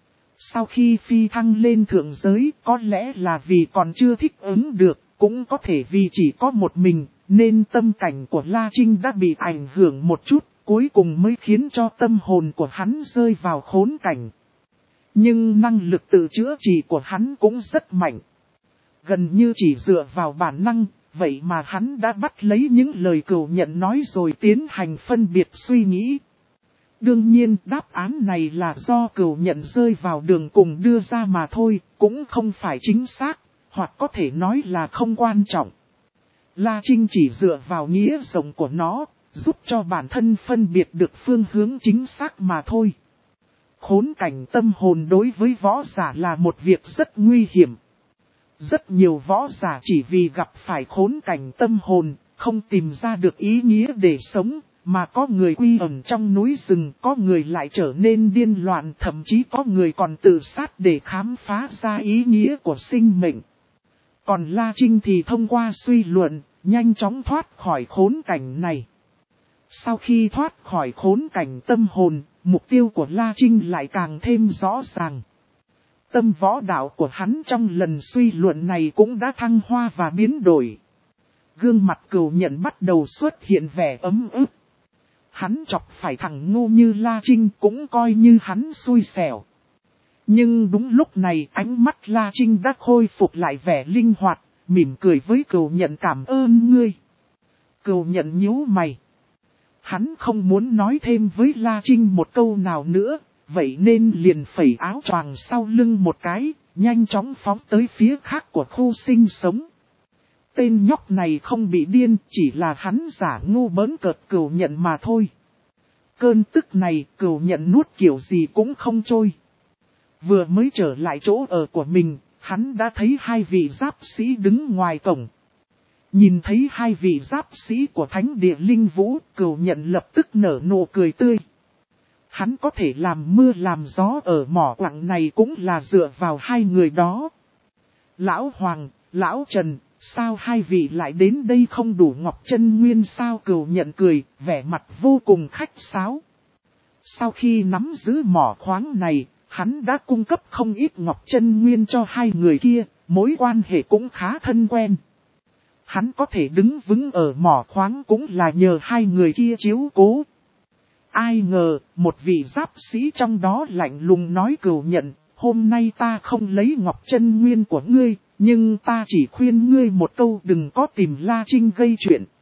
Sau khi phi thăng lên thượng giới, có lẽ là vì còn chưa thích ứng được, cũng có thể vì chỉ có một mình, nên tâm cảnh của La Trinh đã bị ảnh hưởng một chút, cuối cùng mới khiến cho tâm hồn của hắn rơi vào khốn cảnh. Nhưng năng lực tự chữa trị của hắn cũng rất mạnh. Gần như chỉ dựa vào bản năng, vậy mà hắn đã bắt lấy những lời Cửu Nhận nói rồi tiến hành phân biệt suy nghĩ. Đương nhiên đáp án này là do Cửu Nhận rơi vào đường cùng đưa ra mà thôi, cũng không phải chính xác, hoặc có thể nói là không quan trọng. La Trinh chỉ dựa vào nghĩa rộng của nó, giúp cho bản thân phân biệt được phương hướng chính xác mà thôi. Khốn cảnh tâm hồn đối với võ giả là một việc rất nguy hiểm. Rất nhiều võ giả chỉ vì gặp phải khốn cảnh tâm hồn, không tìm ra được ý nghĩa để sống, mà có người quy ẩn trong núi rừng, có người lại trở nên điên loạn, thậm chí có người còn tự sát để khám phá ra ý nghĩa của sinh mệnh. Còn La Trinh thì thông qua suy luận, nhanh chóng thoát khỏi khốn cảnh này. Sau khi thoát khỏi khốn cảnh tâm hồn, mục tiêu của La Trinh lại càng thêm rõ ràng. Tâm võ đạo của hắn trong lần suy luận này cũng đã thăng hoa và biến đổi. Gương mặt Cửu Nhận bắt đầu xuất hiện vẻ ấm ức. Hắn chọc phải thằng ngu như La Trinh cũng coi như hắn xui xẻo. Nhưng đúng lúc này ánh mắt La Trinh đã khôi phục lại vẻ linh hoạt, mỉm cười với Cửu Nhận cảm ơn ngươi. Cửu Nhận nhíu mày. Hắn không muốn nói thêm với La Trinh một câu nào nữa, vậy nên liền phẩy áo choàng sau lưng một cái, nhanh chóng phóng tới phía khác của khu sinh sống. Tên nhóc này không bị điên, chỉ là hắn giả ngu bỡn cợt Cửu Nhận mà thôi. Cơn tức này Cửu Nhận nuốt kiểu gì cũng không trôi. Vừa mới trở lại chỗ ở của mình, hắn đã thấy hai vị giáp sĩ đứng ngoài cổng. Nhìn thấy hai vị giáp sĩ của Thánh Địa Linh Vũ, Cửu Nhận lập tức nở nụ cười tươi. Hắn có thể làm mưa làm gió ở mỏ quặng này cũng là dựa vào hai người đó. Lão Hoàng, Lão Trần, sao hai vị lại đến đây không đủ Ngọc Chân Nguyên sao? Cửu Nhận cười, vẻ mặt vô cùng khách sáo. Sau khi nắm giữ mỏ khoáng này, hắn đã cung cấp không ít Ngọc Chân Nguyên cho hai người kia, mối quan hệ cũng khá thân quen. Hắn có thể đứng vững ở mỏ khoáng cũng là nhờ hai người kia chiếu cố. Ai ngờ, một vị giáp sĩ trong đó lạnh lùng nói Cửu Nhận, hôm nay ta không lấy Ngọc Chân Nguyên của ngươi, nhưng ta chỉ khuyên ngươi một câu đừng có tìm La Trinh gây chuyện.